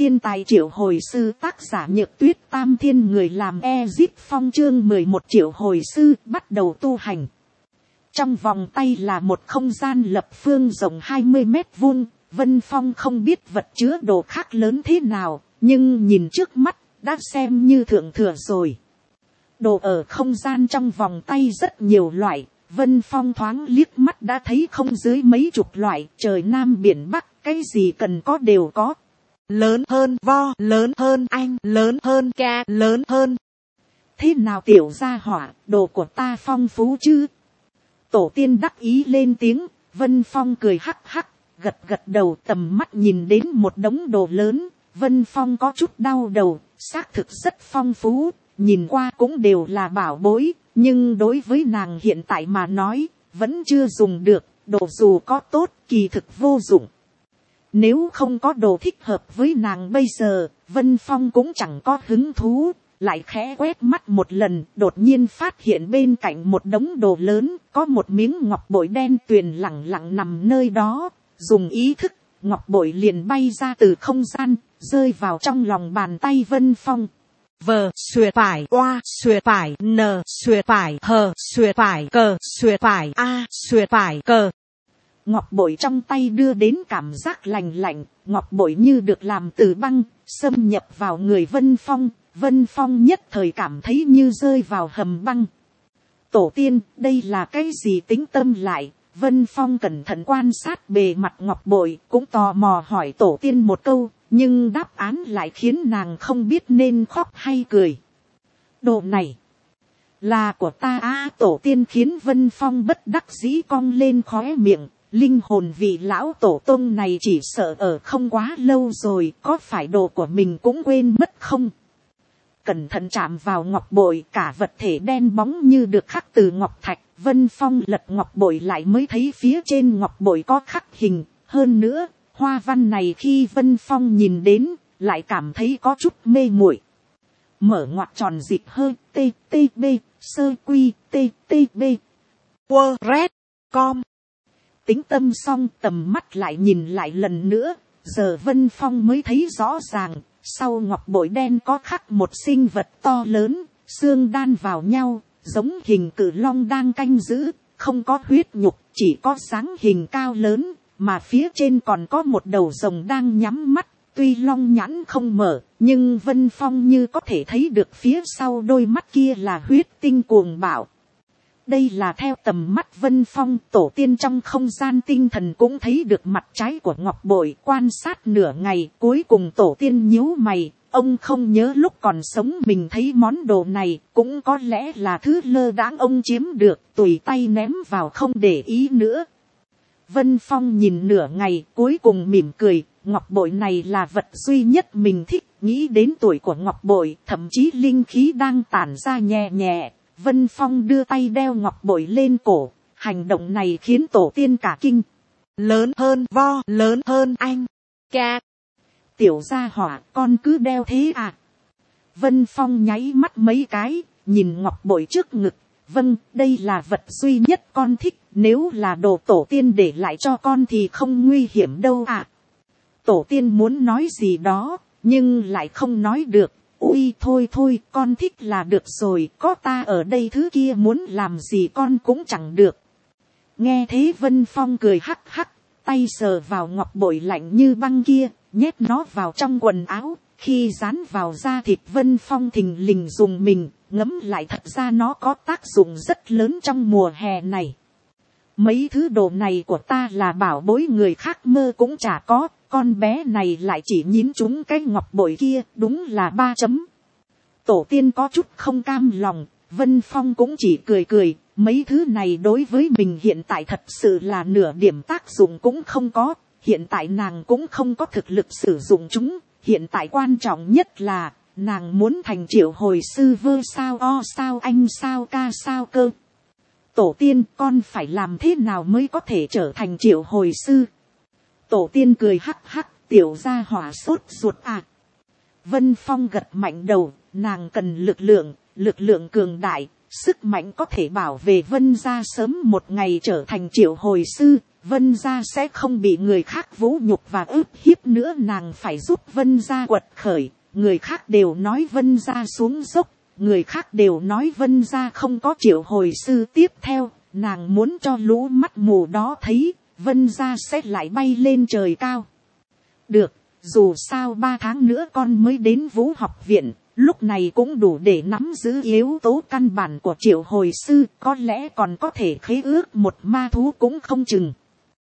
Thiên tài triệu hồi sư, tác giả Nhược Tuyết, Tam Thiên người làm Ezip Phong, chương 11 triệu hồi sư bắt đầu tu hành. Trong vòng tay là một không gian lập phương rộng 20 mét vuông, Vân Phong không biết vật chứa đồ khác lớn thế nào, nhưng nhìn trước mắt, đã xem như thượng thừa rồi. Đồ ở không gian trong vòng tay rất nhiều loại, Vân Phong thoáng liếc mắt đã thấy không dưới mấy chục loại, trời Nam biển Bắc, cái gì cần có đều có. Lớn hơn vo, lớn hơn anh, lớn hơn ca, lớn hơn. Thế nào tiểu gia hỏa, đồ của ta phong phú chứ? Tổ tiên đắc ý lên tiếng, Vân Phong cười hắc hắc, gật gật đầu, tầm mắt nhìn đến một đống đồ lớn, Vân Phong có chút đau đầu, xác thực rất phong phú, nhìn qua cũng đều là bảo bối, nhưng đối với nàng hiện tại mà nói, vẫn chưa dùng được, đồ dù có tốt, kỳ thực vô dụng. Nếu không có đồ thích hợp với nàng bây giờ, Vân Phong cũng chẳng có hứng thú. Lại khẽ quét mắt một lần, đột nhiên phát hiện bên cạnh một đống đồ lớn, có một miếng ngọc bội đen tuyền lẳng lặng nằm nơi đó. Dùng ý thức, ngọc bội liền bay ra từ không gian, rơi vào trong lòng bàn tay Vân Phong. Vờ, xuề phải, oa, xuề phải, n, xuề phải, hờ, xuề phải, cờ, xuề phải, a, xuề phải, cờ. Ngọc bội trong tay đưa đến cảm giác lành lạnh, ngọc bội như được làm từ băng, xâm nhập vào người Vân Phong. Vân Phong nhất thời cảm thấy như rơi vào hầm băng. Tổ tiên, đây là cái gì? Tính tâm lại, Vân Phong cẩn thận quan sát bề mặt ngọc bội, cũng tò mò hỏi tổ tiên một câu, nhưng đáp án lại khiến nàng không biết nên khóc hay cười. Đồ này là của ta à? Tổ tiên khiến Vân Phong bất đắc dĩ cong lên khóe miệng. Linh hồn vị lão tổ tông này chỉ sợ ở không quá lâu rồi, có phải đồ của mình cũng quên mất không? Cẩn thận chạm vào ngọc bội, cả vật thể đen bóng như được khắc từ ngọc thạch. Vân Phong lật ngọc bội lại mới thấy phía trên ngọc bội có khắc hình. Hơn nữa, hoa văn này khi Vân Phong nhìn đến, lại cảm thấy có chút mê muội. Mở ngoặc tròn dịp hơi t t b sơ quy t t b Quơ rét com. Tính tâm xong, tầm mắt lại nhìn lại lần nữa, giờ Vân Phong mới thấy rõ ràng. Sau ngọc bội đen có khắc một sinh vật to lớn, xương đan vào nhau, giống hình cự long đang canh giữ, không có huyết nhục, chỉ có dáng hình cao lớn, mà phía trên còn có một đầu rồng đang nhắm mắt, tuy long nhãn không mở, nhưng Vân Phong như có thể thấy được phía sau đôi mắt kia là huyết tinh cuồng bạo. Đây là theo tầm mắt Vân Phong, tổ tiên trong không gian tinh thần cũng thấy được mặt trái của ngọc bội, quan sát nửa ngày, cuối cùng tổ tiên nhíu mày, ông không nhớ lúc còn sống mình thấy món đồ này, cũng có lẽ là thứ lơ đãng ông chiếm được, tùy tay ném vào không để ý nữa. Vân Phong nhìn nửa ngày, cuối cùng mỉm cười, ngọc bội này là vật duy nhất mình thích, nghĩ đến tuổi của ngọc bội, thậm chí linh khí đang tản ra nhẹ nhẹ. Vân Phong đưa tay đeo ngọc bội lên cổ, hành động này khiến tổ tiên cả kinh. Lớn hơn vo, lớn hơn anh, ca. Tiểu gia hỏa, con cứ đeo thế à? Vân Phong nháy mắt mấy cái, nhìn ngọc bội trước ngực. Vâng, đây là vật duy nhất con thích, nếu là đồ tổ tiên để lại cho con thì không nguy hiểm đâu ạ. Tổ tiên muốn nói gì đó, nhưng lại không nói được. Ui thôi thôi, con thích là được rồi, có ta ở đây thứ kia muốn làm gì con cũng chẳng được. Nghe thế Vân Phong cười hắc hắc, tay sờ vào ngọc bội lạnh như băng kia, nhét nó vào trong quần áo, khi dán vào da thịt Vân Phong thình lình dùng mình, ngấm lại thật ra nó có tác dụng rất lớn trong mùa hè này. Mấy thứ đồ này của ta là bảo bối người khác mơ cũng chả có. Con bé này lại chỉ nhín trúng cái ngọc bội kia, đúng là 3 chấm. Tổ tiên có chút không cam lòng, Vân Phong cũng chỉ cười cười, mấy thứ này đối với mình hiện tại thật sự là nửa điểm tác dụng cũng không có, hiện tại nàng cũng không có thực lực sử dụng chúng, hiện tại quan trọng nhất là, nàng muốn thành triệu hồi sư vơ sao o sao anh sao ca sao cơ. Tổ tiên, con phải làm thế nào mới có thể trở thành triệu hồi sư? Tổ tiên cười hắc hắc, tiểu gia hỏa sốt ruột à. Vân Phong gật mạnh đầu, nàng cần lực lượng cường đại, sức mạnh có thể bảo vệ Vân gia sớm một ngày trở thành triệu hồi sư, Vân gia sẽ không bị người khác vũ nhục và ức hiếp nữa, nàng phải giúp Vân gia quật khởi. Người khác đều nói Vân gia xuống dốc, người khác đều nói Vân gia không có triệu hồi sư tiếp theo, nàng muốn cho lũ mắt mù đó thấy, Vân gia sẽ lại bay lên trời cao. Được, dù sao 3 tháng nữa con mới đến Vũ học viện, lúc này cũng đủ để nắm giữ yếu tố căn bản của triệu hồi sư, có lẽ còn có thể khế ước một ma thú cũng không chừng.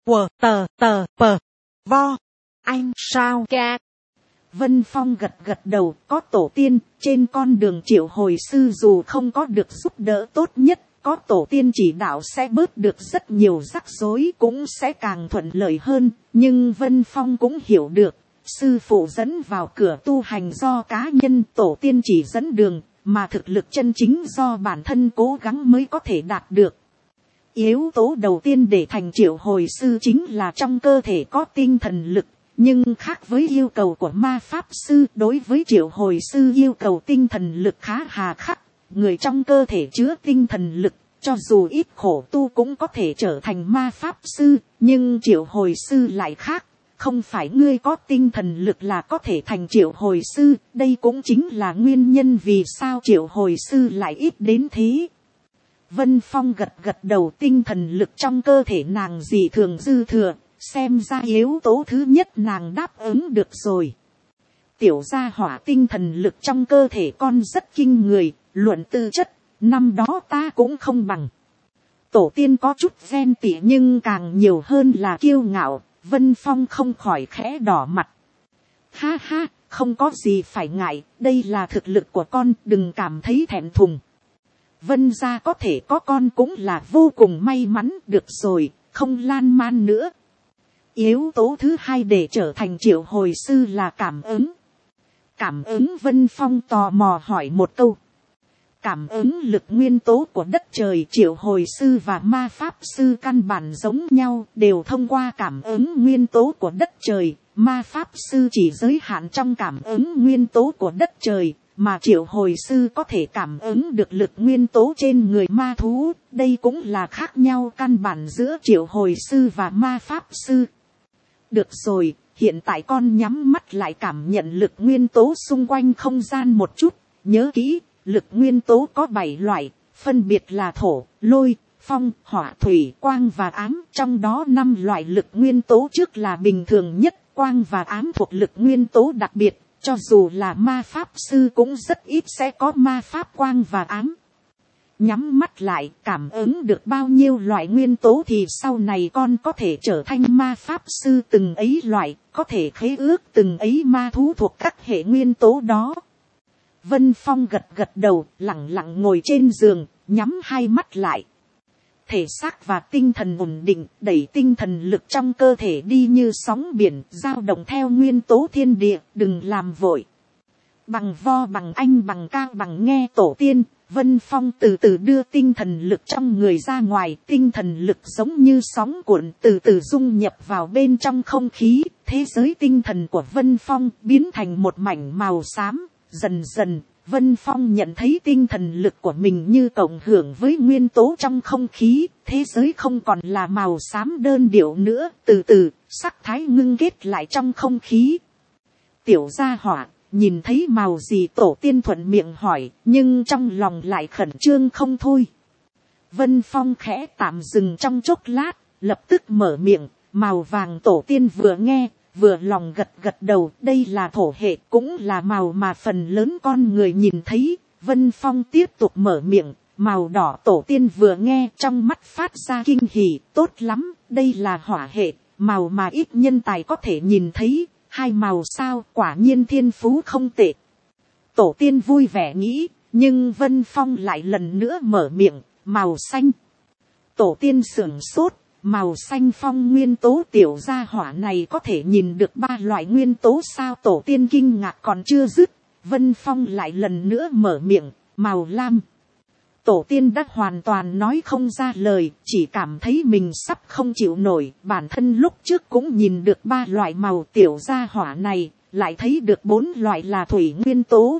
Vo, anh sao ca. Vân Phong gật gật đầu, có tổ tiên, trên con đường triệu hồi sư dù không có được giúp đỡ tốt nhất, có tổ tiên chỉ đạo sẽ bớt được rất nhiều rắc rối, cũng sẽ càng thuận lợi hơn. Nhưng Vân Phong cũng hiểu được, sư phụ dẫn vào cửa tu hành do cá nhân, tổ tiên chỉ dẫn đường, mà thực lực chân chính do bản thân cố gắng mới có thể đạt được. Yếu tố đầu tiên để thành triệu hồi sư chính là trong cơ thể có tinh thần lực. Nhưng khác với yêu cầu của ma pháp sư, đối với triệu hồi sư yêu cầu tinh thần lực khá hà khắc. Người trong cơ thể chứa tinh thần lực, cho dù ít khổ tu cũng có thể trở thành ma pháp sư. Nhưng triệu hồi sư lại khác. Không phải ngươi có tinh thần lực là có thể thành triệu hồi sư. Đây cũng chính là nguyên nhân vì sao triệu hồi sư lại ít đến thế. Vân Phong gật gật đầu, tinh thần lực trong cơ thể nàng dị thường dư thừa. Xem ra yếu tố thứ nhất nàng đáp ứng được rồi. Tiểu gia hỏa tinh thần lực trong cơ thể con rất kinh người, luận tư chất, năm đó ta cũng không bằng. Tổ tiên có chút ghen tị nhưng càng nhiều hơn là kiêu ngạo, Vân Phong không khỏi khẽ đỏ mặt. Ha ha, không có gì phải ngại, đây là thực lực của con, đừng cảm thấy thẹn thùng. Vân gia có thể có con cũng là vô cùng may mắn, được rồi, không lan man nữa. Yếu tố thứ hai để trở thành triệu hồi sư là cảm ứng. Cảm ứng, Vân Phong tò mò hỏi một câu. Cảm ứng lực nguyên tố của đất trời, triệu hồi sư và ma pháp sư căn bản giống nhau, đều thông qua cảm ứng nguyên tố của đất trời. Ma pháp sư chỉ giới hạn trong cảm ứng nguyên tố của đất trời, mà triệu hồi sư có thể cảm ứng được lực nguyên tố trên người ma thú. Đây cũng là khác nhau căn bản giữa triệu hồi sư và ma pháp sư. Được rồi, hiện tại con nhắm mắt lại cảm nhận lực nguyên tố xung quanh không gian một chút. Nhớ kỹ, lực nguyên tố có 7 loại, phân biệt là thổ, lôi, phong, hỏa, thủy, quang và ám. Trong đó 5 loại lực nguyên tố trước là bình thường nhất, quang và ám thuộc lực nguyên tố đặc biệt. Cho dù là ma pháp sư cũng rất ít sẽ có ma pháp quang và ám. Nhắm mắt lại, cảm ứng được bao nhiêu loại nguyên tố thì sau này con có thể trở thành ma pháp sư từng ấy loại, có thể khế ước từng ấy ma thú thuộc các hệ nguyên tố đó. Vân Phong gật gật đầu, lặng lặng ngồi trên giường, nhắm hai mắt lại. Thể xác và tinh thần ổn định, đẩy tinh thần lực trong cơ thể đi như sóng biển, dao động theo nguyên tố thiên địa, đừng làm vội. Bằng vo bằng anh bằng ca bằng nghe tổ tiên, Vân Phong từ từ đưa tinh thần lực trong người ra ngoài, tinh thần lực giống như sóng cuộn từ từ dung nhập vào bên trong không khí, thế giới tinh thần của Vân Phong biến thành một mảnh màu xám, dần dần. Vân Phong nhận thấy tinh thần lực của mình như cộng hưởng với nguyên tố trong không khí, thế giới không còn là màu xám đơn điệu nữa, từ từ, sắc thái ngưng kết lại trong không khí. Tiểu gia hỏa, nhìn thấy màu gì? Tổ tiên thuận miệng hỏi, nhưng trong lòng lại khẩn trương không thôi. Vân Phong khẽ tạm dừng trong chốc lát, lập tức mở miệng, màu vàng. Tổ tiên vừa nghe, vừa lòng gật gật đầu, đây là thổ hệ, cũng là màu mà phần lớn con người nhìn thấy. Vân Phong tiếp tục mở miệng, màu đỏ. Tổ tiên vừa nghe, trong mắt phát ra kinh hỉ, tốt lắm, đây là hỏa hệ, màu mà ít nhân tài có thể nhìn thấy. Hai màu sao, quả nhiên thiên phú không tệ. Tổ tiên vui vẻ nghĩ, nhưng Vân Phong lại lần nữa mở miệng, màu xanh. Tổ tiên sửng sốt, màu xanh phong nguyên tố, tiểu gia hỏa này có thể nhìn được 3 loại nguyên tố sao? Tổ tiên kinh ngạc còn chưa dứt, Vân Phong lại lần nữa mở miệng, màu lam. Tổ tiên đã hoàn toàn nói không ra lời, chỉ cảm thấy mình sắp không chịu nổi. Bản thân lúc trước cũng nhìn được 3 loại màu, tiểu gia hỏa này lại thấy được 4 loại là thủy nguyên tố.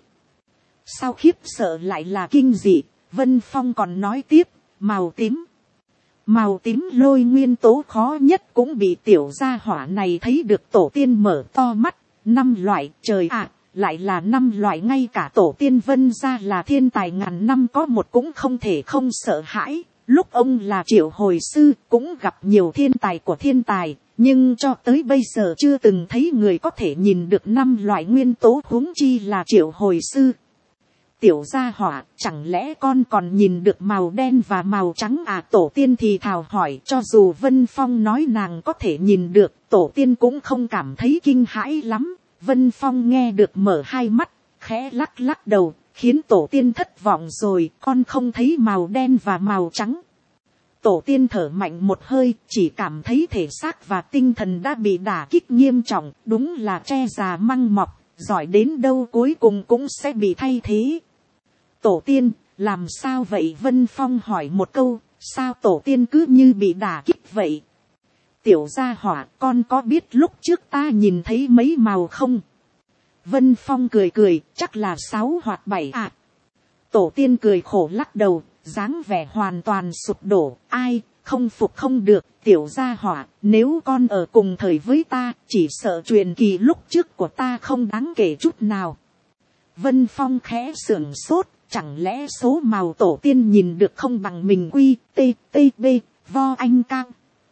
Sau khiếp sợ lại là kinh dị, Vân Phong còn nói tiếp, màu tím. Màu tím lôi nguyên tố khó nhất cũng bị tiểu gia hỏa này thấy được. Tổ tiên mở to mắt. 5 loại, trời ạ, lại là 5 loại, ngay cả tổ tiên Vân gia là thiên tài ngàn năm có một cũng không thể không sợ hãi. Lúc ông là triệu hồi sư cũng gặp nhiều thiên tài của thiên tài, nhưng cho tới bây giờ chưa từng thấy người có thể nhìn được 5 loại nguyên tố, huống chi là triệu hồi sư. Tiểu gia hỏa, chẳng lẽ con còn nhìn được màu đen và màu trắng à? Tổ tiên thì thào hỏi. Cho dù Vân Phong nói nàng có thể nhìn được, tổ tiên cũng không cảm thấy kinh hãi lắm. Vân Phong nghe được mở hai mắt, khẽ lắc lắc đầu, khiến tổ tiên thất vọng rồi. Con không thấy màu đen và màu trắng. Tổ tiên thở mạnh một hơi, chỉ cảm thấy thể xác và tinh thần đã bị đả kích nghiêm trọng. Đúng là tre già măng mọc, giỏi đến đâu cuối cùng cũng sẽ bị thay thế. Tổ tiên, làm sao vậy? Vân Phong hỏi một câu, sao tổ tiên cứ như bị đả kích vậy? Tiểu gia hỏa, con có biết lúc trước ta nhìn thấy mấy màu không? Vân Phong cười cười, chắc là 6 hoặc 7 ạ. Tổ tiên cười khổ lắc đầu, dáng vẻ hoàn toàn sụp đổ. Ai, không phục không được, tiểu gia hỏa, nếu con ở cùng thời với ta, chỉ sợ truyền kỳ lúc trước của ta không đáng kể chút nào. Vân Phong khẽ sưởng sốt, chẳng lẽ số màu tổ tiên nhìn được không bằng mình? Quy, t, t, b, vo anh cao.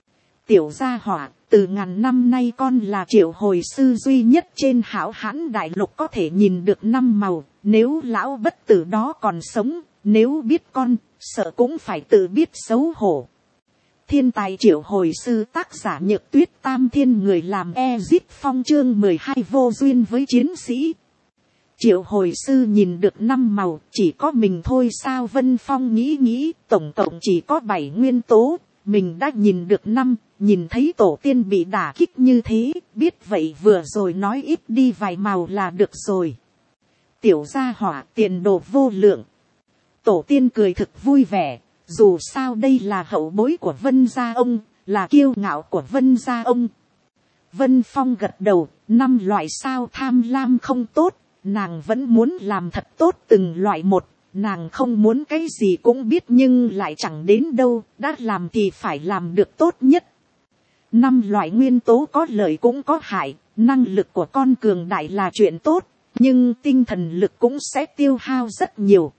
Tiểu gia hỏa, từ ngàn năm nay con là triệu hồi sư duy nhất trên hảo hãn đại lục có thể nhìn được 5 màu. Nếu lão bất tử đó còn sống, nếu biết con, sợ cũng phải tự biết xấu hổ. Thiên tài triệu hồi sư, tác giả Nhược Tuyết, Tam Thiên, người làm Ezip Phong. Chương 12, vô duyên với chiến sĩ. Triệu hồi sư nhìn được 5 màu, chỉ có mình thôi sao? Vân Phong nghĩ, tổng cộng chỉ có 7 nguyên tố, mình đã nhìn được 5, nhìn thấy tổ tiên bị đả kích như thế, biết vậy vừa rồi nói ít đi vài màu là được rồi. Tiểu gia hỏa, tiền đồ vô lượng. Tổ tiên cười thực vui vẻ, dù sao đây là hậu bối của Vân gia ông, là kiêu ngạo của Vân gia ông. Vân Phong gật đầu, 5 loại sao tham lam không tốt. Nàng vẫn muốn làm thật tốt từng loại một, nàng không muốn cái gì cũng biết nhưng lại chẳng đến đâu, đã làm thì phải làm được tốt nhất. 5 loại nguyên tố có lợi cũng có hại, năng lực của con cường đại là chuyện tốt, nhưng tinh thần lực cũng sẽ tiêu hao rất nhiều.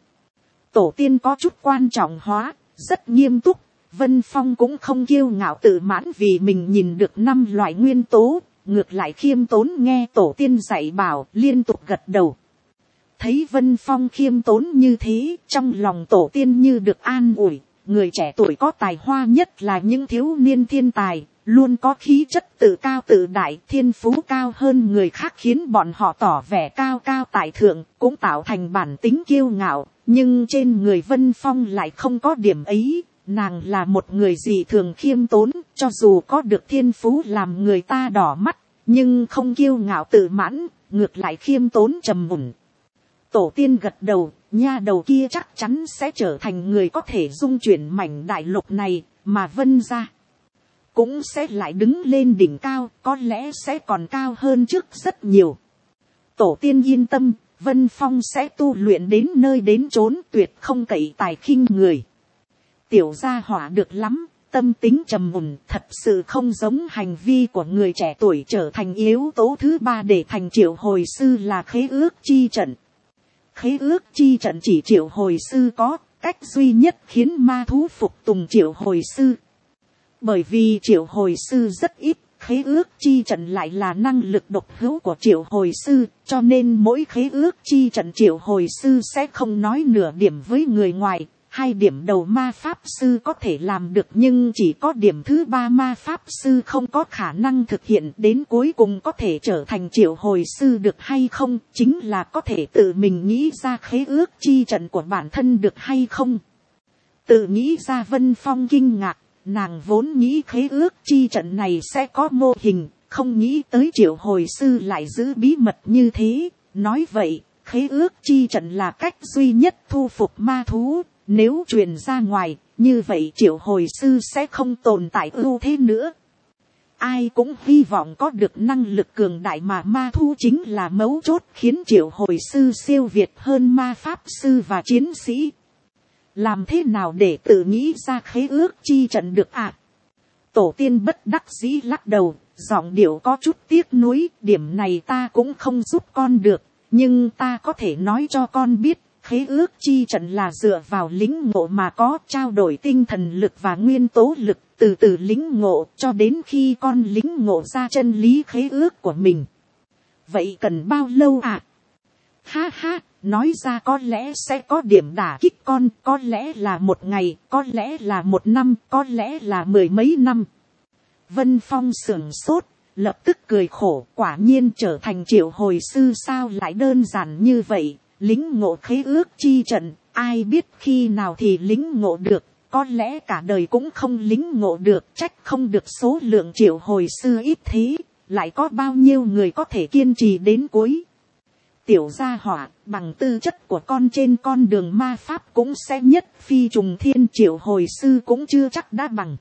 Tổ tiên có chút quan trọng hóa, rất nghiêm túc, Vân Phong cũng không kiêu ngạo tự mãn vì mình nhìn được 5 loại nguyên tố. Ngược lại khiêm tốn nghe tổ tiên dạy bảo, liên tục gật đầu. Thấy Vân Phong khiêm tốn như thế, trong lòng tổ tiên như được an ủi. Người trẻ tuổi có tài hoa nhất là những thiếu niên thiên tài, luôn có khí chất tự cao tự đại, thiên phú cao hơn người khác khiến bọn họ tỏ vẻ cao cao tại thượng, cũng tạo thành bản tính kiêu ngạo. Nhưng trên người Vân Phong lại không có điểm ấy. Nàng là một người dị thường khiêm tốn, cho dù có được thiên phú làm người ta đỏ mắt, nhưng không kiêu ngạo tự mãn, ngược lại khiêm tốn trầm mùn. Tổ tiên gật đầu, nha đầu kia chắc chắn sẽ trở thành người có thể dung chuyển mảnh đại lục này, mà Vân gia cũng sẽ lại đứng lên đỉnh cao, có lẽ sẽ còn cao hơn trước rất nhiều. Tổ tiên yên tâm, Vân Phong sẽ tu luyện đến nơi đến chốn, tuyệt không cậy tài khinh người. Tiểu gia hỏa được lắm, tâm tính trầm mùn, thật sự không giống hành vi của người trẻ tuổi. Trở thành yếu tố thứ 3 để thành triệu hồi sư là khế ước chi trận. Khế ước chi trận chỉ triệu hồi sư có, cách duy nhất khiến ma thú phục tùng triệu hồi sư. Bởi vì triệu hồi sư rất ít, khế ước chi trận lại là năng lực độc hữu của triệu hồi sư, cho nên mỗi khế ước chi trận triệu hồi sư sẽ không nói nửa điểm với người ngoài. 2 điểm đầu ma pháp sư có thể làm được, nhưng chỉ có điểm thứ 3 ma pháp sư không có khả năng thực hiện. Đến cuối cùng có thể trở thành triệu hồi sư được hay không, chính là có thể tự mình nghĩ ra khế ước chi trận của bản thân được hay không. Tự nghĩ ra Vân Phong kinh ngạc, nàng vốn nghĩ khế ước chi trận này sẽ có mô hình, không nghĩ tới triệu hồi sư lại giữ bí mật như thế. Nói vậy, khế ước chi trận là cách duy nhất thu phục ma thú. Nếu truyền ra ngoài, như vậy triệu hồi sư sẽ không tồn tại ưu thế nữa. Ai cũng hy vọng có được năng lực cường đại, mà ma thú chính là mấu chốt khiến triệu hồi sư siêu việt hơn ma pháp sư và chiến sĩ. làm thế nào để tự nghĩ ra khế ước chi trận được ạ? Tổ tiên bất đắc dĩ lắc đầu, giọng điệu có chút tiếc nuối, điểm này ta cũng không giúp con được, nhưng ta có thể nói cho con biết, khế ước chi trận là dựa vào lĩnh ngộ mà có, trao đổi tinh thần lực và nguyên tố lực, từ từ lĩnh ngộ cho đến khi con lĩnh ngộ ra chân lý khế ước của mình. Vậy cần bao lâu ạ? Ha ha, nói ra có lẽ sẽ có điểm đả kích con, có lẽ là một ngày, có lẽ là một năm, có lẽ là 10 mấy năm. Vân Phong sửng sốt, lập tức cười khổ, quả nhiên trở thành triệu hồi sư sao lại đơn giản như vậy. Lĩnh ngộ khế ước chi trận, ai biết khi nào thì lĩnh ngộ được, có lẽ cả đời cũng không lĩnh ngộ được, trách không được số lượng triệu hồi sư ít thế, lại có bao nhiêu người có thể kiên trì đến cuối. Tiểu gia hỏa, bằng tư chất của con trên con đường ma pháp cũng sẽ nhất phi trùng thiên, triệu hồi sư cũng chưa chắc đã bằng.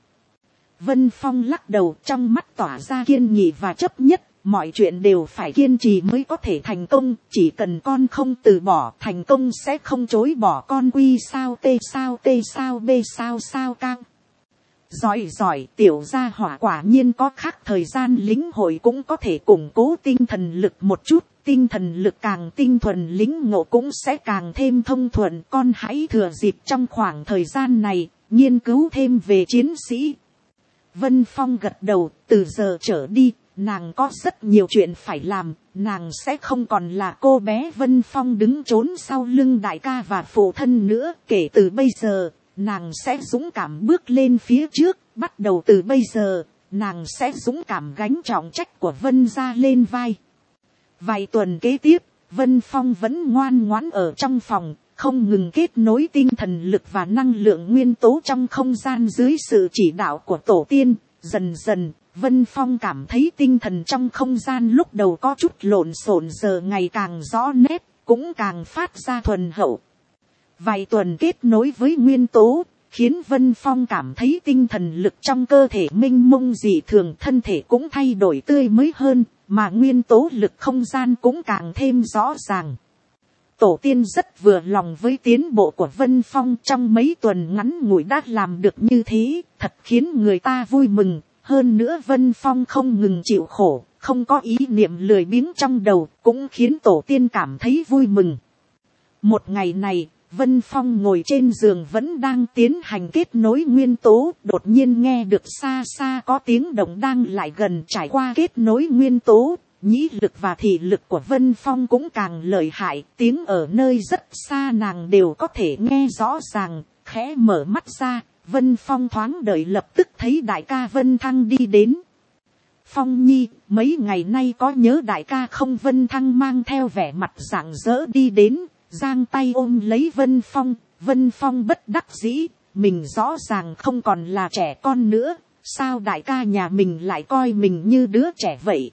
Vân Phong lắc đầu, trong mắt tỏa ra kiên nghị và chấp nhất, mọi chuyện đều phải kiên trì mới có thể thành công, chỉ cần con không từ bỏ, thành công sẽ không chối bỏ con. Quy sao t sao t sao b sao sao cao. Giỏi giỏi, tiểu gia hỏa quả nhiên có khác thời gian lĩnh hội cũng có thể củng cố tinh thần lực một chút, tinh thần lực càng tinh thuần lĩnh ngộ cũng sẽ càng thêm thông thuận. Con hãy thừa dịp trong khoảng thời gian này, nghiên cứu thêm về chiến sĩ. Vân Phong gật đầu, từ giờ trở đi, nàng có rất nhiều chuyện phải làm, nàng sẽ không còn là cô bé Vân Phong đứng trốn sau lưng đại ca và phụ thân nữa. Kể từ bây giờ, nàng sẽ dũng cảm bước lên phía trước, bắt đầu từ bây giờ, nàng sẽ dũng cảm gánh trọng trách của Vân gia lên vai. Vài tuần kế tiếp, Vân Phong vẫn ngoan ngoãn ở trong phòng, không ngừng kết nối tinh thần lực và năng lượng nguyên tố trong không gian dưới sự chỉ đạo của tổ tiên. Dần dần, Vân Phong cảm thấy tinh thần trong không gian lúc đầu có chút lộn xộn, giờ ngày càng rõ nét, cũng càng phát ra thuần hậu. Vài tuần kết nối với nguyên tố, khiến Vân Phong cảm thấy tinh thần lực trong cơ thể mênh mông dị thường, thân thể cũng thay đổi tươi mới hơn, mà nguyên tố lực không gian cũng càng thêm rõ ràng. Tổ tiên rất vừa lòng với tiến bộ của Vân Phong, trong mấy tuần ngắn ngủi đã làm được như thế, thật khiến người ta vui mừng. Hơn nữa Vân Phong không ngừng chịu khổ, không có ý niệm lười biếng trong đầu, cũng khiến tổ tiên cảm thấy vui mừng. Một ngày này, Vân Phong ngồi trên giường vẫn đang tiến hành kết nối nguyên tố, đột nhiên nghe được xa xa có tiếng động đang lại gần. Trải qua kết nối nguyên tố, nhĩ lực và thị lực của Vân Phong cũng càng lợi hại, tiếng ở nơi rất xa nàng đều có thể nghe rõ ràng. Khẽ mở mắt ra, Vân Phong thoáng đợi lập tức thấy đại ca Vân Thăng đi đến. Phong nhi, mấy ngày nay có nhớ đại ca không? Vân Thăng mang theo vẻ mặt rạng rỡ đi đến, giang tay ôm lấy Vân Phong. Vân Phong bất đắc dĩ, mình rõ ràng không còn là trẻ con nữa, sao đại ca nhà mình lại coi mình như đứa trẻ vậy?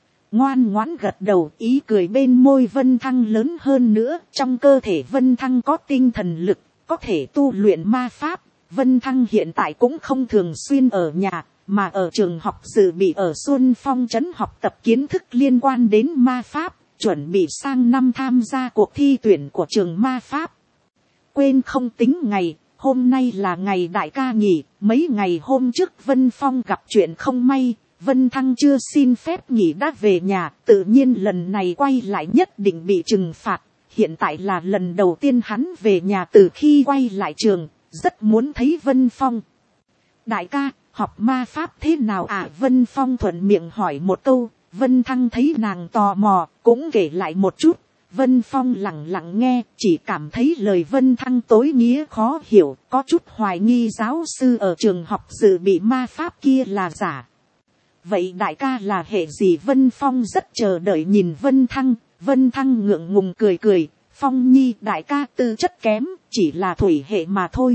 Ngoan ngoãn gật đầu, ý cười bên môi Vân Thăng lớn hơn nữa. Trong cơ thể Vân Thăng có tinh thần lực, có thể tu luyện ma pháp. Vân Thăng hiện tại cũng không thường xuyên ở nhà, mà ở trường học dự bị ở Xuân Phong trấn học tập kiến thức liên quan đến ma pháp, chuẩn bị sang năm tham gia cuộc thi tuyển của trường ma pháp. Quên không tính ngày, hôm nay là ngày đại ca nghỉ, mấy ngày hôm trước Vân Phong gặp chuyện không may, Vân Thăng chưa xin phép nghỉ đã về nhà, tự nhiên lần này quay lại nhất định bị trừng phạt. Hiện tại là lần đầu tiên hắn về nhà từ khi quay lại trường, rất muốn thấy Vân Phong. Đại ca, học ma pháp thế nào à? Vân Phong thuận miệng hỏi một câu. Vân Thăng thấy nàng tò mò, cũng kể lại một chút. Vân Phong lặng lặng nghe, chỉ cảm thấy lời Vân Thăng tối nghĩa khó hiểu, có chút hoài nghi giáo sư ở trường học dự bị ma pháp kia là giả. Vậy đại ca là hệ gì? Vân Phong rất chờ đợi nhìn Vân Thăng. Vân Thăng ngượng ngùng cười cười. Phong nhi, đại ca tư chất kém, chỉ là thủy hệ mà thôi.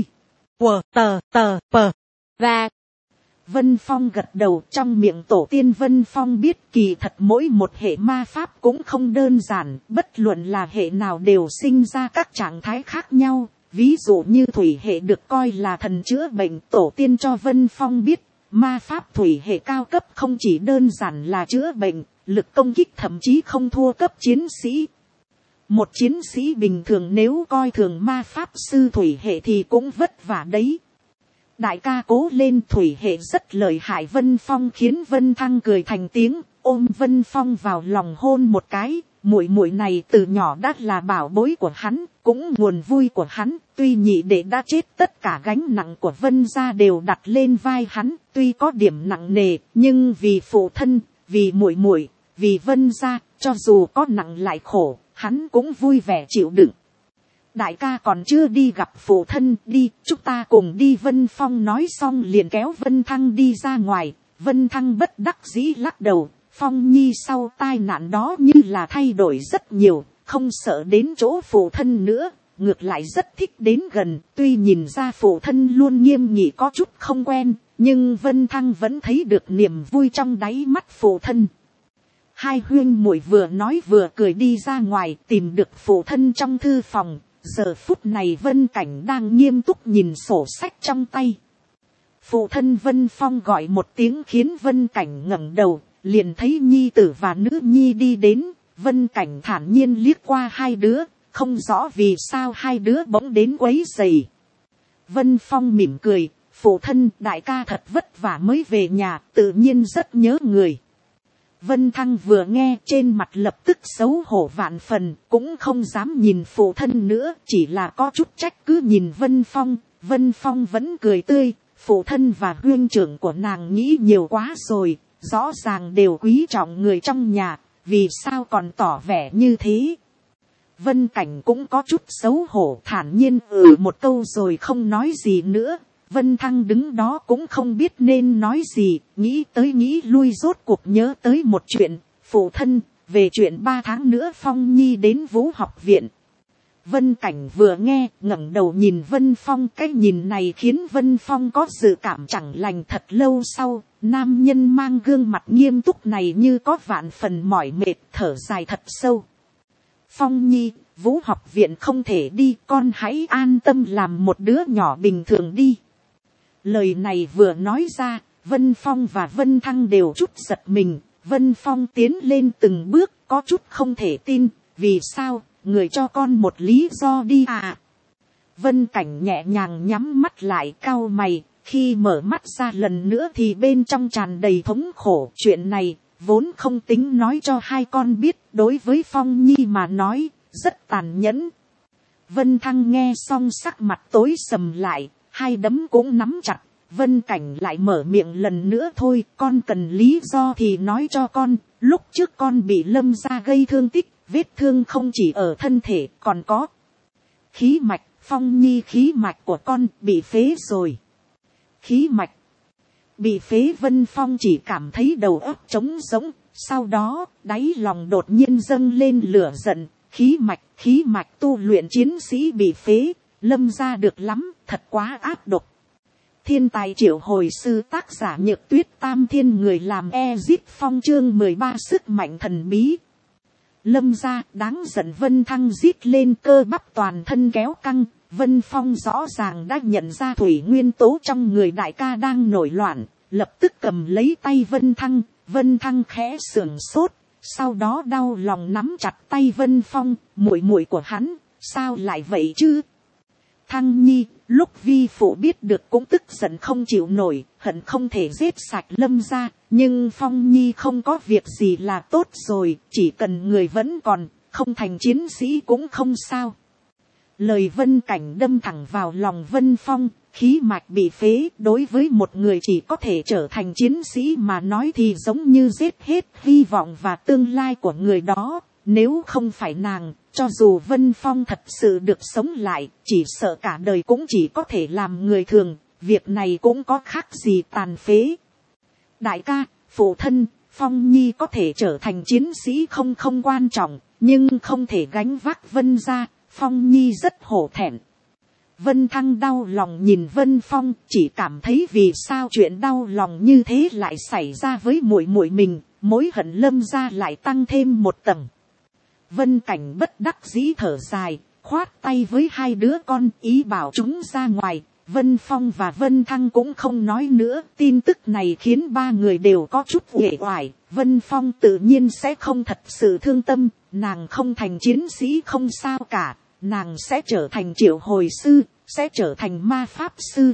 Và Vân Phong gật đầu, trong miệng tổ tiên Vân Phong biết kỳ thật mỗi một hệ ma pháp cũng không đơn giản, bất luận là hệ nào đều sinh ra các trạng thái khác nhau. Ví dụ như thủy hệ được coi là thần chữa bệnh, tổ tiên cho Vân Phong biết, ma pháp thủy hệ cao cấp không chỉ đơn giản là chữa bệnh, lực công kích thậm chí không thua cấp chiến sĩ. Một chiến sĩ bình thường nếu coi thường ma pháp sư thủy hệ thì cũng vất vả đấy. Đại ca cố lên, thủy hệ rất lợi hại. Vân Phong khiến Vân Thăng cười thành tiếng, ôm Vân Phong vào lòng hôn một cái. Muội muội này từ nhỏ đã là bảo bối của hắn, cũng nguồn vui của hắn. Tuy nhị đệ đã chết, tất cả gánh nặng của Vân gia đều đặt lên vai hắn. Tuy có điểm nặng nề, nhưng vì phụ thân, vì muội muội, vì Vân gia, cho dù có nặng lại khổ, hắn cũng vui vẻ chịu đựng. Đại ca còn chưa đi gặp phụ thân, đi, chúng ta cùng đi. Vân Phong nói xong liền kéo Vân Thăng đi ra ngoài. Vân Thăng bất đắc dĩ lắc đầu. Phong Nhi sau tai nạn đó như là thay đổi rất nhiều, không sợ đến chỗ phụ thân nữa, ngược lại rất thích đến gần. Tuy nhìn ra phụ thân luôn nghiêm nghị có chút không quen, nhưng Vân Thăng vẫn thấy được niềm vui trong đáy mắt phụ thân. Hai huynh muội vừa nói vừa cười đi ra ngoài, tìm được phụ thân trong thư phòng. Giờ phút này Vân Cảnh đang nghiêm túc nhìn sổ sách trong tay. Phụ thân Vân Phong gọi một tiếng khiến Vân Cảnh ngẩng đầu, liền thấy nhi tử và nữ nhi đi đến. Vân Cảnh thản nhiên liếc qua hai đứa, không rõ vì sao hai đứa bỗng đến quấy rầy. Vân Phong mỉm cười, phụ thân, đại ca thật vất vả mới về nhà, tự nhiên rất nhớ người. Vân Thăng vừa nghe trên mặt lập tức xấu hổ vạn phần, cũng không dám nhìn phụ thân nữa, chỉ là có chút trách cứ nhìn Vân Phong. Vân Phong vẫn cười tươi, phụ thân và huynh trưởng của nàng nghĩ nhiều quá rồi, rõ ràng đều quý trọng người trong nhà, vì sao còn tỏ vẻ như thế. Vân Cảnh cũng có chút xấu hổ, thản nhiên một câu rồi không nói gì nữa. Vân Thăng đứng đó cũng không biết nên nói gì, nghĩ tới nghĩ lui rốt cuộc nhớ tới một chuyện. Phụ thân, về chuyện 3 tháng nữa Phong Nhi đến Vũ học viện. Vân Cảnh vừa nghe, ngẩng đầu nhìn Vân Phong, cái nhìn này khiến Vân Phong có dự cảm chẳng lành. Thật lâu sau, nam nhân mang gương mặt nghiêm túc này như có vạn phần mỏi mệt, thở dài thật sâu. Phong Nhi, Vũ học viện không thể đi, con hãy an tâm làm một đứa nhỏ bình thường đi. Lời này vừa nói ra, Vân Phong và Vân Thăng đều chút giật mình. Vân Phong tiến lên từng bước, có chút không thể tin. Vì sao, người cho con một lý do đi à? Vân Cảnh nhẹ nhàng nhắm mắt lại, cau mày. Khi mở mắt ra lần nữa thì bên trong tràn đầy thống khổ. Chuyện này vốn không tính nói cho hai con biết, đối với Phong Nhi mà nói rất tàn nhẫn. Vân Thăng nghe xong sắc mặt tối sầm lại, hai đấm cũng nắm chặt. Vân Cảnh lại mở miệng lần nữa, thôi con cần lý do thì nói cho con. Lúc trước con bị Lâm gia gây thương tích, vết thương không chỉ ở thân thể còn có khí mạch. Phong Nhi, khí mạch của con bị phế rồi. Khí mạch bị phế? Vân Phong chỉ cảm thấy đầu óc trống rỗng, sau đó đáy lòng đột nhiên dâng lên lửa giận. Khí mạch tu luyện chiến sĩ bị phế, Lâm gia được lắm, thật quá ác độc. Thiên tài triệu hồi sư, tác giả Nhược Tuyết, Tam Thiên, người làm Ezip Phong, chương 13 sức mạnh thần bí. Lâm gia đáng giận. Vân Thăng rít lên, cơ bắp toàn thân kéo căng. Vân Phong rõ ràng đã nhận ra thủy nguyên tố trong người đại ca đang nổi loạn, lập tức cầm lấy tay Vân Thăng. Vân Thăng khẽ sườn sốt, sau đó đau lòng nắm chặt tay Vân Phong. Muội muội của hắn, sao lại vậy chứ? Thăng Nhi, lúc vi phụ biết được cũng tức giận không chịu nổi, hận không thể giết sạch Lâm gia, nhưng Phong Nhi không có việc gì là tốt rồi, chỉ cần người vẫn còn, không thành chiến sĩ cũng không sao. Lời Vân Cảnh đâm thẳng vào lòng Vân Phong. Khí mạch bị phế đối với một người chỉ có thể trở thành chiến sĩ mà nói thì giống như giết hết hy vọng và tương lai của người đó. Nếu không phải nàng, cho dù Vân Phong thật sự được sống lại, chỉ sợ cả đời cũng chỉ có thể làm người thường. Việc này cũng có khác gì tàn phế. Đại ca, phụ thân, Phong Nhi có thể trở thành chiến sĩ không quan trọng, nhưng không thể gánh vác Vân gia. Phong Nhi rất hổ thẹn. Vân Thăng đau lòng nhìn Vân Phong, chỉ cảm thấy vì sao chuyện đau lòng như thế lại xảy ra với muội muội mình, mối hận Lâm gia lại tăng thêm một tầng. Vân Cảnh bất đắc dĩ thở dài, khoát tay với hai đứa con, ý bảo chúng ra ngoài. Vân Phong và Vân Thăng cũng không nói nữa, tin tức này khiến ba người đều có chút uể oải. Vân Phong tự nhiên sẽ không thật sự thương tâm, nàng không thành chiến sĩ không sao cả, nàng sẽ trở thành triệu hồi sư, sẽ trở thành ma pháp sư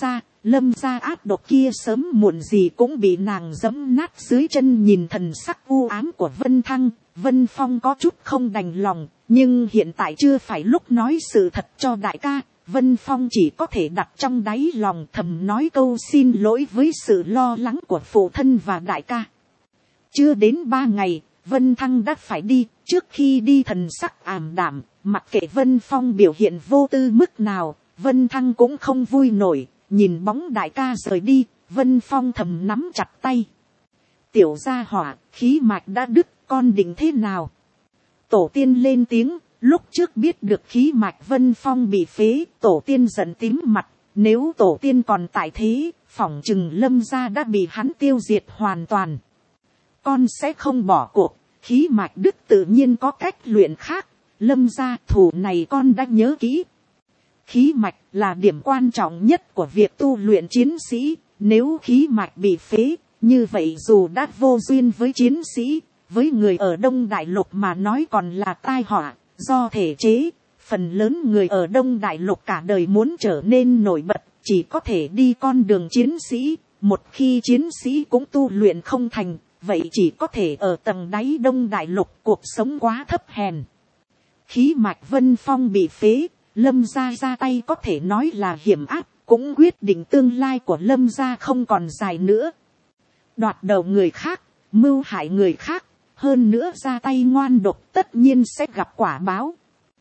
Lâm gia ác độc kia sớm muộn gì cũng bị nàng giẫm nát dưới chân. Nhìn thần sắc u ám của Vân Thăng, Vân Phong có chút không đành lòng, nhưng hiện tại chưa phải lúc nói sự thật cho đại ca. Vân Phong chỉ có thể đặt trong đáy lòng thầm nói câu xin lỗi với sự lo lắng của phụ thân và đại ca. Chưa đến 3 ngày, Vân Thăng đã phải đi. Trước khi đi thần sắc ảm đạm, mặc kệ Vân Phong biểu hiện vô tư mức nào, Vân Thăng cũng không vui nổi. Nhìn bóng đại ca rời đi, Vân Phong thầm nắm chặt tay. Tiểu gia hỏa, khí mạch đã đứt, con định thế nào? Tổ tiên lên tiếng. Lúc trước biết được khí mạch Vân Phong bị phế, tổ tiên giận tím mặt. Nếu tổ tiên còn tại thế, phỏng chừng Lâm gia đã bị hắn tiêu diệt hoàn toàn. Con sẽ không bỏ cuộc, khí mạch đứt tự nhiên có cách luyện khác. Lâm gia thủ này con đã nhớ kỹ. Khí mạch là điểm quan trọng nhất của việc tu luyện chiến sĩ. Nếu khí mạch bị phế, như vậy dù đã vô duyên với chiến sĩ, với người ở Đông Đại Lục mà nói còn là tai họa. Do thể chế, phần lớn người ở Đông Đại Lục cả đời muốn trở nên nổi bật, chỉ có thể đi con đường chiến sĩ. Một khi chiến sĩ cũng tu luyện không thành, vậy chỉ có thể ở tầng đáy Đông Đại Lục, cuộc sống quá thấp hèn. Khí mạch Vân Phong bị phế, Lâm gia ra tay có thể nói là hiểm ác, cũng quyết định tương lai của Lâm gia không còn dài nữa. Đoạt đầu người khác, mưu hại người khác, hơn nữa ra tay ngoan độc tất nhiên sẽ gặp quả báo.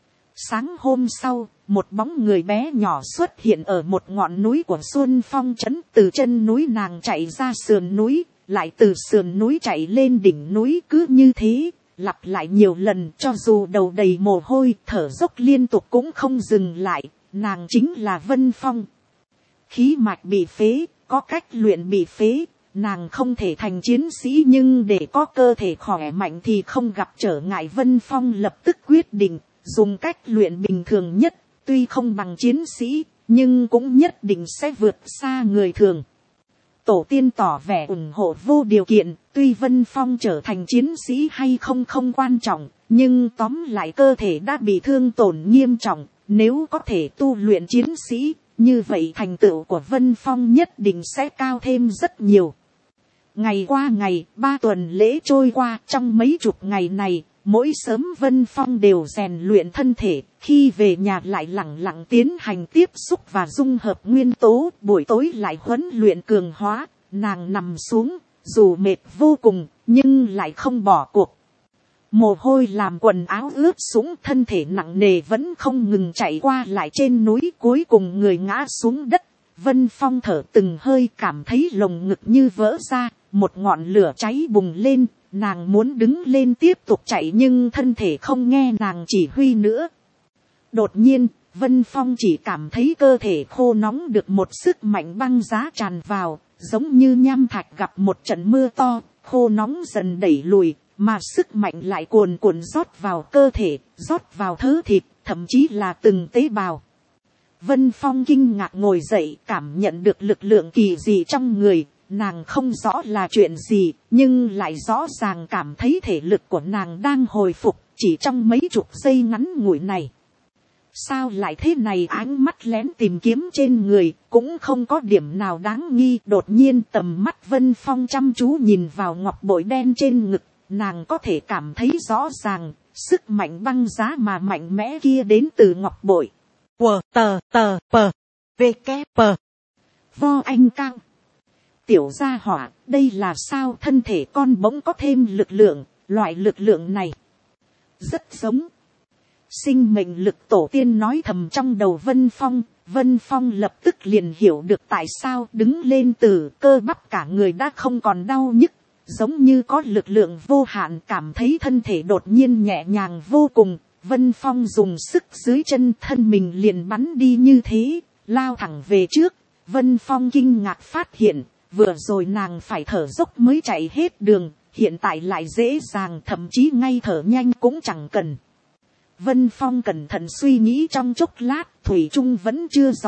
Sáng hôm sau, một bóng người bé nhỏ xuất hiện ở một ngọn núi của Xuân Phong trấn. Từ chân núi nàng chạy ra sườn núi, lại từ sườn núi chạy lên đỉnh núi, cứ như thế, lặp lại nhiều lần. Cho dù đầu đầy mồ hôi, thở dốc liên tục cũng không dừng lại. Nàng chính là Vân Phong. Khí mạch bị phế, có cách luyện bị phế. Nàng không thể thành chiến sĩ, nhưng để có cơ thể khỏe mạnh thì không gặp trở ngại. Vân Phong lập tức quyết định dùng cách luyện bình thường nhất, tuy không bằng chiến sĩ, nhưng cũng nhất định sẽ vượt xa người thường. Tổ tiên tỏ vẻ ủng hộ vô điều kiện, tuy Vân Phong trở thành chiến sĩ hay không không quan trọng, nhưng tóm lại cơ thể đã bị thương tổn nghiêm trọng, nếu có thể tu luyện chiến sĩ, như vậy thành tựu của Vân Phong nhất định sẽ cao thêm rất nhiều. Ngày qua ngày, 3 tuần lễ trôi qua, trong mấy chục ngày này, mỗi sớm Vân Phong đều rèn luyện thân thể, khi về nhà lại lẳng lặng tiến hành tiếp xúc và dung hợp nguyên tố, buổi tối lại huấn luyện cường hóa. Nàng nằm xuống, dù mệt vô cùng, nhưng lại không bỏ cuộc. Mồ hôi làm quần áo ướt sũng, thân thể nặng nề vẫn không ngừng chạy qua lại trên núi, cuối cùng người ngã xuống đất. Vân Phong thở từng hơi, cảm thấy lồng ngực như vỡ ra, một ngọn lửa cháy bùng lên. Nàng muốn đứng lên tiếp tục chạy nhưng thân thể không nghe nàng chỉ huy nữa. Đột nhiên, Vân Phong chỉ cảm thấy cơ thể khô nóng được một sức mạnh băng giá tràn vào, giống như nham thạch gặp một trận mưa to, khô nóng dần đẩy lùi, mà sức mạnh lại cuồn cuộn rót vào cơ thể, rót vào thớ thịt, thậm chí là từng tế bào. Vân Phong kinh ngạc ngồi dậy, cảm nhận được lực lượng kỳ dị trong người. Nàng không rõ là chuyện gì, nhưng lại rõ ràng cảm thấy thể lực của nàng đang hồi phục, chỉ trong mấy chục giây ngắn ngủi này. Sao lại thế này? Ánh mắt lén tìm kiếm trên người, cũng không có điểm nào đáng nghi. Đột nhiên tầm mắt Vân Phong chăm chú nhìn vào ngọc bội đen trên ngực, nàng có thể cảm thấy rõ ràng, sức mạnh băng giá mà mạnh mẽ kia đến từ ngọc bội. Vo anh cao. Tiểu gia hỏa, đây là sao? Thân thể con bỗng có thêm lực lượng, loại lực lượng này rất giống sinh mệnh lực tổ tiên, nói thầm trong đầu Vân Phong. Vân Phong lập tức liền hiểu được tại sao, đứng lên từ cơ bắp cả người đã không còn đau nhức, giống như có lực lượng vô hạn, cảm thấy thân thể đột nhiên nhẹ nhàng vô cùng. Vân Phong dùng sức dưới chân, thân mình liền bắn đi như thế, lao thẳng về trước. Vân Phong kinh ngạc phát hiện, vừa rồi nàng phải thở dốc mới chạy hết đường, hiện tại lại dễ dàng, thậm chí ngay thở nhanh cũng chẳng cần. Vân Phong cẩn thận suy nghĩ trong chốc lát, thủy chung vẫn chưa rõ,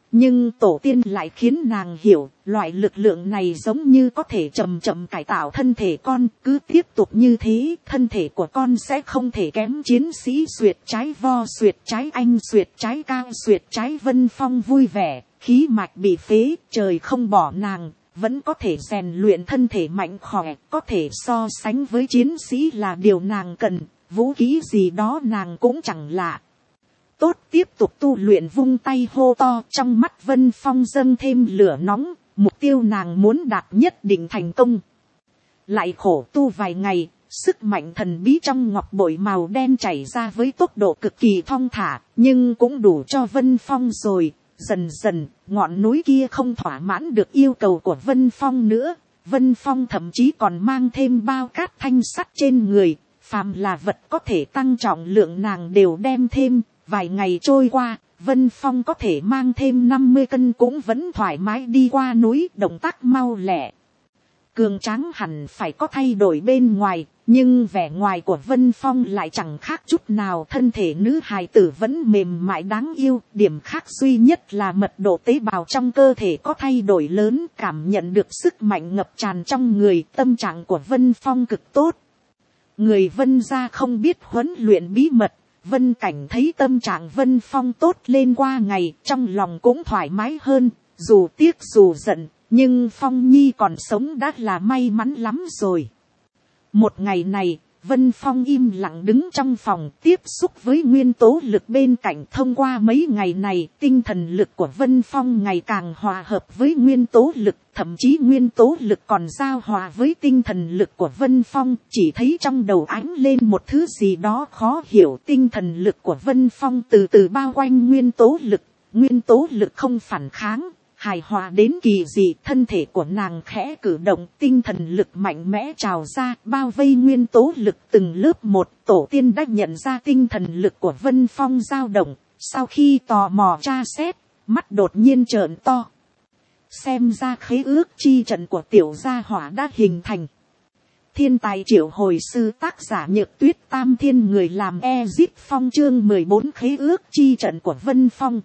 nhưng tổ tiên lại khiến nàng hiểu, loại lực lượng này giống như có thể chậm chậm cải tạo thân thể con, cứ tiếp tục như thế, thân thể của con sẽ không thể kém chiến sĩ xuyệt trái vo xuyệt trái anh xuyệt trái cao xuyệt trái. Vân Phong vui vẻ, khí mạch bị phế, trời không bỏ nàng, vẫn có thể rèn luyện thân thể mạnh khỏe, có thể so sánh với chiến sĩ là điều nàng cần, vũ khí gì đó nàng cũng chẳng lạ. Tốt, tiếp tục tu luyện, vung tay hô to, trong mắt Vân Phong dâng thêm lửa nóng, mục tiêu nàng muốn đạt nhất định thành công. Lại khổ tu vài ngày, sức mạnh thần bí trong ngọc bội màu đen chảy ra với tốc độ cực kỳ thong thả, nhưng cũng đủ cho Vân Phong rồi. Dần dần, ngọn núi kia không thỏa mãn được yêu cầu của Vân Phong nữa. Vân Phong thậm chí còn mang thêm bao cát thanh sắt trên người, phàm là vật có thể tăng trọng lượng nàng đều đem thêm. Vài ngày trôi qua, Vân Phong có thể mang thêm 50 cân cũng vẫn thoải mái đi qua núi, động tác mau lẹ. Cường tráng hẳn phải có thay đổi bên ngoài, nhưng vẻ ngoài của Vân Phong lại chẳng khác chút nào. Thân thể nữ hài tử vẫn mềm mại đáng yêu, điểm khác duy nhất là mật độ tế bào trong cơ thể có thay đổi lớn, cảm nhận được sức mạnh ngập tràn trong người. Tâm trạng của Vân Phong cực tốt. Người Vân gia không biết huấn luyện bí mật. Vân Cảnh thấy tâm trạng Vân Phong tốt lên qua ngày, trong lòng cũng thoải mái hơn, dù tiếc dù giận, nhưng Phong Nhi còn sống đã là may mắn lắm rồi. Một ngày này, Vân Phong im lặng đứng trong phòng, tiếp xúc với nguyên tố lực bên cạnh. Thông qua mấy ngày này, tinh thần lực của Vân Phong ngày càng hòa hợp với nguyên tố lực, thậm chí nguyên tố lực còn giao hòa với tinh thần lực của Vân Phong. Chỉ thấy trong đầu ánh lên một thứ gì đó khó hiểu. Tinh thần lực của Vân Phong từ từ bao quanh nguyên tố lực không phản kháng, hài hòa đến kỳ dị. Thân thể của nàng khẽ cử động, tinh thần lực mạnh mẽ trào ra, bao vây nguyên tố lực từng lớp một. Tổ tiên đã nhận ra tinh thần lực của Vân Phong dao động, sau khi tò mò tra xét, mắt đột nhiên trợn to. Xem ra khế ước chi trận của tiểu gia hỏa đã hình thành. Thiên tài triệu hồi sư, tác giả Nhược Tuyết, Tam Thiên người làm Ezip Phong. Chương 14, khế ước chi trận của Vân Phong.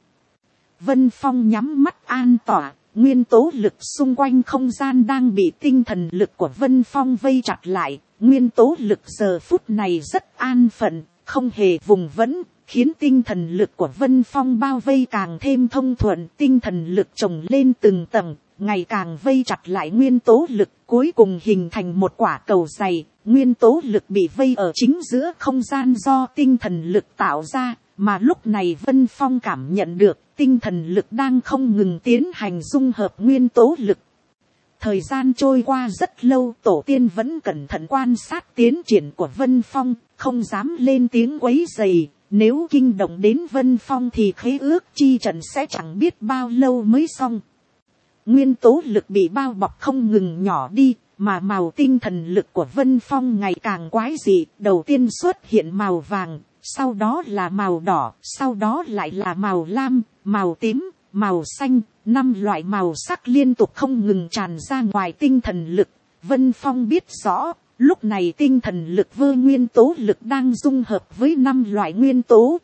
Vân Phong nhắm mắt an tỏa, nguyên tố lực xung quanh không gian đang bị tinh thần lực của Vân Phong vây chặt lại. Nguyên tố lực giờ phút này rất an phận, không hề vùng vẫy, khiến tinh thần lực của Vân Phong bao vây càng thêm thông thuận. Tinh thần lực chồng lên từng tầng, ngày càng vây chặt lại nguyên tố lực, cuối cùng hình thành một quả cầu dày. Nguyên tố lực bị vây ở chính giữa không gian do tinh thần lực tạo ra, mà lúc này Vân Phong cảm nhận được tinh thần lực đang không ngừng tiến hành dung hợp nguyên tố lực. Thời gian trôi qua rất lâu, tổ tiên vẫn cẩn thận quan sát tiến triển của Vân Phong, không dám lên tiếng quấy rầy. Nếu kinh động đến Vân Phong thì khế ước chi trận sẽ chẳng biết bao lâu mới xong. Nguyên tố lực bị bao bọc không ngừng nhỏ đi, mà màu tinh thần lực của Vân Phong ngày càng quái dị. Đầu tiên xuất hiện màu vàng, sau đó là màu đỏ, sau đó lại là màu lam, màu tím, màu xanh. 5 loại màu sắc liên tục không ngừng tràn ra ngoài tinh thần lực. Vân Phong biết rõ, lúc này tinh thần lực với nguyên tố lực đang dung hợp với 5 loại nguyên tố.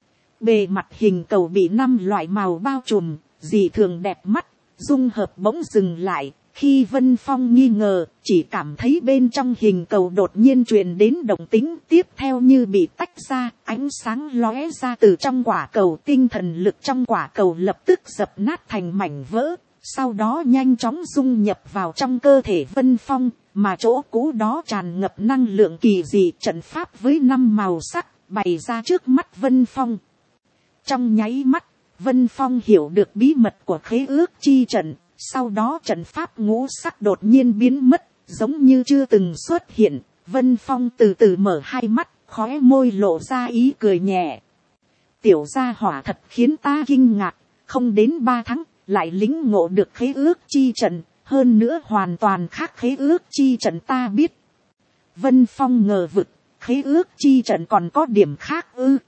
Bề mặt hình cầu bị 5 loại màu bao trùm, dị thường đẹp mắt. Dung hợp bỗng dừng lại. Khi Vân Phong nghi ngờ, chỉ cảm thấy bên trong hình cầu đột nhiên truyền đến động tĩnh, tiếp theo như bị tách ra, ánh sáng lóe ra từ trong quả cầu. Tinh thần lực trong quả cầu lập tức dập nát thành mảnh vỡ, sau đó nhanh chóng dung nhập vào trong cơ thể Vân Phong, mà chỗ cũ đó tràn ngập năng lượng kỳ dị. Trận pháp với 5 màu sắc bày ra trước mắt Vân Phong. Trong nháy mắt, Vân Phong hiểu được bí mật của khế ước chi trận. Sau đó trận pháp ngũ sắc đột nhiên biến mất, giống như chưa từng xuất hiện. Vân Phong từ từ mở hai mắt, khóe môi lộ ra ý cười nhẹ. Tiểu gia hỏa thật khiến ta kinh ngạc, không đến 3 tháng, lại lĩnh ngộ được khế ước chi trận, hơn nữa hoàn toàn khác khế ước chi trận ta biết. Vân Phong ngờ vực, khế ước chi trận còn có điểm khác ư?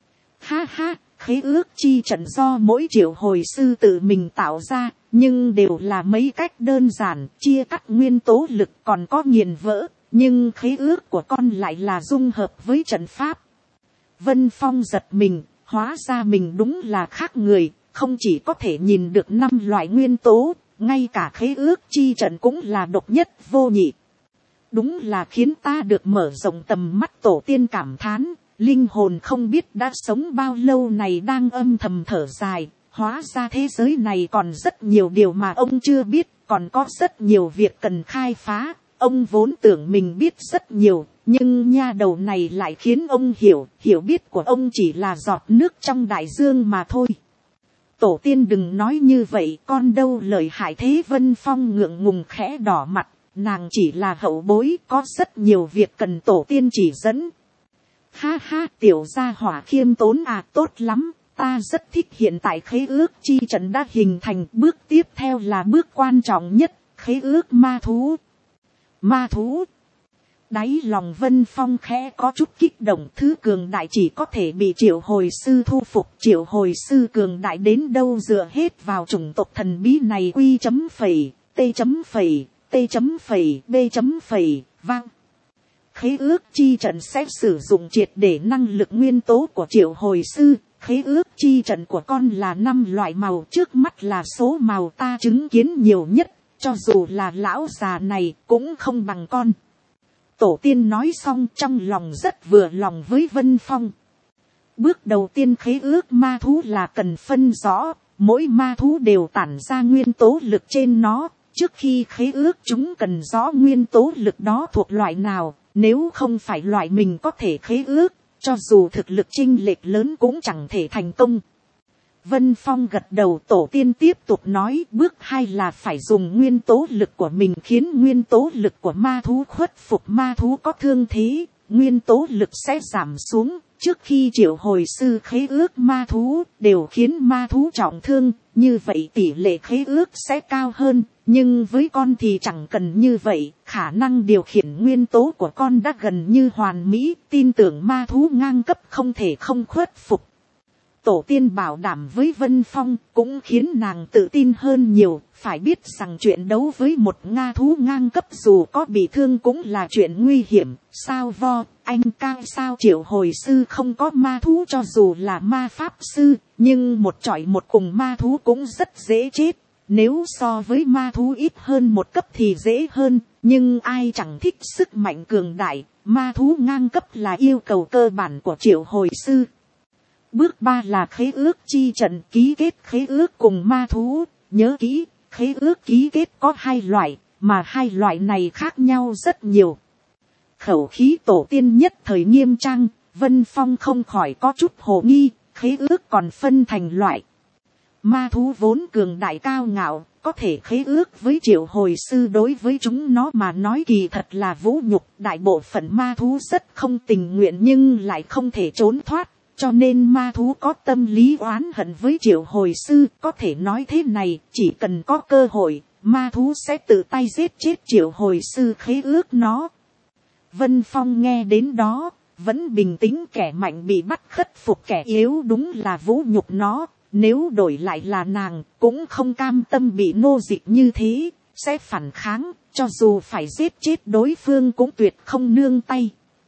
Ha ha, khế ước chi trận do mỗi triệu hồi sư tự mình tạo ra, nhưng đều là mấy cách đơn giản, chia cắt nguyên tố lực còn có nghiền vỡ, nhưng khế ước của con lại là dung hợp với trận pháp. Vân Phong giật mình, hóa ra mình đúng là khác người, không chỉ có thể nhìn được 5 loại nguyên tố, ngay cả khế ước chi trận cũng là độc nhất vô nhị. Đúng là khiến ta được mở rộng tầm mắt. Tổ tiên cảm thán, linh hồn không biết đã sống bao lâu này đang âm thầm thở dài, hóa ra thế giới này còn rất nhiều điều mà ông chưa biết, còn có rất nhiều việc cần khai phá. Ông vốn tưởng mình biết rất nhiều, nhưng nha đầu này lại khiến ông hiểu biết của ông chỉ là giọt nước trong đại dương mà thôi. Tổ tiên đừng nói như vậy, con đâu lợi hại thế. Vân Phong ngượng ngùng khẽ đỏ mặt, nàng chỉ là hậu bối, có rất nhiều việc cần tổ tiên chỉ dẫn. Ha ha, tiểu gia hỏa khiêm tốn à, tốt lắm, ta rất thích hiện tại khế ước chi trận đã hình thành. Bước tiếp theo là bước quan trọng nhất, khế ước ma thú. Ma thú. Đáy lòng Vân Phong khẽ có chút kích động, thứ cường đại chỉ có thể bị triệu hồi sư thu phục. Triệu hồi sư cường đại đến đâu dựa hết vào chủng tộc thần bí này. Q chấm phẩy, T chấm phẩy, T chấm phẩy, B chấm phẩy, vang. Khế ước chi trận sẽ sử dụng triệt để năng lực nguyên tố của triệu hồi sư. Khế ước chi trận của con là 5 loại màu, trước mắt là số màu ta chứng kiến nhiều nhất, cho dù là lão già này cũng không bằng con. Tổ tiên nói xong trong lòng rất vừa lòng với Vân Phong. Bước đầu tiên khế ước ma thú là cần phân rõ, mỗi ma thú đều tản ra nguyên tố lực trên nó. Trước khi khế ước chúng cần rõ nguyên tố lực đó thuộc loại nào, nếu không phải loại mình có thể khế ước, cho dù thực lực chênh lệch lớn cũng chẳng thể thành công. Vân Phong gật đầu. Tổ tiên tiếp tục nói, bước 2 là phải dùng nguyên tố lực của mình khiến nguyên tố lực của ma thú khuất phục. Ma thú có thương thế, nguyên tố lực sẽ giảm xuống. Trước khi triệu hồi sư khế ước ma thú đều khiến ma thú trọng thương, như vậy tỷ lệ khế ước sẽ cao hơn. Nhưng với con thì chẳng cần như vậy, khả năng điều khiển nguyên tố của con đã gần như hoàn mỹ, tin tưởng ma thú ngang cấp không thể không khuất phục. Tổ tiên bảo đảm với Vân Phong cũng khiến nàng tự tin hơn nhiều, phải biết rằng chuyện đấu với một Nga thú ngang cấp dù có bị thương cũng là chuyện nguy hiểm. Sao vo, anh cao sao triệu hồi sư không có ma thú cho dù là ma pháp sư, nhưng một chọi một cùng ma thú cũng rất dễ chết. Nếu so với ma thú ít hơn một cấp thì dễ hơn, nhưng ai chẳng thích sức mạnh cường đại, ma thú ngang cấp là yêu cầu cơ bản của triệu hồi sư. Bước 3 là khế ước chi trận, ký kết khế ước cùng ma thú. Nhớ kỹ, khế ước ký kết có 2 loại, mà 2 loại này khác nhau rất nhiều. Khẩu khí tổ tiên nhất thời nghiêm trang, Vân Phong không khỏi có chút hồ nghi, khế ước còn phân thành loại. Ma thú vốn cường đại cao ngạo, có thể khế ước với triệu hồi sư đối với chúng nó mà nói kỳ thật là vũ nhục. Đại bộ phận ma thú rất không tình nguyện nhưng lại không thể trốn thoát. Cho nên ma thú có tâm lý oán hận với triệu hồi sư. Có thể nói thế này, chỉ cần có cơ hội, ma thú sẽ tự tay giết chết triệu hồi sư khế ước nó. Vân Phong nghe đến đó, vẫn bình tĩnh. Kẻ mạnh bị bắt khất phục kẻ yếu đúng là vũ nhục nó. Nếu đổi lại là nàng, cũng không cam tâm bị nô dịch như thế, sẽ phản kháng, cho dù phải giết chết đối phương cũng tuyệt không nương tay.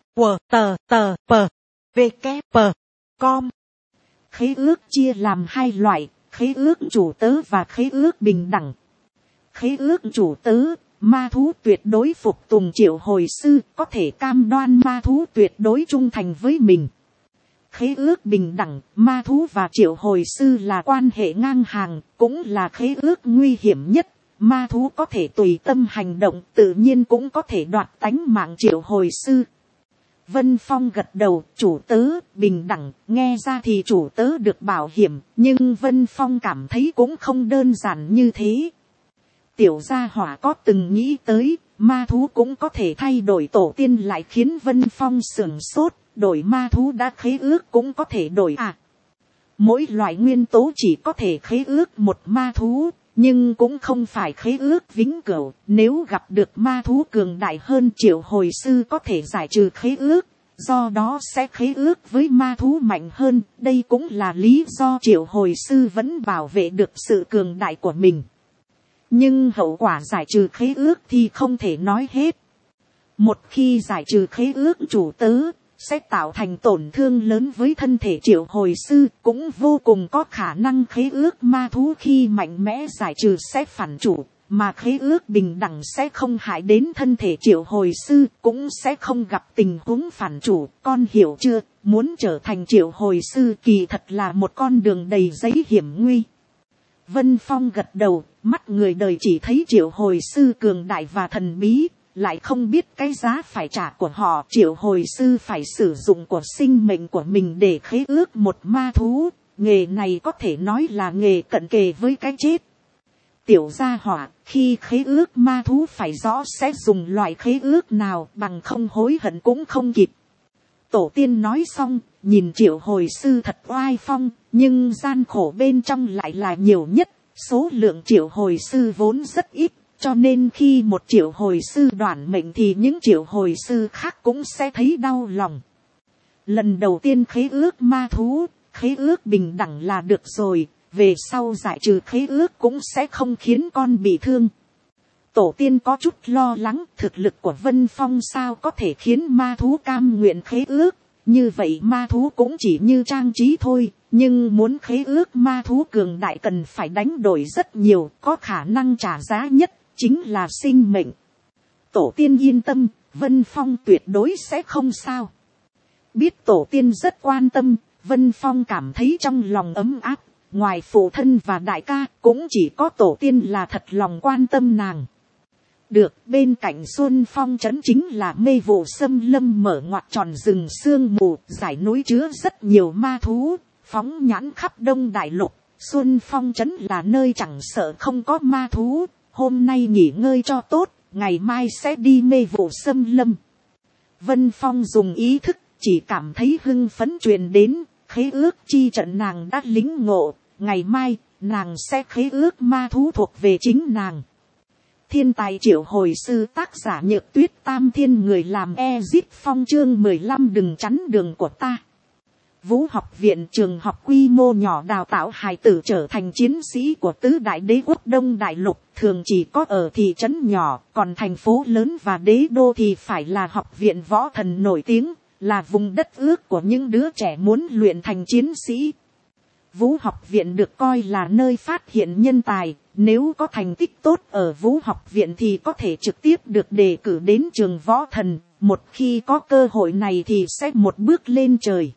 Com. Khế ước chia làm 2 loại, khế ước chủ tớ và khế ước bình đẳng. Khế ước chủ tớ, ma thú tuyệt đối phục tùng triệu hồi sư, có thể cam đoan ma thú tuyệt đối trung thành với mình. Khế ước bình đẳng, ma thú và triệu hồi sư là quan hệ ngang hàng, cũng là khế ước nguy hiểm nhất. Ma thú có thể tùy tâm hành động, tự nhiên cũng có thể đoạt tánh mạng triệu hồi sư. Vân Phong gật đầu, chủ tớ, bình đẳng, nghe ra thì chủ tớ được bảo hiểm, nhưng Vân Phong cảm thấy cũng không đơn giản như thế. Tiểu gia hỏa có từng nghĩ tới, ma thú cũng có thể thay đổi. Tổ tiên lại khiến Vân Phong sửng sốt, đổi ma thú đã khế ước cũng có thể đổi à. Mỗi loại nguyên tố chỉ có thể khế ước một ma thú, nhưng cũng không phải khế ước vĩnh cửu. Nếu gặp được ma thú cường đại hơn, triệu hồi sư có thể giải trừ khế ước, do đó sẽ khế ước với ma thú mạnh hơn. Đây cũng là lý do triệu hồi sư vẫn bảo vệ được sự cường đại của mình. Nhưng hậu quả giải trừ khế ước thì không thể nói hết. Một khi giải trừ khế ước chủ tớ, sẽ tạo thành tổn thương lớn với thân thể triệu hồi sư, cũng vô cùng có khả năng khế ước ma thú khi mạnh mẽ giải trừ sẽ phản chủ, mà khế ước bình đẳng sẽ không hại đến thân thể triệu hồi sư, cũng sẽ không gặp tình huống phản chủ. Con hiểu chưa, muốn trở thành triệu hồi sư kỳ thật là một con đường đầy giấy hiểm nguy. Vân Phong gật đầu, mắt người đời chỉ thấy triệu hồi sư cường đại và thần bí, lại không biết cái giá phải trả của họ. Triệu hồi sư phải sử dụng của sinh mệnh của mình để khế ước một ma thú, nghề này có thể nói là nghề cận kề với cái chết. Tiểu gia hỏa, khi khế ước ma thú phải rõ sẽ dùng loại khế ước nào, bằng không hối hận cũng không kịp. Tổ tiên nói xong, nhìn triệu hồi sư thật oai phong, nhưng gian khổ bên trong lại là nhiều nhất. Số lượng triệu hồi sư vốn rất ít, cho nên khi một triệu hồi sư đoản mệnh thì những triệu hồi sư khác cũng sẽ thấy đau lòng. Lần đầu tiên khế ước ma thú, khế ước bình đẳng là được rồi, về sau giải trừ khế ước cũng sẽ không khiến con bị thương. Tổ tiên có chút lo lắng, thực lực của Vân Phong sao có thể khiến ma thú cam nguyện khế ước, như vậy ma thú cũng chỉ như trang trí thôi, nhưng muốn khế ước ma thú cường đại cần phải đánh đổi rất nhiều, có khả năng trả giá nhất chính là sinh mệnh. Tổ tiên yên tâm, Vân Phong tuyệt đối sẽ không sao. Biết tổ tiên rất quan tâm, Vân Phong cảm thấy trong lòng ấm áp, ngoài phụ thân và đại ca cũng chỉ có tổ tiên là thật lòng quan tâm nàng. Được, bên cạnh Xuân Phong trấn chính là mê vụ xâm lâm mở ngoặt tròn rừng sương mù, dải núi chứa rất nhiều ma thú, phóng nhãn khắp Đông Đại Lục. Xuân Phong trấn là nơi chẳng sợ không có ma thú, hôm nay nghỉ ngơi cho tốt, ngày mai sẽ đi mê vụ xâm lâm. Vân Phong dùng ý thức, chỉ cảm thấy hưng phấn truyền đến, khế ước chi trận nàng đã lính ngộ, ngày mai, nàng sẽ khế ước ma thú thuộc về chính nàng. Thiên tài triệu hồi sư tác giả Nhược Tuyết Tam Thiên người làm Ezip Phong chương 15 đừng chắn đường của ta. Vũ học viện trường học quy mô nhỏ đào tạo hài tử trở thành chiến sĩ của tứ đại đế quốc Đông Đại Lục, thường chỉ có ở thị trấn nhỏ, còn thành phố lớn và đế đô thì phải là học viện võ thần nổi tiếng, là vùng đất ước của những đứa trẻ muốn luyện thành chiến sĩ. Vũ học viện được coi là nơi phát hiện nhân tài, nếu có thành tích tốt ở Vũ học viện thì có thể trực tiếp được đề cử đến trường võ thần, một khi có cơ hội này thì sẽ một bước lên trời.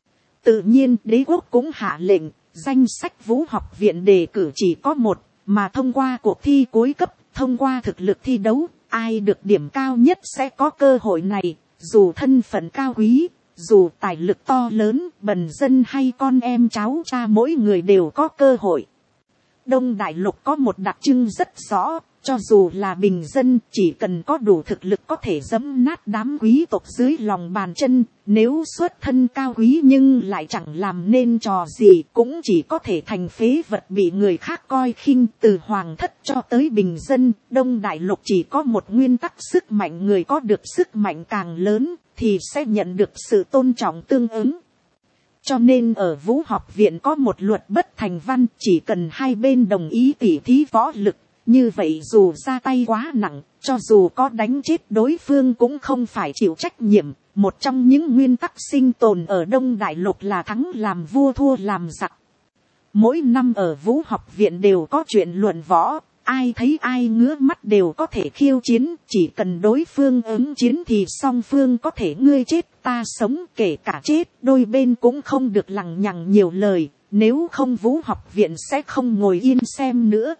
Tự nhiên đế quốc cũng hạ lệnh, danh sách Vũ học viện đề cử chỉ có một, mà thông qua cuộc thi cuối cấp, thông qua thực lực thi đấu, ai được điểm cao nhất sẽ có cơ hội này, dù thân phận cao quý, dù tài lực to lớn, bần dân hay con em cháu cha mỗi người đều có cơ hội. Đông Đại Lục có một đặc trưng rất rõ, cho dù là bình dân chỉ cần có đủ thực lực có thể giẫm nát đám quý tộc dưới lòng bàn chân, nếu xuất thân cao quý nhưng lại chẳng làm nên trò gì cũng chỉ có thể thành phế vật bị người khác coi khinh. Từ hoàng thất cho tới bình dân, Đông Đại Lục chỉ có một nguyên tắc, sức mạnh người có được sức mạnh càng lớn thì sẽ nhận được sự tôn trọng tương ứng. Cho nên ở Vũ học viện có một luật bất thành văn, chỉ cần hai bên đồng ý tỉ thí võ lực, như vậy dù ra tay quá nặng, cho dù có đánh chết đối phương cũng không phải chịu trách nhiệm. Một trong những nguyên tắc sinh tồn ở Đông Đại Lục là thắng làm vua thua làm giặc. Mỗi năm ở Vũ học viện đều có chuyện luận võ, ai thấy ai ngứa mắt đều có thể khiêu chiến, chỉ cần đối phương ứng chiến thì song phương có thể ngươi chết ta sống, kể cả chết đôi bên cũng không được lằng nhằng nhiều lời, nếu không Vũ học viện sẽ không ngồi yên xem nữa.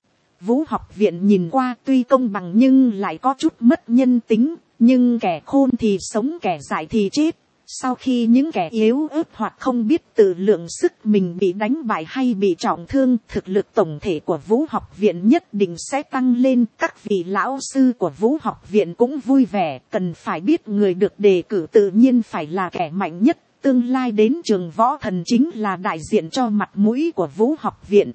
Vũ học viện nhìn qua tuy công bằng nhưng lại có chút mất nhân tính, nhưng kẻ khôn thì sống kẻ dại thì chết. Sau khi những kẻ yếu ớt hoặc không biết tự lượng sức mình bị đánh bại hay bị trọng thương, thực lực tổng thể của Vũ học viện nhất định sẽ tăng lên. Các vị lão sư của Vũ học viện cũng vui vẻ, cần phải biết người được đề cử tự nhiên phải là kẻ mạnh nhất. Tương lai đến trường võ thần chính là đại diện cho mặt mũi của Vũ học viện.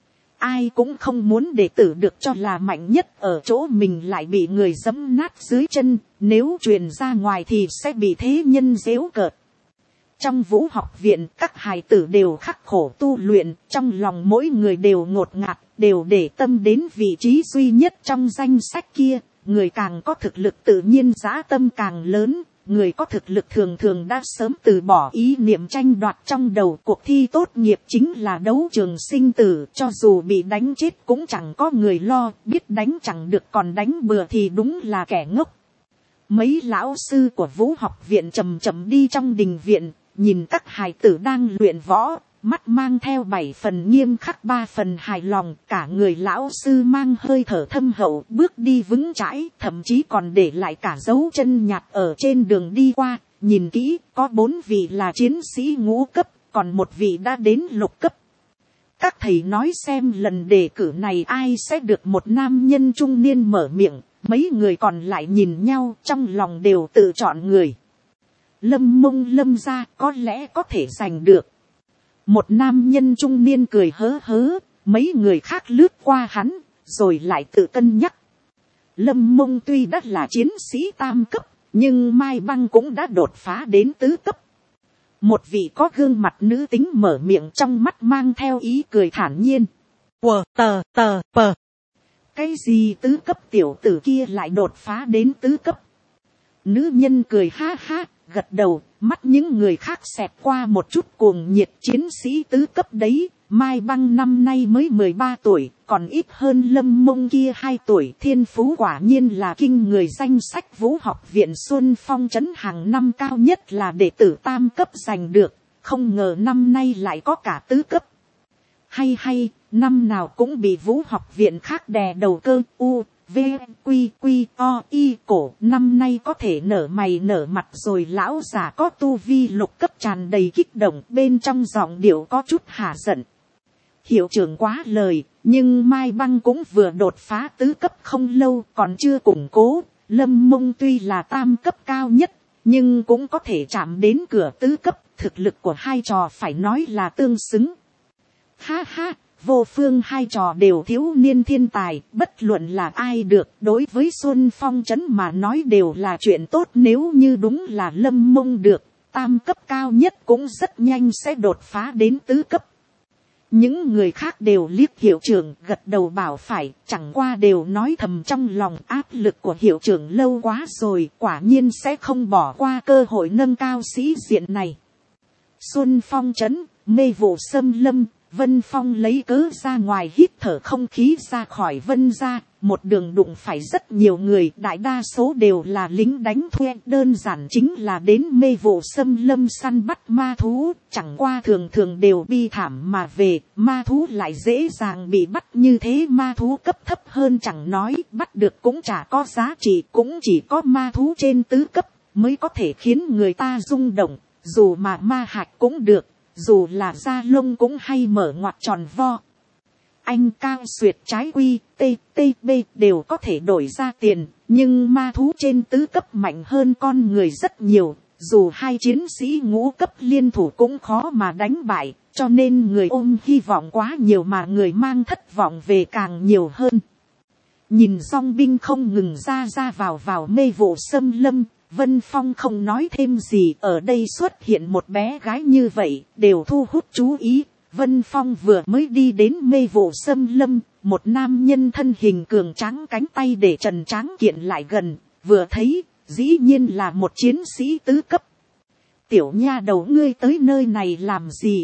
Ai cũng không muốn đệ tử được cho là mạnh nhất ở chỗ mình lại bị người giẫm nát dưới chân, nếu truyền ra ngoài thì sẽ bị thế nhân giễu cợt. Trong Vũ học viện các hài tử đều khắc khổ tu luyện, trong lòng mỗi người đều ngột ngạt, đều để tâm đến vị trí duy nhất trong danh sách kia. Người càng có thực lực tự nhiên dã tâm càng lớn, người có thực lực thường thường đã sớm từ bỏ ý niệm tranh đoạt trong đầu. Cuộc thi tốt nghiệp chính là đấu trường sinh tử, cho dù bị đánh chết cũng chẳng có người lo, biết đánh chẳng được còn đánh bừa thì đúng là kẻ ngốc. Mấy lão sư của Vũ học viện chậm chậm đi trong đình viện, nhìn các hài tử đang luyện võ, mắt mang theo 7 phần nghiêm khắc 3 phần hài lòng. Cả người lão sư mang hơi thở thâm hậu, bước đi vững chãi, thậm chí còn để lại cả dấu chân nhạt ở trên đường đi qua. Nhìn kỹ, có 4 vị là chiến sĩ ngũ cấp, còn 1 vị đã đến lục cấp. Các thầy nói xem lần đề cử này ai sẽ được. Một nam nhân trung niên mở miệng, mấy người còn lại nhìn nhau trong lòng đều tự chọn người. Lâm Mông Lâm gia có lẽ có thể giành được. Một nam nhân trung niên cười hớ hớ, mấy người khác lướt qua hắn, rồi lại tự cân nhắc. Lâm Mông tuy đã là chiến sĩ tam cấp, nhưng Mai Băng cũng đã đột phá đến tứ cấp. Một vị có gương mặt nữ tính mở miệng, trong mắt mang theo ý cười thản nhiên. Pờ. Cái gì tứ cấp, tiểu tử kia lại đột phá đến tứ cấp. Nữ nhân cười ha ha, gật đầu, mắt những người khác xẹt qua một chút cuồng nhiệt. Chiến sĩ tứ cấp đấy, Mai Băng năm nay mới 13 tuổi, còn ít hơn Lâm Mông kia 2 tuổi. Thiên phú quả nhiên là kinh người. Danh sách Vũ học viện Xuân Phong trấn hàng năm cao nhất là đệ tử tam cấp giành được, không ngờ năm nay lại có cả tứ cấp. Hay, năm nào cũng bị Vũ học viện khác đè đầu cơ. V, Q, O, I cổ, năm nay có thể nở mày nở mặt rồi. Lão già có tu vi lục cấp tràn đầy kích động, bên trong giọng điệu có chút hả giận. Hiệu trưởng quá lời, nhưng Mai Băng cũng vừa đột phá tứ cấp không lâu, còn chưa củng cố. Lâm Mông tuy là tam cấp cao nhất, nhưng cũng có thể chạm đến cửa tứ cấp. Thực lực của hai trò phải nói là tương xứng. Ha ha, vô phương hai trò đều thiếu niên thiên tài, bất luận là ai được, đối với Xuân Phong trấn mà nói đều là chuyện tốt. Nếu như đúng là Lâm Mông được, tam cấp cao nhất cũng rất nhanh sẽ đột phá đến tứ cấp. Những người khác đều liếc hiệu trưởng, gật đầu bảo phải, chẳng qua đều nói thầm trong lòng áp lực của hiệu trưởng lâu quá rồi, quả nhiên sẽ không bỏ qua cơ hội nâng cao sĩ diện này. Xuân Phong trấn, mê vụ xâm lâm. Vân Phong lấy cớ ra ngoài hít thở không khí ra khỏi Vân gia, một đường đụng phải rất nhiều người, đại đa số đều là lính đánh thuê, đơn giản chính là đến mê vụ xâm lâm săn bắt ma thú, chẳng qua thường thường đều bi thảm mà về, ma thú lại dễ dàng bị bắt như thế. Ma thú cấp thấp hơn chẳng nói, bắt được cũng chả có giá trị, cũng chỉ có ma thú trên tứ cấp mới có thể khiến người ta rung động, dù mà ma hạch cũng được. Dù là da lông cũng hay mở ngoặt tròn vo. Anh cao xuyệt trái quy, TTB đều có thể đổi ra tiền. Nhưng ma thú trên tứ cấp mạnh hơn con người rất nhiều. Dù hai chiến sĩ ngũ cấp liên thủ cũng khó mà đánh bại. Cho nên người ôm hy vọng quá nhiều mà người mang thất vọng về càng nhiều hơn. Nhìn dòng binh không ngừng ra vào mê vụ xâm lâm. Vân Phong không nói thêm gì, ở đây xuất hiện một bé gái như vậy, đều thu hút chú ý. Vân Phong vừa mới đi đến mê vụ xâm lâm, một nam nhân thân hình cường tráng cánh tay để trần tráng kiện lại gần, vừa thấy, dĩ nhiên là một chiến sĩ tứ cấp. Tiểu nha đầu, ngươi tới nơi này làm gì?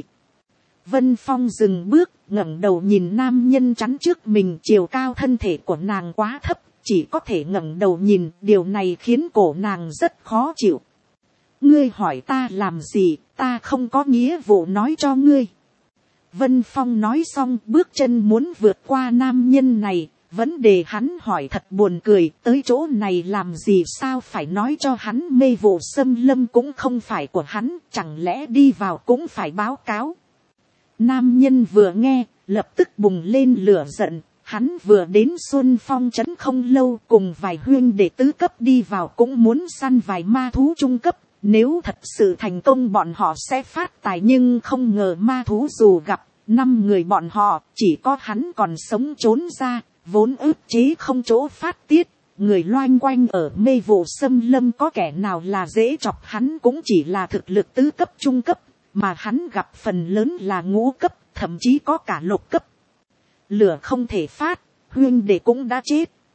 Vân Phong dừng bước, ngẩng đầu nhìn nam nhân chắn trước mình. Chiều cao thân thể của nàng quá thấp, chỉ có thể ngẩng đầu nhìn, điều này khiến cổ nàng rất khó chịu. Ngươi hỏi ta làm gì, ta không có nghĩa vụ nói cho ngươi. Vân Phong nói xong bước chân muốn vượt qua nam nhân này. Vấn đề hắn hỏi thật buồn cười, tới chỗ này làm gì, sao phải nói cho hắn. Mê vụ xâm lâm cũng không phải của hắn, chẳng lẽ đi vào cũng phải báo cáo. Nam nhân vừa nghe, lập tức bùng lên lửa giận. Hắn vừa đến Xuân Phong trấn không lâu, cùng vài huynh đệ tứ cấp đi vào cũng muốn săn vài ma thú trung cấp. Nếu thật sự thành công bọn họ sẽ phát tài, nhưng không ngờ ma thú dù gặp 5 người bọn họ, chỉ có hắn còn sống trốn ra, vốn ức chế không chỗ phát tiết. Người loanh quanh ở mê vụ xâm lâm có kẻ nào là dễ chọc hắn cũng chỉ là thực lực tứ cấp trung cấp, mà hắn gặp phần lớn là ngũ cấp, thậm chí có cả lục cấp. Lửa không thể phát, huynh đệ cũng đã chết,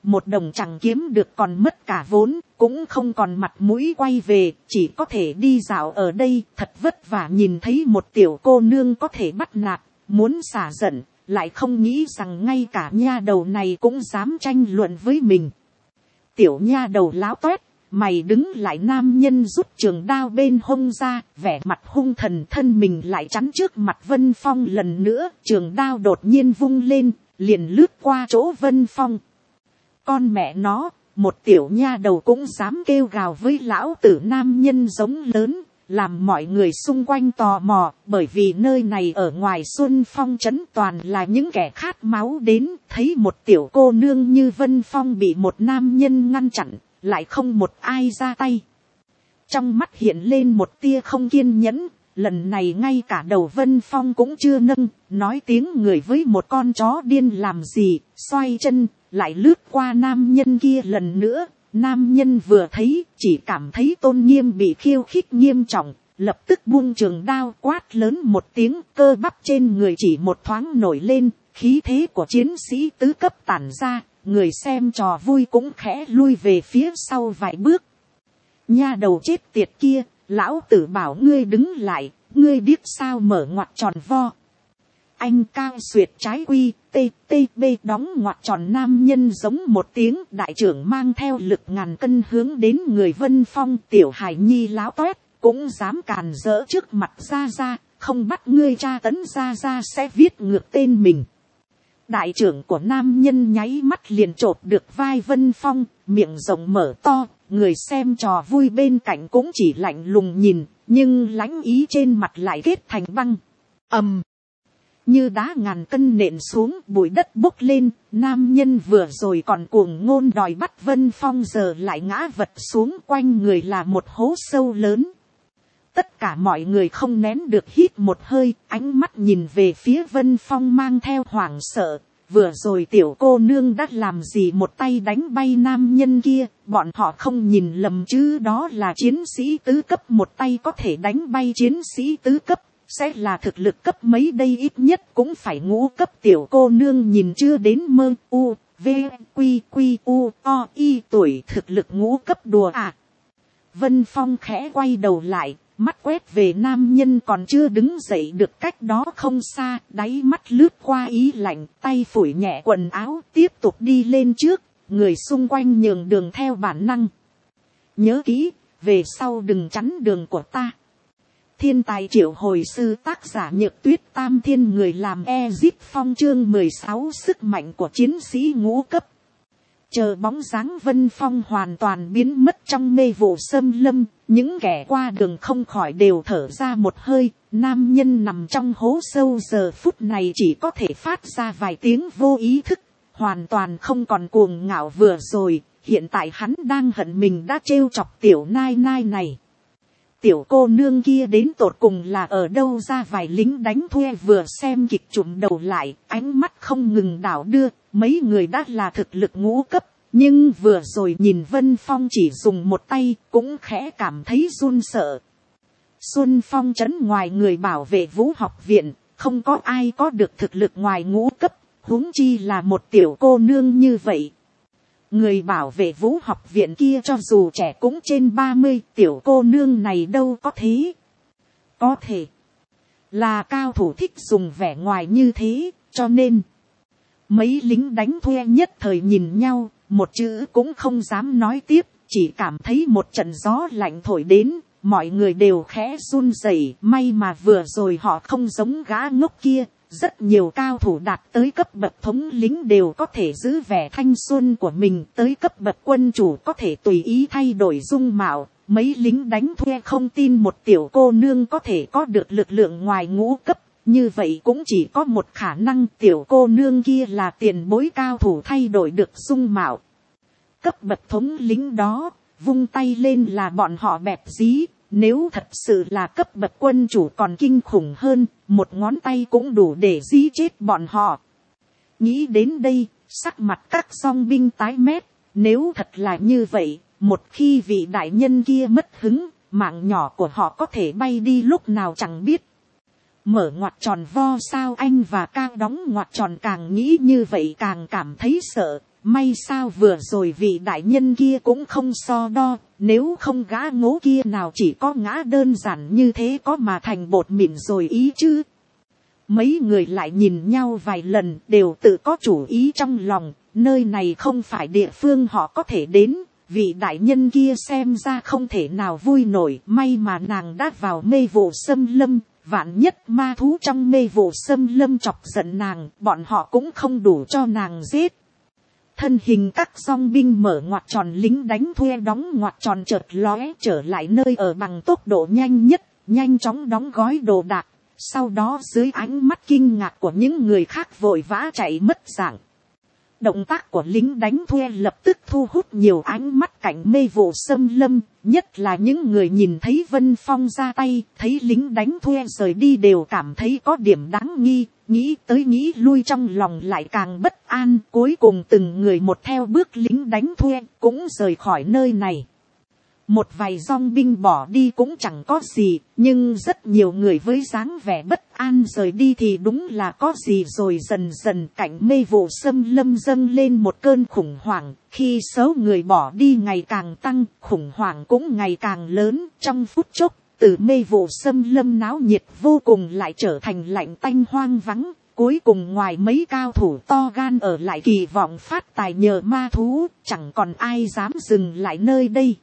một đồng chẳng kiếm được còn mất cả vốn, cũng không còn mặt mũi quay về, chỉ có thể đi dạo ở đây, thật vất vả nhìn thấy một tiểu cô nương có thể bắt nạt, muốn xả giận, lại không nghĩ rằng ngay cả nha đầu này cũng dám tranh luận với mình. Tiểu nha đầu láo toét, mày đứng lại, nam nhân rút trường đao bên hông ra, vẻ mặt hung thần, thân mình lại chắn trước mặt Vân Phong lần nữa, trường đao đột nhiên vung lên, liền lướt qua chỗ Vân Phong. Con mẹ nó, một tiểu nha đầu cũng dám kêu gào với lão tử, nam nhân giống lớn, làm mọi người xung quanh tò mò, bởi vì nơi này ở ngoài Xuân Phong trấn toàn là những kẻ khát máu đến, thấy một tiểu cô nương như Vân Phong bị một nam nhân ngăn chặn, lại không một ai ra tay. Trong mắt hiện lên một tia không kiên nhẫn, lần này ngay cả đầu Vân Phong cũng chưa nâng, nói tiếng người với một con chó điên làm gì, xoay chân, lại lướt qua nam nhân kia lần nữa. Nam nhân vừa thấy, chỉ cảm thấy tôn nghiêm bị khiêu khích nghiêm trọng, lập tức buông trường đao, quát lớn một tiếng, cơ bắp trên người chỉ một thoáng nổi lên, khí thế của chiến sĩ tứ cấp tản ra, người xem trò vui cũng khẽ lui về phía sau vài bước. Nha đầu chết tiệt kia, lão tử bảo ngươi đứng lại, ngươi điếc sao mở ngoặt tròn vo. Anh cao xuyệt trái quy, TTB đóng ngoặt tròn, nam nhân giống một tiếng, đại trưởng mang theo lực ngàn cân hướng đến người Vân Phong. Tiểu hài nhi láo toét, cũng dám càn rỡ trước mặt ra ra, không bắt ngươi tra tấn ra ra sẽ viết ngược tên mình. Đại trưởng của nam nhân nháy mắt liền chộp được vai Vân Phong, miệng rộng mở to, người xem trò vui bên cạnh cũng chỉ lạnh lùng nhìn, nhưng lãnh ý trên mặt lại kết thành băng. Như đá ngàn cân nện xuống, bụi đất bốc lên, nam nhân vừa rồi còn cuồng ngôn đòi bắt Vân Phong giờ lại ngã vật xuống, quanh người là một hố sâu lớn. Tất cả mọi người không nén được hít một hơi, ánh mắt nhìn về phía Vân Phong mang theo hoảng sợ. Vừa rồi tiểu cô nương đã làm gì một tay đánh bay nam nhân kia, bọn họ không nhìn lầm chứ, đó là chiến sĩ tứ cấp, một tay có thể đánh bay chiến sĩ tứ cấp. Sẽ là thực lực cấp mấy đây, ít nhất cũng phải ngũ cấp. Tiểu cô nương nhìn chưa đến mơ u, v, q u, o, y tuổi, thực lực ngũ cấp đùa à. Vân Phong khẽ quay đầu lại, mắt quét về nam nhân còn chưa đứng dậy được cách đó không xa, đáy mắt lướt qua ý lạnh, tay phủi nhẹ quần áo, tiếp tục đi lên trước, người xung quanh nhường đường theo bản năng. Nhớ kỹ, về sau đừng chắn đường của ta. Thiên tài triệu hồi sư, tác giả Nhược Tuyết, Tam Thiên, người làm Ezip Phong, chương 16, sức mạnh của chiến sĩ ngũ cấp. Chờ bóng dáng Vân Phong hoàn toàn biến mất trong mê vụ xâm lâm, những kẻ qua đường không khỏi đều thở ra một hơi. Nam nhân nằm trong hố sâu giờ phút này chỉ có thể phát ra vài tiếng vô ý thức, hoàn toàn không còn cuồng ngạo vừa rồi. Hiện tại hắn đang hận mình đã trêu chọc tiểu nai nai này. Tiểu cô nương kia đến tột cùng là ở đâu ra? Vài lính đánh thuê vừa xem kịch trụm đầu lại, ánh mắt không ngừng đảo đưa, mấy người đã là thực lực ngũ cấp, nhưng vừa rồi nhìn Vân Phong chỉ dùng một tay, cũng khẽ cảm thấy run sợ. Xuân Phong trấn ngoài người bảo vệ Vũ học viện, không có ai có được thực lực ngoài ngũ cấp, huống chi là một tiểu cô nương như vậy. Người bảo vệ Vũ học viện kia cho dù trẻ cũng trên 30, tiểu cô nương này đâu có thế. Có thể là cao thủ thích dùng vẻ ngoài như thế, cho nên mấy lính đánh thuê nhất thời nhìn nhau, một chữ cũng không dám nói tiếp, chỉ cảm thấy một trận gió lạnh thổi đến, mọi người đều khẽ run rẩy. May mà vừa rồi họ không giống gã ngốc kia. Rất nhiều cao thủ đạt tới cấp bậc thống lĩnh đều có thể giữ vẻ thanh xuân của mình, tới cấp bậc quân chủ có thể tùy ý thay đổi dung mạo. Mấy lính đánh thuê không tin một tiểu cô nương có thể có được lực lượng ngoài ngũ cấp, như vậy cũng chỉ có một khả năng, tiểu cô nương kia là tiền bối cao thủ thay đổi được dung mạo. Cấp bậc thống lĩnh đó, vung tay lên là bọn họ bẹp dí. Nếu thật sự là cấp bậc quân chủ còn kinh khủng hơn, một ngón tay cũng đủ để dí chết bọn họ. Nghĩ đến đây, sắc mặt các song binh tái mét. Nếu thật là như vậy, một khi vị đại nhân kia mất hứng, mạng nhỏ của họ có thể bay đi lúc nào chẳng biết. Mở ngoặt tròn vo sao? Anh và Cao đóng ngoặt tròn càng nghĩ như vậy càng cảm thấy sợ. may sao vừa rồi vị đại nhân kia cũng không so đo, nếu không gã ngố kia nào chỉ có ngã đơn giản như thế có mà thành bột mịn rồi ý chứ. Mấy người lại nhìn nhau vài lần đều tự có chủ ý trong lòng, nơi này không phải địa phương họ có thể đến, vị đại nhân kia xem ra không thể nào vui nổi, may mà nàng đã vào mê vụ xâm lâm, vạn nhất ma thú trong mê vụ xâm lâm chọc giận nàng, bọn họ cũng không đủ cho nàng giết. Thân hình các dong binh mở ngoặt tròn, lính đánh thuê đóng ngoặt tròn chợt lóe trở lại nơi ở bằng tốc độ nhanh nhất, nhanh chóng đóng gói đồ đạc, sau đó dưới ánh mắt kinh ngạc của những người khác vội vã chạy mất dạng. Động tác của lính đánh thuê lập tức thu hút nhiều ánh mắt cảnh mê vụ xâm lâm, nhất là những người nhìn thấy Vân Phong ra tay, thấy lính đánh thuê rời đi đều cảm thấy có điểm đáng nghi, nghĩ tới nghĩ lui trong lòng lại càng bất an, cuối cùng từng người một theo bước lính đánh thuê cũng rời khỏi nơi này. Một vài dong binh bỏ đi cũng chẳng có gì, nhưng rất nhiều người với dáng vẻ bất an rời đi thì đúng là có gì rồi. Dần dần cảnh mê vụ xâm lâm dâng lên một cơn khủng hoảng, khi số người bỏ đi ngày càng tăng, khủng hoảng cũng ngày càng lớn. Trong phút chốc, từ mê vụ xâm lâm náo nhiệt vô cùng lại trở thành lạnh tanh hoang vắng. Cuối cùng ngoài mấy cao thủ to gan ở lại kỳ vọng phát tài nhờ ma thú, chẳng còn ai dám dừng lại nơi đây.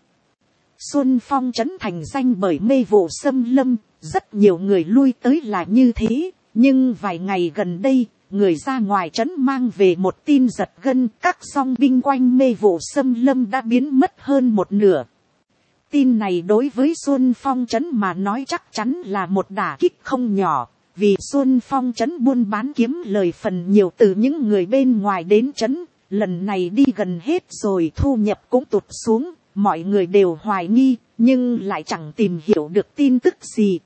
Xuân Phong trấn thành danh bởi mê vụ xâm lâm, rất nhiều người lui tới là như thế, nhưng vài ngày gần đây, người ra ngoài trấn mang về một tin giật gân, các dong binh quanh mê vụ xâm lâm đã biến mất hơn một nửa. Tin này đối với Xuân Phong trấn mà nói chắc chắn là một đả kích không nhỏ, vì Xuân Phong trấn buôn bán kiếm lời phần nhiều từ những người bên ngoài đến trấn, lần này đi gần hết rồi thu nhập cũng tụt xuống. Mọi người đều hoài nghi, nhưng lại chẳng tìm hiểu được tin tức gì.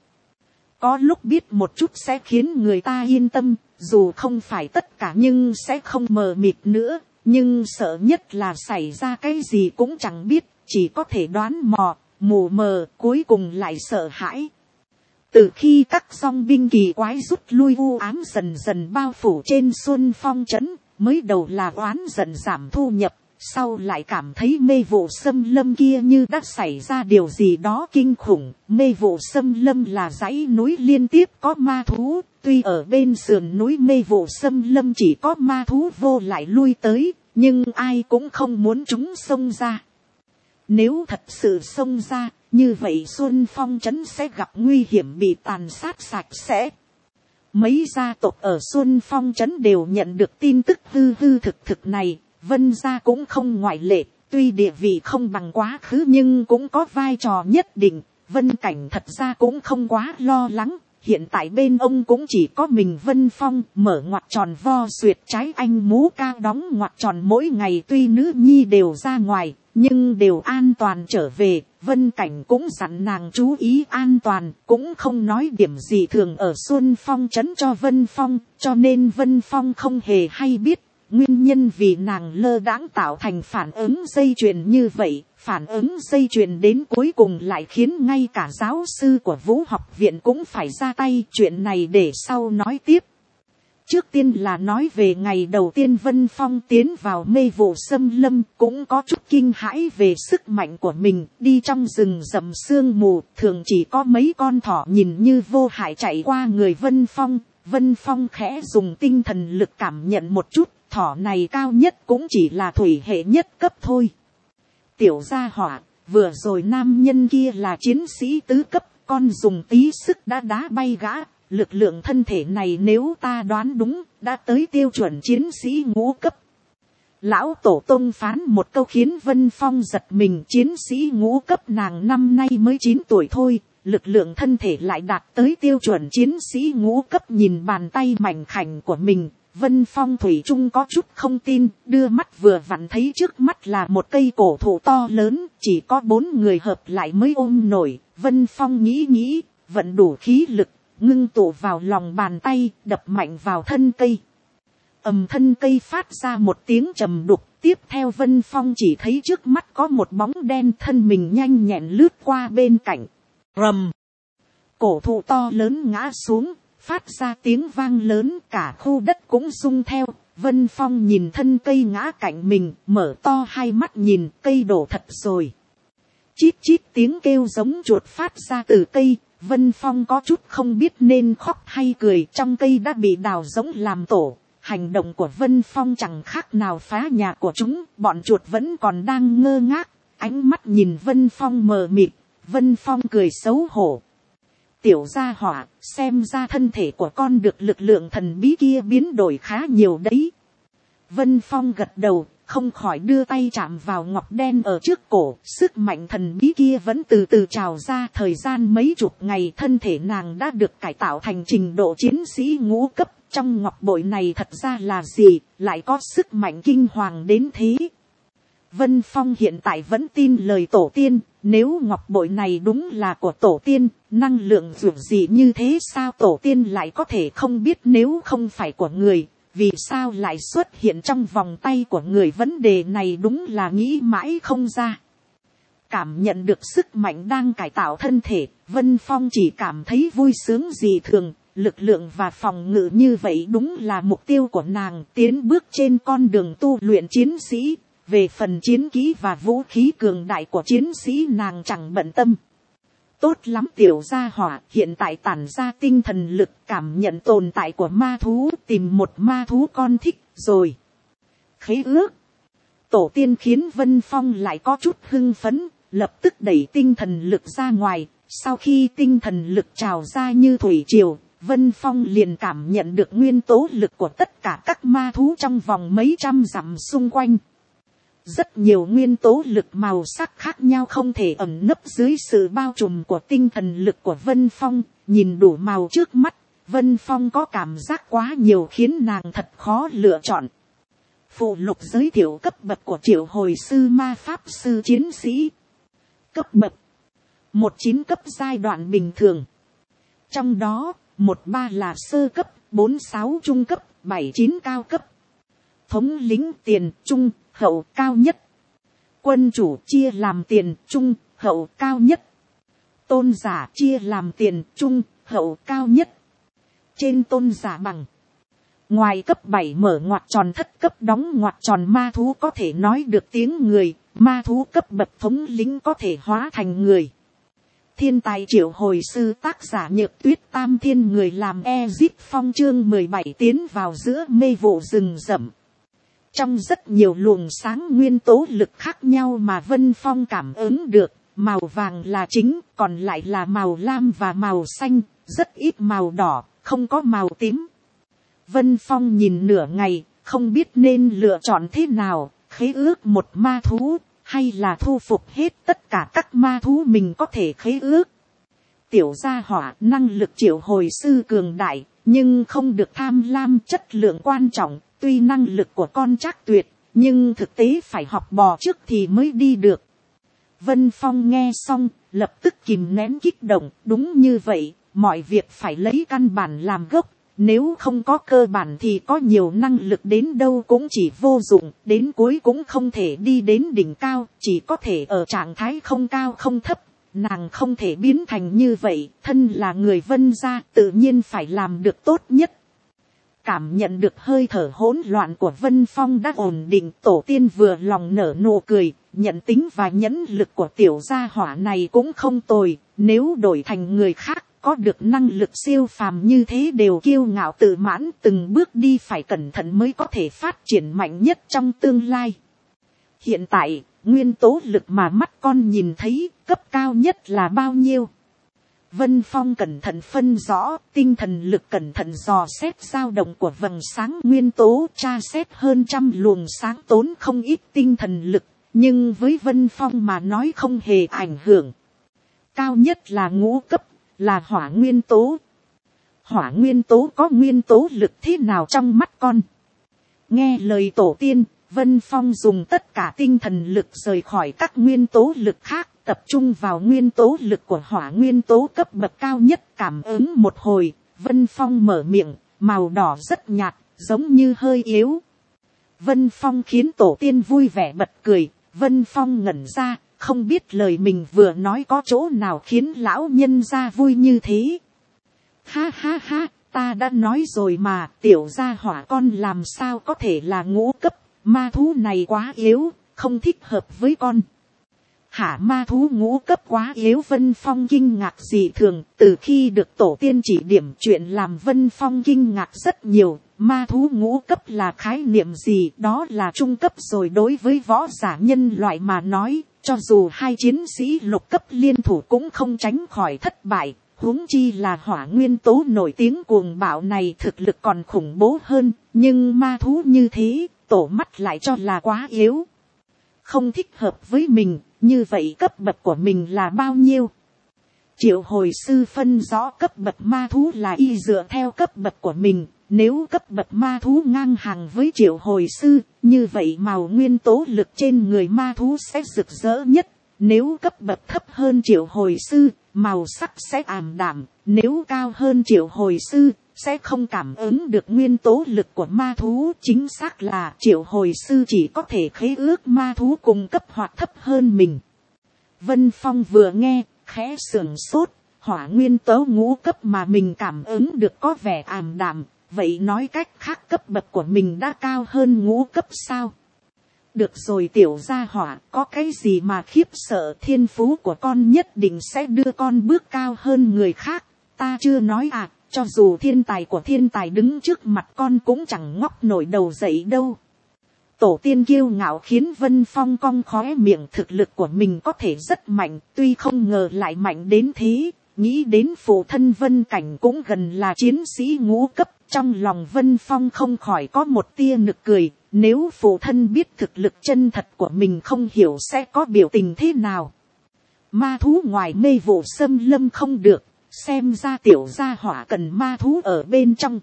Có lúc biết một chút sẽ khiến người ta yên tâm, dù không phải tất cả nhưng sẽ không mờ mịt nữa. Nhưng sợ nhất là xảy ra cái gì cũng chẳng biết, chỉ có thể đoán mò, mù mờ, cuối cùng lại sợ hãi. Từ khi các dong binh kỳ quái rút lui, u ám dần dần bao phủ trên Xuân Phong trấn, mới đầu là oán giận giảm thu nhập. Sau lại cảm thấy mê vụ xâm lâm kia như đã xảy ra điều gì đó kinh khủng. Mê vụ xâm lâm là dãy núi liên tiếp có ma thú. Tuy ở bên sườn núi mê vụ xâm lâm chỉ có ma thú vô lại lui tới, nhưng ai cũng không muốn chúng xông ra. Nếu thật sự xông ra, như vậy Xuân Phong trấn sẽ gặp nguy hiểm bị tàn sát sạch sẽ. Mấy gia tộc ở Xuân Phong trấn đều nhận được tin tức hư hư thực này. Vân gia cũng không ngoại lệ, tuy địa vị không bằng quá khứ nhưng cũng có vai trò nhất định. Vân Cảnh thật ra cũng không quá lo lắng, hiện tại bên ông cũng chỉ có mình Vân Phong. Mở ngoặt tròn vo duyệt trái anh mú cao đóng ngoặt tròn mỗi ngày, tuy nữ nhi đều ra ngoài, nhưng đều an toàn trở về. Vân Cảnh cũng dặn nàng chú ý an toàn, cũng không nói điểm gì thường ở Xuân Phong trấn cho Vân Phong, cho nên Vân Phong không hề hay biết. Nguyên nhân vì nàng lơ đãng tạo thành phản ứng dây chuyền như vậy, phản ứng dây chuyền đến cuối cùng lại khiến ngay cả giáo sư của Vũ học viện cũng phải ra tay. Chuyện này để sau nói tiếp. Trước tiên là nói về ngày đầu tiên Vân Phong tiến vào mê vụ xâm lâm, cũng có chút kinh hãi về sức mạnh của mình. Đi trong rừng rậm sương mù, thường chỉ có mấy con thỏ nhìn như vô hại chạy qua người Vân Phong. Vân Phong khẽ dùng tinh thần lực cảm nhận một chút. Thỏ này cao nhất cũng chỉ là thủy hệ nhất cấp thôi. Tiểu gia hỏa, vừa rồi nam nhân kia là chiến sĩ tứ cấp, con dùng tí sức đã đá bay gã. Lực lượng thân thể này nếu ta đoán đúng, đã tới tiêu chuẩn chiến sĩ ngũ cấp. Lão tổ tông phán một câu khiến Vân Phong giật mình. Chiến sĩ ngũ cấp, nàng năm nay mới 9 tuổi thôi, lực lượng thân thể lại đạt tới tiêu chuẩn chiến sĩ ngũ cấp. Nhìn bàn tay mảnh khảnh của mình, Vân Phong thủy chung có chút không tin, đưa mắt vừa vặn thấy trước mắt là một cây cổ thụ to lớn, chỉ có 4 người hợp lại mới ôm nổi. Vân Phong nghĩ, vận đủ khí lực, ngưng tụ vào lòng bàn tay, đập mạnh vào thân cây. Thân cây phát ra một tiếng trầm đục, tiếp theo Vân Phong chỉ thấy trước mắt có một bóng đen, thân mình nhanh nhẹn lướt qua bên cạnh. Rầm! Cổ thụ to lớn ngã xuống, phát ra tiếng vang lớn, cả khu đất cũng rung theo. Vân Phong nhìn thân cây ngã cạnh mình, mở to hai mắt nhìn, cây đổ thật rồi. Chít chít tiếng kêu giống chuột phát ra từ cây. Vân Phong có chút không biết nên khóc hay cười, trong cây đã bị đào giống làm tổ. Hành động của Vân Phong chẳng khác nào phá nhà của chúng, bọn chuột vẫn còn đang ngơ ngác, ánh mắt nhìn Vân Phong mờ mịt. Vân Phong cười xấu hổ. Tiểu gia hỏa, xem ra thân thể của con được lực lượng thần bí kia biến đổi khá nhiều đấy. Vân Phong gật đầu, không khỏi đưa tay chạm vào ngọc đen ở trước cổ. Sức mạnh thần bí kia vẫn từ từ trào ra. Thời gian mấy chục ngày, thân thể nàng đã được cải tạo thành trình độ chiến sĩ ngũ cấp. Trong ngọc bội này thật ra là gì, lại có sức mạnh kinh hoàng đến thế. Vân Phong hiện tại vẫn tin lời tổ tiên, nếu ngọc bội này đúng là của tổ tiên, năng lượng dường gì như thế sao tổ tiên lại có thể không biết, nếu không phải của người, vì sao lại xuất hiện trong vòng tay của người, vấn đề này đúng là nghĩ mãi không ra. Cảm nhận được sức mạnh đang cải tạo thân thể, Vân Phong chỉ cảm thấy vui sướng dị thường. Lực lượng và phòng ngự như vậy đúng là mục tiêu của nàng, tiến bước trên con đường tu luyện chiến sĩ. Về phần chiến kỹ và vũ khí cường đại của chiến sĩ nàng chẳng bận tâm. Tốt lắm tiểu gia hỏa, hiện tại tản ra tinh thần lực, cảm nhận tồn tại của ma thú, tìm một ma thú con thích rồi. Khế ước. Tổ tiên khiến Vân Phong lại có chút hưng phấn, lập tức đẩy tinh thần lực ra ngoài. Sau khi tinh thần lực trào ra như thủy triều, Vân Phong liền cảm nhận được nguyên tố lực của tất cả các ma thú trong vòng mấy trăm dặm xung quanh. Rất nhiều nguyên tố lực màu sắc khác nhau không thể ẩn nấp dưới sự bao trùm của tinh thần lực của Vân Phong. Nhìn đủ màu trước mắt, Vân Phong có cảm giác quá nhiều khiến nàng thật khó lựa chọn. Phụ lục giới thiệu cấp bậc của triệu hồi sư ma pháp sư chiến sĩ. Cấp bậc 19 cấp giai đoạn bình thường. Trong đó, 13 là sơ cấp, 46 trung cấp, 79 cao cấp. Thống lĩnh tiền, trung, hậu cao nhất. Quân chủ chia làm tiền, trung, hậu cao nhất. Tôn giả chia làm tiền, trung, hậu cao nhất. Trên tôn giả bằng. Ngoài cấp 7 mở ngoặc tròn thất cấp đóng ngoặc tròn ma thú có thể nói được tiếng người, ma thú cấp bậc thống lĩnh có thể hóa thành người. Thiên tài triệu hồi sư tác giả Nhược Tuyết Tam Thiên, người làm Ezip Phong, chương 17 tiến vào giữa mê vụ rừng rậm. Trong rất nhiều luồng sáng nguyên tố lực khác nhau mà Vân Phong cảm ứng được, màu vàng là chính, còn lại là màu lam và màu xanh, rất ít màu đỏ, không có màu tím. Vân Phong nhìn nửa ngày, không biết nên lựa chọn thế nào, khế ước một ma thú, hay là thu phục hết tất cả các ma thú mình có thể khế ước. Tiểu gia hỏa, năng lực triệu hồi sư cường đại, nhưng không được tham lam, chất lượng quan trọng. Tuy năng lực của con trác tuyệt, nhưng thực tế phải học bò trước thì mới đi được. Vân Phong nghe xong, lập tức kìm nén kích động. Đúng như vậy, mọi việc phải lấy căn bản làm gốc. Nếu không có cơ bản thì có nhiều năng lực đến đâu cũng chỉ vô dụng. Đến cuối cũng không thể đi đến đỉnh cao, chỉ có thể ở trạng thái không cao không thấp. Nàng không thể biến thành như vậy, thân là người Vân gia tự nhiên phải làm được tốt nhất. Cảm nhận được hơi thở hỗn loạn của Vân Phong đã ổn định, tổ tiên vừa lòng nở nụ cười, nhận tính và nhẫn lực của tiểu gia hỏa này cũng không tồi, nếu đổi thành người khác, có được năng lực siêu phàm như thế đều kiêu ngạo tự mãn, từng bước đi phải cẩn thận mới có thể phát triển mạnh nhất trong tương lai. Hiện tại, nguyên tố lực mà mắt con nhìn thấy, cấp cao nhất là bao nhiêu? Vân Phong cẩn thận phân rõ, tinh thần lực cẩn thận dò xét dao động của vầng sáng nguyên tố, tra xét hơn trăm luồng sáng tốn không ít tinh thần lực, nhưng với Vân Phong mà nói không hề ảnh hưởng. Cao nhất là ngũ cấp, là hỏa nguyên tố. Hỏa nguyên tố có nguyên tố lực thế nào trong mắt con? Nghe lời tổ tiên, Vân Phong dùng tất cả tinh thần lực rời khỏi các nguyên tố lực khác, tập trung vào nguyên tố lực của hỏa nguyên tố cấp bậc cao nhất. Cảm ứng một hồi, Vân Phong mở miệng, màu đỏ rất nhạt, giống như hơi yếu. Vân Phong khiến tổ tiên vui vẻ bật cười. Vân Phong ngẩn ra, không biết lời mình vừa nói có chỗ nào khiến lão nhân gia vui như thế. Ha ha ha, Ta đã nói rồi mà, tiểu gia hỏa con làm sao có thể là ngũ cấp, ma thú này quá yếu, không thích hợp với con. Hả, ma thú ngũ cấp quá yếu? Vân Phong kinh ngạc dị thường, từ khi được tổ tiên chỉ điểm chuyện làm Vân Phong kinh ngạc rất nhiều. Ma thú ngũ cấp là khái niệm gì? Đó là trung cấp rồi, đối với võ giả nhân loại mà nói, cho dù hai chiến sĩ lục cấp liên thủ cũng không tránh khỏi thất bại. Huống chi là hỏa nguyên tố nổi tiếng cuồng bạo này thực lực còn khủng bố hơn, nhưng ma thú như thế, tổ mắt lại cho là quá yếu. Không thích hợp với mình, như vậy cấp bậc của mình là bao nhiêu? Triệu hồi sư phân rõ cấp bậc ma thú là y dựa theo cấp bậc của mình, nếu cấp bậc ma thú ngang hàng với triệu hồi sư, như vậy màu nguyên tố lực trên người ma thú sẽ rực rỡ nhất. Nếu cấp bậc thấp hơn triệu hồi sư, màu sắc sẽ ảm đạm, nếu cao hơn triệu hồi sư, sẽ không cảm ứng được nguyên tố lực của ma thú. Chính xác là triệu hồi sư chỉ có thể khế ước ma thú cùng cấp hoặc thấp hơn mình. Vân Phong vừa nghe, khẽ sườn sốt, hỏa nguyên tố ngũ cấp mà mình cảm ứng được có vẻ ảm đạm, vậy nói cách khác cấp bậc của mình đã cao hơn ngũ cấp sao? Được rồi tiểu gia hỏa, có cái gì mà khiếp sợ, thiên phú của con nhất định sẽ đưa con bước cao hơn người khác. Ta chưa nói à, cho dù thiên tài của thiên tài đứng trước mặt con cũng chẳng ngóc nổi đầu dậy đâu. Tổ tiên kiêu ngạo khiến Vân Phong cong khóe miệng, thực lực của mình có thể rất mạnh, tuy không ngờ lại mạnh đến thế. Nghĩ đến phụ thân Vân Cảnh cũng gần là chiến sĩ ngũ cấp, trong lòng Vân Phong không khỏi có một tia nực cười. Nếu phụ thân biết thực lực chân thật của mình không hiểu sẽ có biểu tình thế nào. Ma thú ngoài mê vụ xâm lâm không được, xem ra tiểu gia hỏa cần ma thú ở bên trong.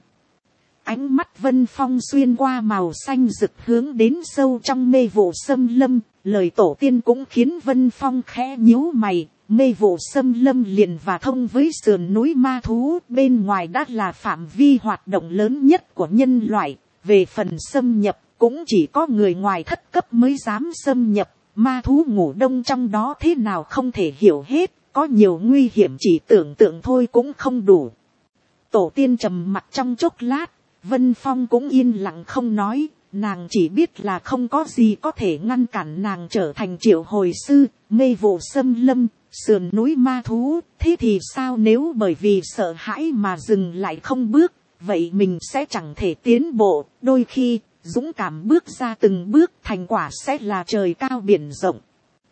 Ánh mắt Vân Phong xuyên qua màu xanh rực hướng đến sâu trong mê vụ xâm lâm, lời tổ tiên cũng khiến Vân Phong khẽ nhíu mày. Mê vụ xâm lâm liền và thông với sườn núi ma thú, bên ngoài đã là phạm vi hoạt động lớn nhất của nhân loại. Về phần xâm nhập, cũng chỉ có người ngoài thất cấp mới dám xâm nhập, ma thú ngủ đông trong đó thế nào không thể hiểu hết, có nhiều nguy hiểm chỉ tưởng tượng thôi cũng không đủ. Tổ tiên trầm mặc trong chốc lát, Vân Phong cũng yên lặng không nói, nàng chỉ biết là không có gì có thể ngăn cản nàng trở thành triệu hồi sư. Mê vụ xâm lâm, sườn núi ma thú, thế thì sao nếu bởi vì sợ hãi mà dừng lại không bước, vậy mình sẽ chẳng thể tiến bộ. Đôi khi dũng cảm bước ra từng bước, thành quả sẽ là trời cao biển rộng.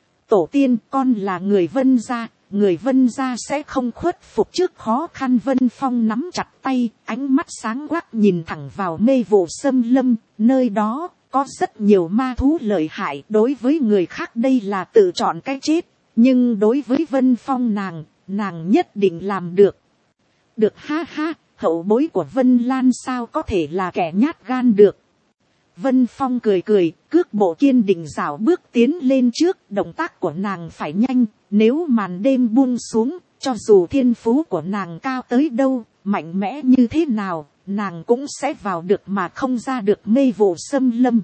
Tổ tiên, con là người Vân gia, người Vân gia sẽ không khuất phục trước khó khăn. Vân Phong nắm chặt tay, ánh mắt sáng quắc nhìn thẳng vào mê vụ xâm lâm, nơi đó có rất nhiều ma thú lợi hại. Đối với người khác đây là tự chọn cái chết, nhưng đối với Vân Phong nàng nhất định làm được. Được ha ha, hậu bối của Vân Lan sao có thể là kẻ nhát gan được. Vân Phong cười cười, cước bộ kiên định rảo bước tiến lên trước, động tác của nàng phải nhanh, nếu màn đêm buông xuống, cho dù thiên phú của nàng cao tới đâu, mạnh mẽ như thế nào, nàng cũng sẽ vào được mà không ra được mê vụ xâm lâm.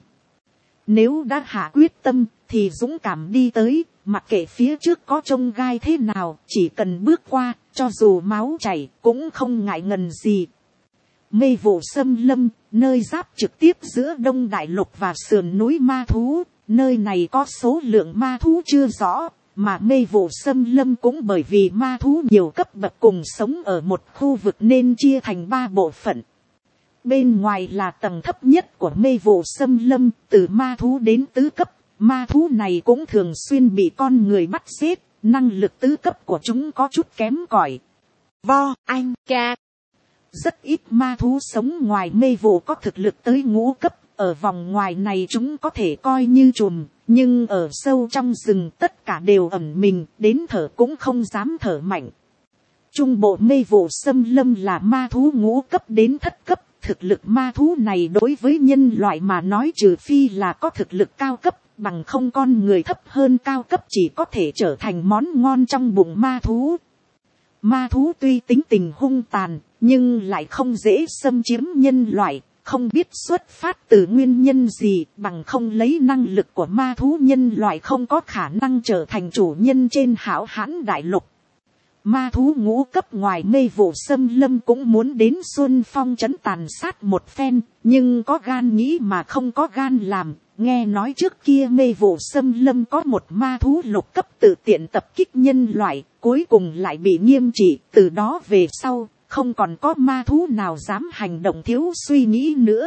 Nếu đã hạ quyết tâm, thì dũng cảm đi tới, mặc kệ phía trước có chông gai thế nào, chỉ cần bước qua, cho dù máu chảy, cũng không ngại ngần gì. Mê vụ xâm lâm, nơi giáp trực tiếp giữa Đông Đại Lục và sườn núi ma thú, nơi này có số lượng ma thú chưa rõ, mà mê vụ xâm lâm cũng bởi vì ma thú nhiều cấp bậc cùng sống ở một khu vực nên chia thành 3 bộ phận. Bên ngoài là tầng thấp nhất của mê vụ xâm lâm, từ ma thú đến tứ cấp, ma thú này cũng thường xuyên bị con người bắt giết, năng lực tứ cấp của chúng có chút kém cỏi. Vo, anh, ca. Rất ít ma thú sống ngoài mê vụ có thực lực tới ngũ cấp, ở vòng ngoài này chúng có thể coi như chùm, nhưng ở sâu trong rừng tất cả đều ẩn mình, đến thở cũng không dám thở mạnh. Trung bộ mê vụ xâm lâm là ma thú ngũ cấp đến thất cấp, thực lực ma thú này đối với nhân loại mà nói trừ phi là có thực lực cao cấp, bằng không con người thấp hơn cao cấp chỉ có thể trở thành món ngon trong bụng ma thú. Ma thú tuy tính tình hung tàn, nhưng lại không dễ xâm chiếm nhân loại, không biết xuất phát từ nguyên nhân gì, bằng không lấy năng lực của ma thú nhân loại không có khả năng trở thành chủ nhân trên hão hãn đại lục. Ma thú ngũ cấp ngoài mê vụ xâm lâm cũng muốn đến Xuân Phong trấn tàn sát một phen, nhưng có gan nghĩ mà không có gan làm. Nghe nói trước kia mê vụ xâm lâm có một ma thú lục cấp tự tiện tập kích nhân loại, cuối cùng lại bị nghiêm trị. Từ đó về sau, không còn có ma thú nào dám hành động thiếu suy nghĩ nữa.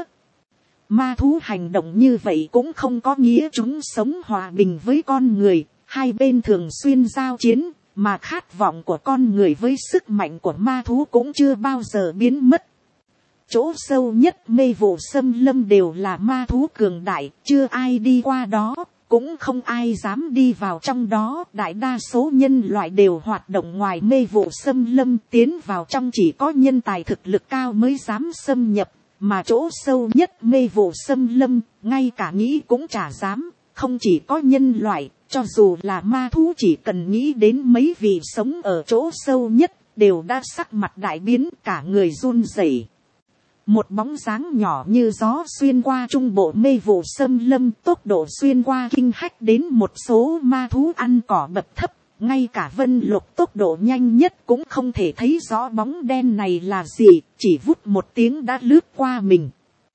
Ma thú hành động như vậy cũng không có nghĩa chúng sống hòa bình với con người, hai bên thường xuyên giao chiến, mà khát vọng của con người với sức mạnh của ma thú cũng chưa bao giờ biến mất. Chỗ sâu nhất mê vụ xâm lâm đều là ma thú cường đại, chưa ai đi qua đó, cũng không ai dám đi vào trong đó. Đại đa số nhân loại đều hoạt động ngoài mê vụ xâm lâm, tiến vào trong chỉ có nhân tài thực lực cao mới dám xâm nhập, mà chỗ sâu nhất mê vụ xâm lâm, ngay cả nghĩ cũng chả dám. Không chỉ có nhân loại, cho dù là ma thú chỉ cần nghĩ đến mấy vị sống ở chỗ sâu nhất, đều đã sắc mặt đại biến, cả người run rẩy. Một bóng dáng nhỏ như gió xuyên qua trung bộ mê vụ xâm lâm, tốc độ xuyên qua kinh hách đến một số ma thú ăn cỏ bậc thấp. Ngay cả Vân Lục tốc độ nhanh nhất cũng không thể thấy rõ bóng đen này là gì, chỉ vút một tiếng đã lướt qua mình.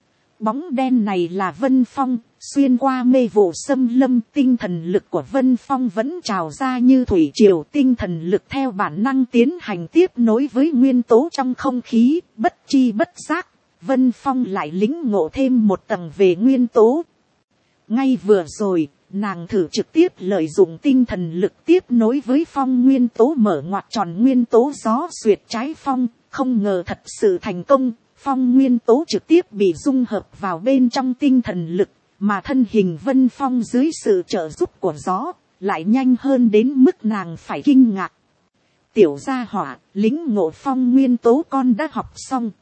Bóng đen này là Vân Phong, xuyên qua mê vụ xâm lâm, tinh thần lực của Vân Phong vẫn trào ra như thủy triều, tinh thần lực theo bản năng tiến hành tiếp nối với nguyên tố trong không khí, bất chi bất giác, Vân Phong lại lĩnh ngộ thêm một tầng về nguyên tố. Ngay vừa rồi, nàng thử trực tiếp lợi dụng tinh thần lực tiếp nối với phong nguyên tố mở ngoặc tròn nguyên tố gió xuyệt trái phong, không ngờ thật sự thành công. Phong nguyên tố trực tiếp bị dung hợp vào bên trong tinh thần lực, mà thân hình Vân Phong dưới sự trợ giúp của gió, lại nhanh hơn đến mức nàng phải kinh ngạc. Tiểu gia hỏa, lĩnh ngộ phong nguyên tố con đã học xong.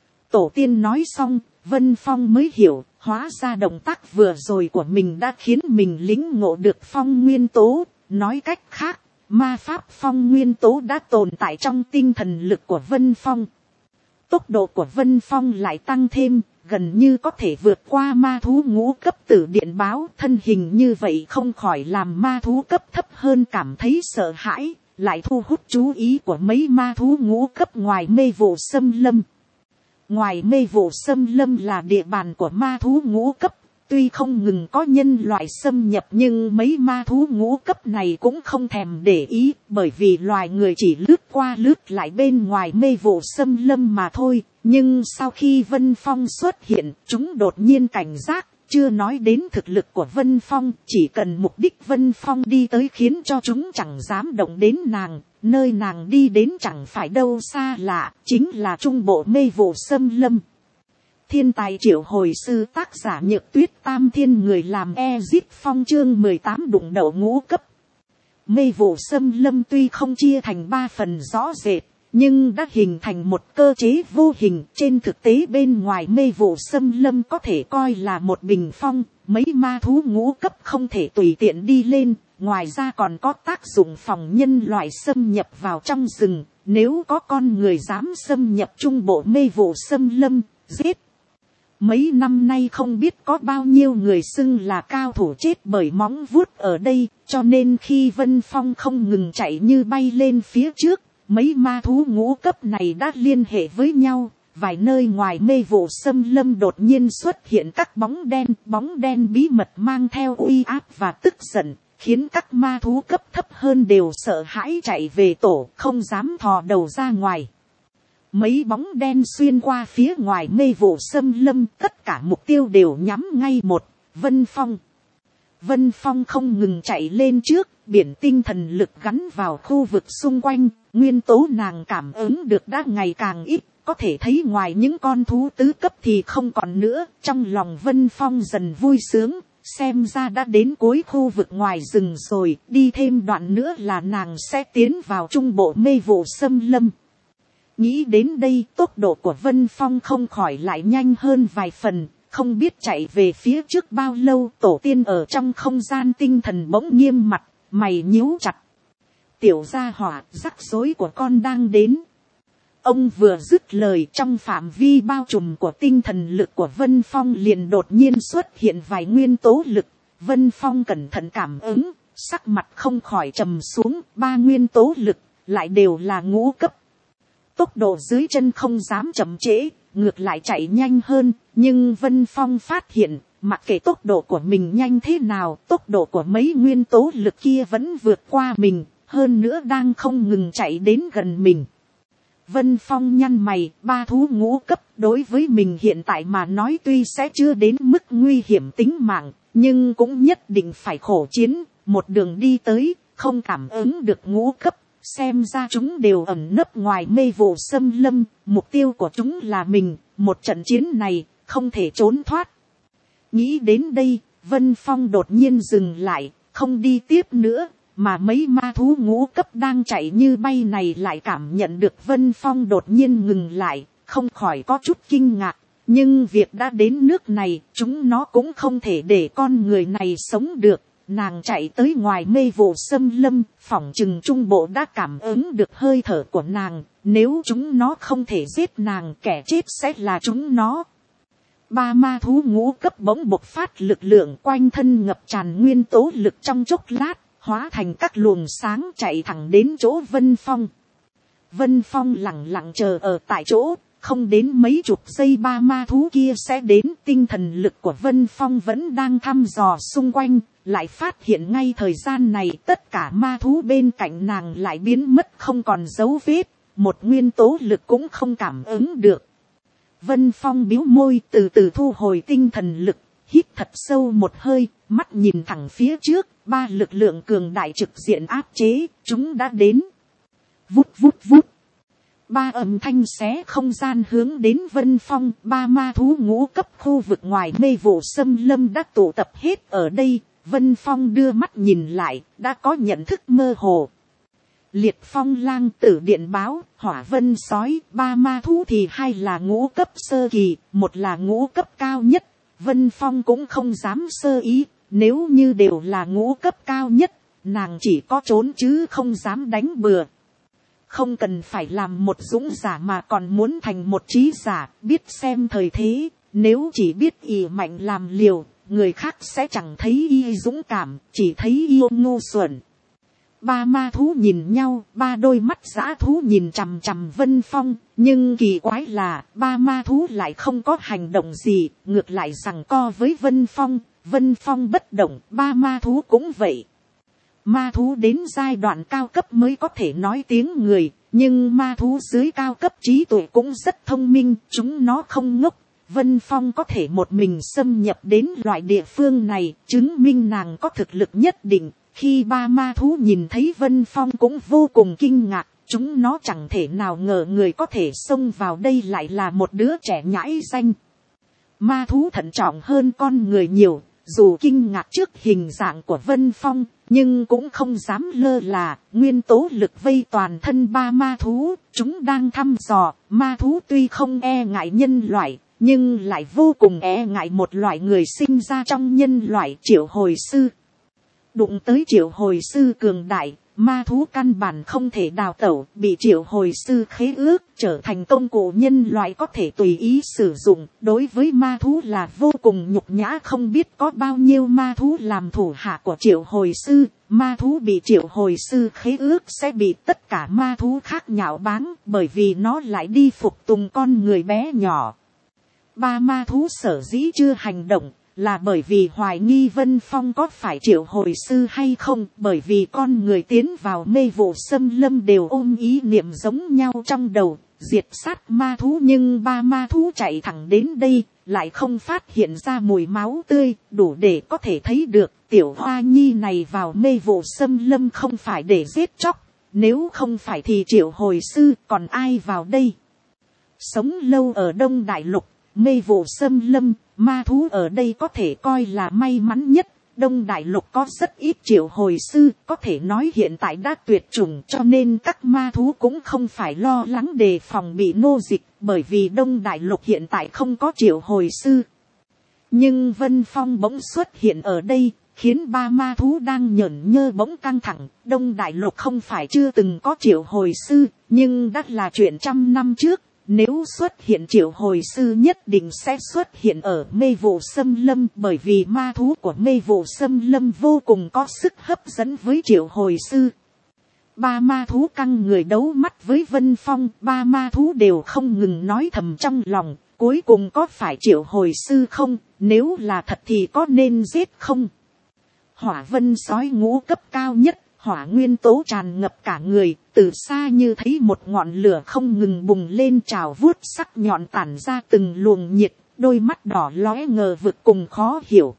Tổ tiên nói xong, Vân Phong mới hiểu, hóa ra động tác vừa rồi của mình đã khiến mình lĩnh ngộ được phong nguyên tố. Nói cách khác, ma pháp phong nguyên tố đã tồn tại trong tinh thần lực của Vân Phong. Tốc độ của Vân Phong lại tăng thêm, gần như có thể vượt qua ma thú ngũ cấp Tử Điện Báo. Thân hình như vậy không khỏi làm ma thú cấp thấp hơn cảm thấy sợ hãi, lại thu hút chú ý của mấy ma thú ngũ cấp ngoài mê vụ xâm lâm. Ngoài mê vụ xâm lâm là địa bàn của ma thú ngũ cấp, tuy không ngừng có nhân loại xâm nhập nhưng mấy ma thú ngũ cấp này cũng không thèm để ý, bởi vì loài người chỉ lướt qua lướt lại bên ngoài mê vụ xâm lâm mà thôi. Nhưng sau khi Vân Phong xuất hiện, chúng đột nhiên cảnh giác, chưa nói đến thực lực của Vân Phong, chỉ cần mục đích Vân Phong đi tới khiến cho chúng chẳng dám động đến nàng. Nơi nàng đi đến chẳng phải đâu xa lạ, chính là trung bộ mê vụ xâm lâm. Thiên tài triệu hồi sư tác giả Nhược Tuyết Tam Thiên người làm Ezip Phong chương 18 đụng đậu ngũ cấp. Mê vụ xâm lâm tuy không chia thành 3 phần rõ rệt, nhưng đã hình thành một cơ chế vô hình. Trên thực tế bên ngoài mê vụ xâm lâm có thể coi là một bình phong, mấy ma thú ngũ cấp không thể tùy tiện đi lên. Ngoài ra còn có tác dụng phòng nhân loại xâm nhập vào trong rừng, nếu có con người dám xâm nhập trung bộ mê vụ xâm lâm, giết. Mấy năm nay không biết có bao nhiêu người xưng là cao thủ chết bởi móng vuốt ở đây, cho nên khi Vân Phong không ngừng chạy như bay lên phía trước, mấy ma thú ngũ cấp này đã liên hệ với nhau. Vài nơi ngoài mê vụ xâm lâm đột nhiên xuất hiện các bóng đen bí mật mang theo uy áp và tức giận, khiến các ma thú cấp thấp hơn đều sợ hãi chạy về tổ, không dám thò đầu ra ngoài. Mấy bóng đen xuyên qua phía ngoài mê vụ xâm lâm, tất cả mục tiêu đều nhắm ngay một, Vân Phong. Vân Phong không ngừng chạy lên trước, biển tinh thần lực gắn vào khu vực xung quanh, nguyên tố nàng cảm ứng được đã ngày càng ít, có thể thấy ngoài những con thú tứ cấp thì không còn nữa. Trong lòng Vân Phong dần vui sướng, xem ra đã đến cuối khu vực ngoài rừng rồi, đi thêm đoạn nữa là nàng sẽ tiến vào trung bộ mê vụ xâm lâm. Nghĩ đến đây, tốc độ của Vân Phong không khỏi lại nhanh hơn vài phần, không biết chạy về phía trước bao lâu. Tổ tiên ở trong không gian tinh thần bỗng nghiêm mặt, mày nhíu chặt. Tiểu gia hỏa, rắc rối của con đang đến. Ông vừa dứt lời, trong phạm vi bao trùm của tinh thần lực của Vân Phong liền đột nhiên xuất hiện vài nguyên tố lực. Vân Phong cẩn thận cảm ứng, sắc mặt không khỏi trầm xuống. 3 nguyên tố lực, lại đều là ngũ cấp. Tốc độ dưới chân không dám chậm trễ, ngược lại chạy nhanh hơn, nhưng Vân Phong phát hiện, mặc kệ tốc độ của mình nhanh thế nào, tốc độ của mấy nguyên tố lực kia vẫn vượt qua mình, hơn nữa đang không ngừng chạy đến gần mình. Vân Phong nhăn mày, ba thú ngũ cấp đối với mình hiện tại mà nói tuy sẽ chưa đến mức nguy hiểm tính mạng, nhưng cũng nhất định phải khổ chiến, một đường đi tới, không cảm ứng được ngũ cấp, xem ra chúng đều ẩn nấp ngoài mê vụ xâm lâm, mục tiêu của chúng là mình, một trận chiến này, không thể trốn thoát. Nghĩ đến đây, Vân Phong đột nhiên dừng lại, không đi tiếp nữa, mà mấy ma thú ngũ cấp đang chạy như bay này lại cảm nhận được Vân Phong đột nhiên ngừng lại, không khỏi có chút kinh ngạc. Nhưng việc đã đến nước này, chúng nó cũng không thể để con người này sống được. Nàng chạy tới ngoài mê vụ xâm lâm, phỏng chừng trung bộ đã cảm ứng được hơi thở của nàng. Nếu chúng nó không thể giết nàng, kẻ chết sẽ là chúng nó. Ba ma thú ngũ cấp bỗng bộc phát lực lượng, quanh thân ngập tràn nguyên tố lực, trong chốc lát hóa thành các luồng sáng chạy thẳng đến chỗ Vân Phong. Vân Phong lặng lặng chờ ở tại chỗ, không đến mấy chục giây ba ma thú kia sẽ đến. Tinh thần lực của Vân Phong vẫn đang thăm dò xung quanh, lại phát hiện ngay thời gian này tất cả ma thú bên cạnh nàng lại biến mất không còn dấu vết, một nguyên tố lực cũng không cảm ứng được. Vân Phong bĩu môi, từ từ thu hồi tinh thần lực, hít thật sâu một hơi, mắt nhìn thẳng phía trước, ba lực lượng cường đại trực diện áp chế, chúng đã đến. Vút vút vút. Ba âm thanh xé không gian hướng đến Vân Phong, ba ma thú ngũ cấp khu vực ngoài mê vụ xâm lâm đã tụ tập hết ở đây. Vân Phong đưa mắt nhìn lại, đã có nhận thức mơ hồ. Liệt phong lang, tử điện báo, hỏa vân sói, ba ma thú thì hai là ngũ cấp sơ kỳ, một là ngũ cấp cao nhất. Vân Phong cũng không dám sơ ý, nếu như đều là ngũ cấp cao nhất, nàng chỉ có trốn chứ không dám đánh bừa. Không cần phải làm một dũng giả mà còn muốn thành một trí giả, biết xem thời thế, nếu chỉ biết ỷ mạnh làm liều, người khác sẽ chẳng thấy y dũng cảm, chỉ thấy y ngu xuẩn. Ba ma thú nhìn nhau, ba đôi mắt dã thú nhìn chằm chằm Vân Phong, nhưng kỳ quái là ba ma thú lại không có hành động gì, ngược lại giằng co với Vân Phong. Vân Phong bất động, ba ma thú cũng vậy. Ma thú đến giai đoạn cao cấp mới có thể nói tiếng người, nhưng ma thú dưới cao cấp trí tuệ cũng rất thông minh, chúng nó không ngốc. Vân Phong có thể một mình xâm nhập đến loại địa phương này, chứng minh nàng có thực lực nhất định. Khi ba ma thú nhìn thấy Vân Phong cũng vô cùng kinh ngạc, chúng nó chẳng thể nào ngờ người có thể xông vào đây lại là một đứa trẻ nhãi danh. Ma thú thận trọng hơn con người nhiều, dù kinh ngạc trước hình dạng của Vân Phong, nhưng cũng không dám lơ là. Nguyên tố lực vây toàn thân ba ma thú, chúng đang thăm dò. Ma thú tuy không e ngại nhân loại, nhưng lại vô cùng e ngại một loại người sinh ra trong nhân loại, triệu hồi sư. Đụng tới triệu hồi sư cường đại, ma thú căn bản không thể đào tẩu, bị triệu hồi sư khế ước, trở thành công cụ nhân loại có thể tùy ý sử dụng. Đối với ma thú là vô cùng nhục nhã, không biết có bao nhiêu ma thú làm thủ hạ của triệu hồi sư. Ma thú bị triệu hồi sư khế ước sẽ bị tất cả ma thú khác nhạo báng, bởi vì nó lại đi phục tùng con người bé nhỏ. Ba ma thú sở dĩ chưa hành động, là bởi vì hoài nghi Vân Phong có phải triệu hồi sư hay không, bởi vì con người tiến vào mê vụ xâm lâm đều ôm ý niệm giống nhau trong đầu, diệt sát ma thú, nhưng ba ma thú chạy thẳng đến đây, lại không phát hiện ra mùi máu tươi, đủ để có thể thấy được tiểu hoa nhi này vào mê vụ xâm lâm không phải để giết chóc, nếu không phải thì triệu hồi sư còn ai vào đây. Sống lâu ở Đông Đại Lục, mê vụ xâm lâm, ma thú ở đây có thể coi là may mắn nhất. Đông Đại Lục có rất ít triệu hồi sư, có thể nói hiện tại đã tuyệt chủng, cho nên các ma thú cũng không phải lo lắng đề phòng bị nô dịch, bởi vì Đông Đại Lục hiện tại không có triệu hồi sư. Nhưng Vân Phong bỗng xuất hiện ở đây, khiến ba ma thú đang nhởn nhơ bỗng căng thẳng. Đông Đại Lục không phải chưa từng có triệu hồi sư, nhưng đã là chuyện trăm năm trước. Nếu xuất hiện triệu hồi sư nhất định sẽ xuất hiện ở mê vụ xâm lâm, bởi vì ma thú của mê vụ xâm lâm vô cùng có sức hấp dẫn với triệu hồi sư. Ba ma thú căng người đấu mắt với Vân Phong, ba ma thú đều không ngừng nói thầm trong lòng, cuối cùng có phải triệu hồi sư không, nếu là thật thì có nên giết không. Hỏa vân sói ngũ cấp cao nhất, hỏa nguyên tố tràn ngập cả người, từ xa như thấy một ngọn lửa không ngừng bùng lên trào vuốt sắc nhọn tản ra từng luồng nhiệt, đôi mắt đỏ lóe ngờ vực cùng khó hiểu.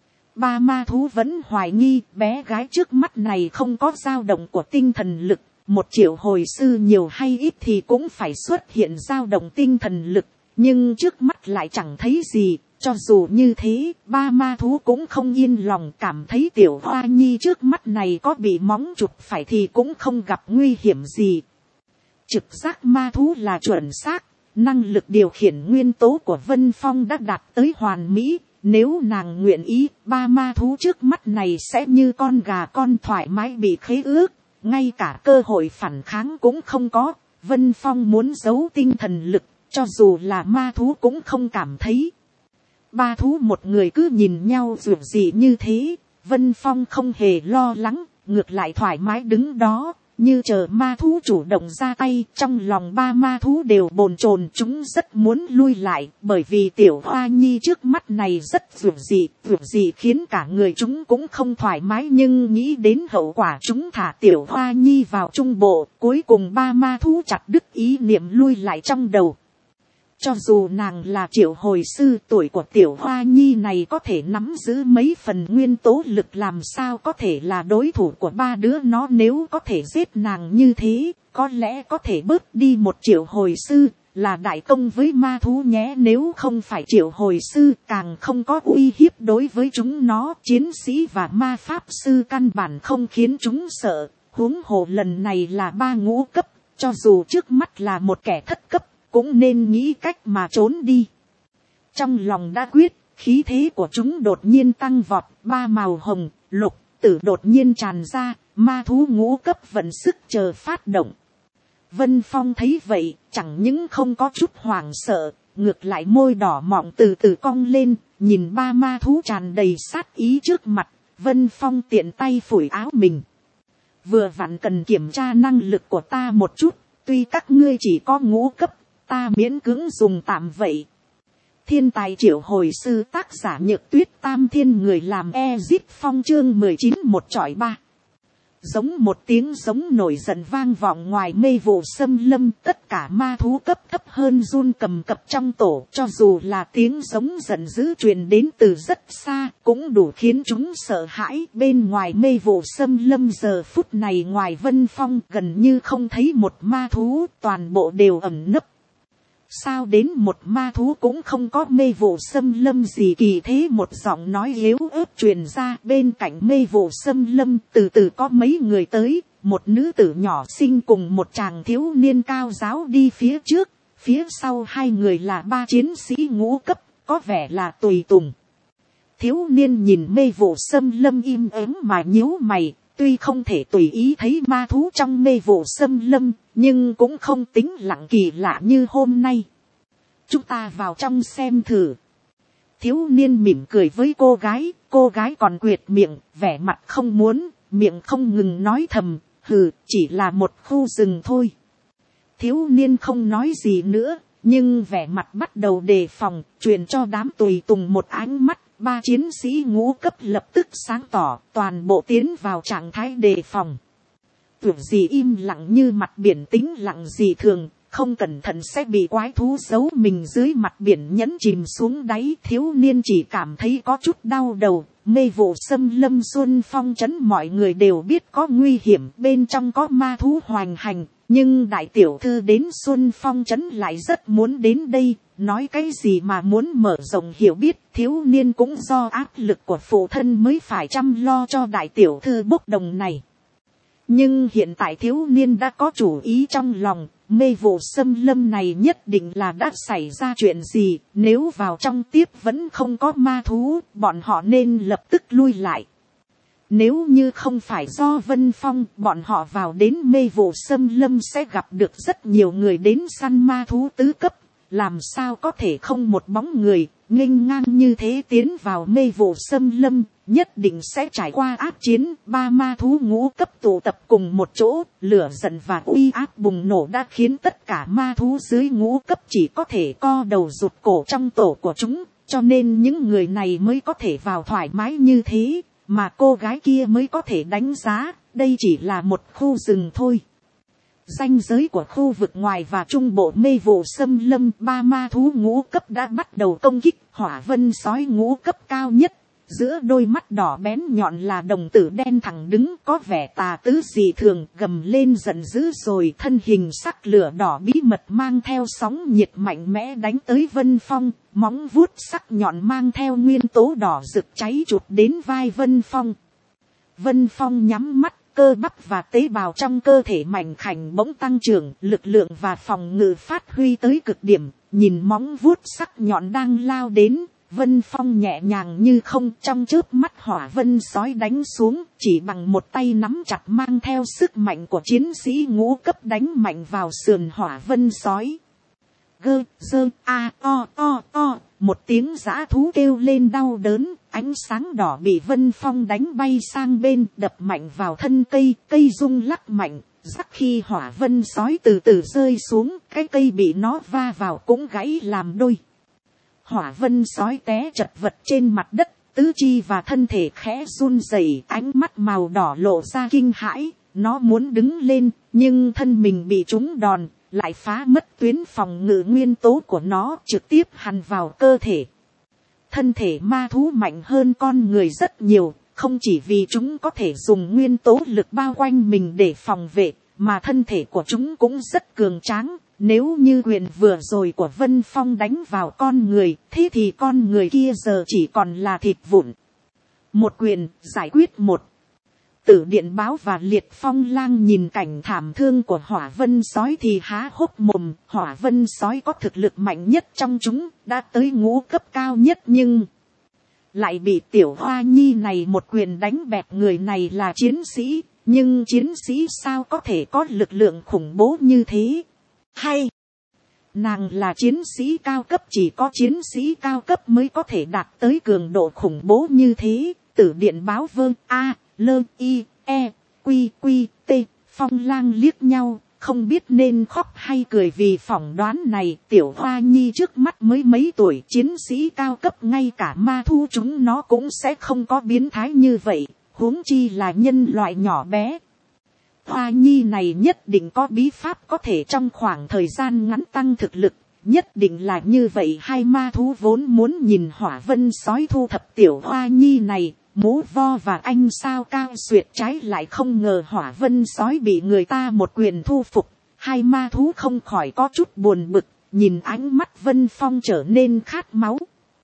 Ba ma thú vẫn hoài nghi bé gái trước mắt này không có dao động của tinh thần lực, một triệu hồi sư nhiều hay ít thì cũng phải xuất hiện dao động tinh thần lực, nhưng trước mắt lại chẳng thấy gì. Cho dù như thế, ba ma thú cũng không yên lòng, cảm thấy tiểu hoa nhi trước mắt này có bị móng chụp phải thì cũng không gặp nguy hiểm gì. Trực giác ma thú là chuẩn xác, năng lực điều khiển nguyên tố của Vân Phong đã đạt tới hoàn mỹ. Nếu nàng nguyện ý, ba ma thú trước mắt này sẽ như con gà con thoải mái bị khế ước, ngay cả cơ hội phản kháng cũng không có. Vân Phong muốn giấu tinh thần lực, cho dù là ma thú cũng không cảm thấy. Ba thú một người cứ nhìn nhau dường gì như thế, Vân Phong không hề lo lắng, ngược lại thoải mái đứng đó, như chờ ma thú chủ động ra tay. Trong lòng ba ma thú đều bồn chồn, chúng rất muốn lui lại, bởi vì tiểu hoa nhi trước mắt này rất dường gì khiến cả người chúng cũng không thoải mái, nhưng nghĩ đến hậu quả chúng thả tiểu hoa nhi vào trung bộ, cuối cùng ba ma thú chặt đứt ý niệm lui lại trong đầu. Cho dù nàng là triệu hồi sư, tuổi của tiểu hoa nhi này có thể nắm giữ mấy phần nguyên tố lực, làm sao có thể là đối thủ của ba đứa nó. Nếu có thể giết nàng như thế, có lẽ có thể bớt đi một triệu hồi sư, là đại công với ma thú nhé. Nếu không phải triệu hồi sư, càng không có uy hiếp đối với chúng nó. Chiến sĩ và ma pháp sư căn bản không khiến chúng sợ, huống hồ lần này là ba ngũ cấp, cho dù trước mắt là một kẻ thất cấp, cũng nên nghĩ cách mà trốn đi. Trong lòng đã quyết, khí thế của chúng đột nhiên tăng vọt, ba màu hồng, lục, tử đột nhiên tràn ra, ma thú ngũ cấp vận sức chờ phát động. Vân Phong thấy vậy, chẳng những không có chút hoảng sợ, ngược lại môi đỏ mọng từ từ cong lên, nhìn ba ma thú tràn đầy sát ý trước mặt, Vân Phong tiện tay phủi áo mình. Vừa vặn cần kiểm tra năng lực của ta một chút, tuy các ngươi chỉ có ngũ cấp, ta miễn cưỡng dùng tạm vậy. Thiên tài triệu hồi sư, tác giả Nhược Tuyết, Tam Thiên, người làm Ezit Phong, chương 19, một chọi ba. Giống một tiếng giống nổi giận vang vọng ngoài mê vụ xâm lâm, tất cả ma thú cấp thấp hơn run cầm cập trong tổ, cho dù là tiếng giống giận dữ truyền đến từ rất xa, cũng đủ khiến chúng sợ hãi. Bên ngoài mê vụ xâm lâm giờ phút này ngoài Vân Phong gần như không thấy một ma thú, toàn bộ đều ẩn nấp. Sao đến một ma thú cũng không có, mê vụ xâm lâm gì kỳ thế? Một giọng nói yếu ớt truyền ra. Bên cạnh mê vụ xâm lâm từ từ có mấy người tới, một nữ tử nhỏ xinh cùng một chàng thiếu niên cao giáo đi phía trước, phía sau hai người là ba chiến sĩ ngũ cấp, có vẻ là tùy tùng. Thiếu niên nhìn mê vụ xâm lâm im ắng mà nhíu mày, tuy không thể tùy ý thấy ma thú trong mê vụ xâm lâm, nhưng cũng không tính lặng kỳ lạ như hôm nay. Chúng ta vào trong xem thử. Thiếu niên mỉm cười với cô gái còn quệt miệng, vẻ mặt không muốn, miệng không ngừng nói thầm, hừ, chỉ là một khu rừng thôi. Thiếu niên không nói gì nữa, nhưng vẻ mặt bắt đầu đề phòng, truyền cho đám tùy tùng một ánh mắt. Ba chiến sĩ ngũ cấp lập tức sáng tỏ, toàn bộ tiến vào trạng thái đề phòng. Tưởng gì im lặng như mặt biển, tĩnh lặng gì thường, không cẩn thận sẽ bị quái thú giấu mình dưới mặt biển nhấn chìm xuống đáy. Thiếu niên chỉ cảm thấy có chút đau đầu, mê vụ xâm lâm Xuân Phong trấn mọi người đều biết có nguy hiểm, bên trong có ma thú hoành hành, nhưng đại tiểu thư đến Xuân Phong trấn lại rất muốn đến đây. Nói cái gì mà muốn mở rộng hiểu biết, thiếu niên cũng do áp lực của phụ thân mới phải chăm lo cho đại tiểu thư bốc đồng này. Nhưng hiện tại thiếu niên đã có chủ ý trong lòng, mê vụ xâm lâm này nhất định là đã xảy ra chuyện gì, nếu vào trong tiếp vẫn không có ma thú, bọn họ nên lập tức lui lại. Nếu như không phải do Vân Phong, bọn họ vào đến mê vụ xâm lâm sẽ gặp được rất nhiều người đến săn ma thú tứ cấp. Làm sao có thể không một bóng người, nghênh ngang như thế tiến vào mê vụ xâm lâm, nhất định sẽ trải qua ác chiến. Ba ma thú ngũ cấp tụ tập cùng một chỗ, lửa giận và uy áp bùng nổ đã khiến tất cả ma thú dưới ngũ cấp chỉ có thể co đầu rụt cổ trong tổ của chúng, cho nên những người này mới có thể vào thoải mái như thế, mà cô gái kia mới có thể đánh giá đây chỉ là một khu rừng thôi. Ranh giới của khu vực ngoài và trung bộ mê vụ xâm lâm, ba ma thú ngũ cấp đã bắt đầu công kích. Hỏa vân sói ngũ cấp cao nhất, giữa đôi mắt đỏ bén nhọn là đồng tử đen thẳng đứng, có vẻ tà tứ dị thường, gầm lên giận dữ rồi thân hình sắc lửa đỏ bí mật mang theo sóng nhiệt mạnh mẽ đánh tới Vân Phong, móng vuốt sắc nhọn mang theo nguyên tố đỏ rực cháy chụp đến vai Vân Phong. Vân Phong nhắm mắt, cơ bắp và tế bào trong cơ thể mảnh khảnh bỗng tăng trưởng, lực lượng và phòng ngự phát huy tới cực điểm. Nhìn móng vuốt sắc nhọn đang lao đến, Vân Phong nhẹ nhàng như không, trong chớp mắt hỏa vân sói đánh xuống, chỉ bằng một tay nắm chặt mang theo sức mạnh của chiến sĩ ngũ cấp đánh mạnh vào sườn hỏa vân sói. Gơ, dơ, a, o, một tiếng dã thú kêu lên đau đớn, ánh sáng đỏ bị Vân Phong đánh bay sang bên, đập mạnh vào thân cây, cây rung lắc mạnh, rắc khi hỏa vân sói từ từ rơi xuống, cái cây bị nó va vào cũng gãy làm đôi. Hỏa vân sói té chật vật trên mặt đất, tứ chi và thân thể khẽ run rẩy, ánh mắt màu đỏ lộ ra kinh hãi, nó muốn đứng lên, nhưng thân mình bị trúng đòn, lại phá mất tuyến phòng ngự nguyên tố của nó, trực tiếp hằn vào cơ thể. Thân thể ma thú mạnh hơn con người rất nhiều, không chỉ vì chúng có thể dùng nguyên tố lực bao quanh mình để phòng vệ, mà thân thể của chúng cũng rất cường tráng. Nếu như quyền vừa rồi của Vân Phong đánh vào con người, thế thì con người kia giờ chỉ còn là thịt vụn. Một quyền giải quyết một. Tử Điện Báo và Liệt Phong Lang nhìn cảnh thảm thương của hỏa vân sói thì há hốc mồm. Hỏa vân sói có thực lực mạnh nhất trong chúng, đã tới ngũ cấp cao nhất, nhưng lại bị tiểu hoa nhi này một quyền đánh bẹp. Người này là chiến sĩ, nhưng chiến sĩ sao có thể có lực lượng khủng bố như thế? Hay nàng là chiến sĩ cao cấp, chỉ có chiến sĩ cao cấp mới có thể đạt tới cường độ khủng bố như thế. Tử Điện Báo vơ a lơ i e quy quy t. Phong Lang liếc nhau, không biết nên khóc hay cười vì phỏng đoán này. Tiểu hoa nhi trước mắt mới mấy tuổi, chiến sĩ cao cấp ngay cả ma thu chúng nó cũng sẽ không có biến thái như vậy, huống chi là nhân loại nhỏ bé. Hoa nhi này nhất định có bí pháp có thể trong khoảng thời gian ngắn tăng thực lực, nhất định là như vậy. Hai ma thú vốn muốn nhìn hỏa vân sói thu thập tiểu hoa nhi này, Mú Vo và Anh Sao Cao Xuyệt trái lại không ngờ hỏa vân sói bị người ta một quyền thu phục. Hai ma thú không khỏi có chút buồn bực, nhìn ánh mắt Vân Phong trở nên khát máu.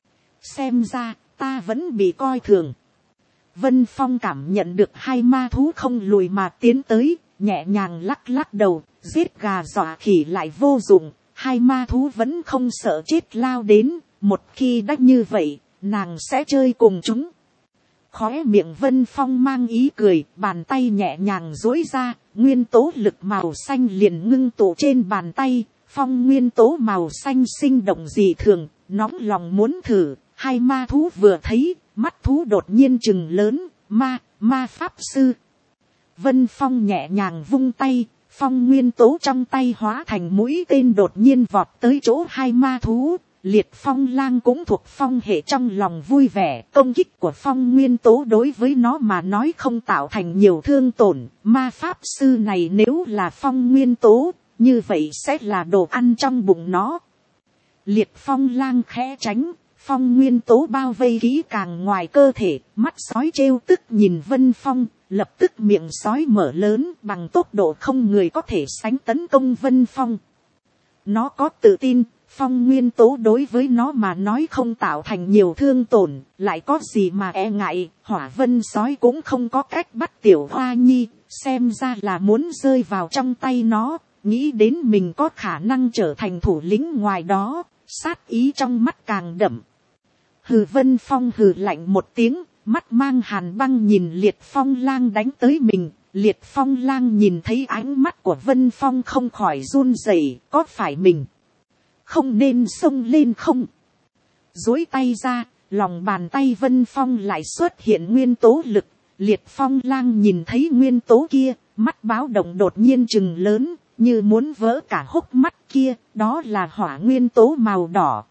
Xem ra ta vẫn bị coi thường. Vân Phong cảm nhận được hai ma thú không lùi mà tiến tới, nhẹ nhàng lắc lắc đầu, giết gà dọa khỉ lại vô dụng, hai ma thú vẫn không sợ chết lao đến, một khi đã như vậy, nàng sẽ chơi cùng chúng. Khóe miệng Vân Phong mang ý cười, bàn tay nhẹ nhàng duỗi ra, nguyên tố lực màu xanh liền ngưng tụ trên bàn tay, phong nguyên tố màu xanh sinh động dị thường, nóng lòng muốn thử. Hai ma thú vừa thấy, mắt thú đột nhiên trừng lớn, ma pháp sư. Vân Phong nhẹ nhàng vung tay, phong nguyên tố trong tay hóa thành mũi tên đột nhiên vọt tới chỗ hai ma thú. Liệt Phong Lang cũng thuộc phong hệ, trong lòng vui vẻ, công kích của phong nguyên tố đối với nó mà nói không tạo thành nhiều thương tổn. Ma pháp sư này nếu là phong nguyên tố, như vậy sẽ là đồ ăn trong bụng nó. Liệt Phong Lang khẽ tránh, phong nguyên tố bao vây kỹ càng ngoài cơ thể, mắt sói trêu tức nhìn Vân Phong, lập tức miệng sói mở lớn, bằng tốc độ không người có thể sánh tấn công Vân Phong. Nó có tự tin, phong nguyên tố đối với nó mà nói không tạo thành nhiều thương tổn, lại có gì mà e ngại. Hỏa vân sói cũng không có cách bắt tiểu hoa nhi, xem ra là muốn rơi vào trong tay nó, nghĩ đến mình có khả năng trở thành thủ lĩnh ngoài đó, sát ý trong mắt càng đậm. Hừ, Vân Phong hừ lạnh một tiếng, mắt mang hàn băng nhìn Liệt Phong Lang đánh tới mình. Liệt Phong Lang nhìn thấy ánh mắt của Vân Phong không khỏi run rẩy, có phải mình không nên xông lên không? duỗi tay ra, lòng bàn tay Vân Phong lại xuất hiện nguyên tố lực. Liệt Phong Lang nhìn thấy nguyên tố kia, mắt báo động đột nhiên chừng lớn, như muốn vỡ cả hốc mắt kia, đó là hỏa nguyên tố màu đỏ.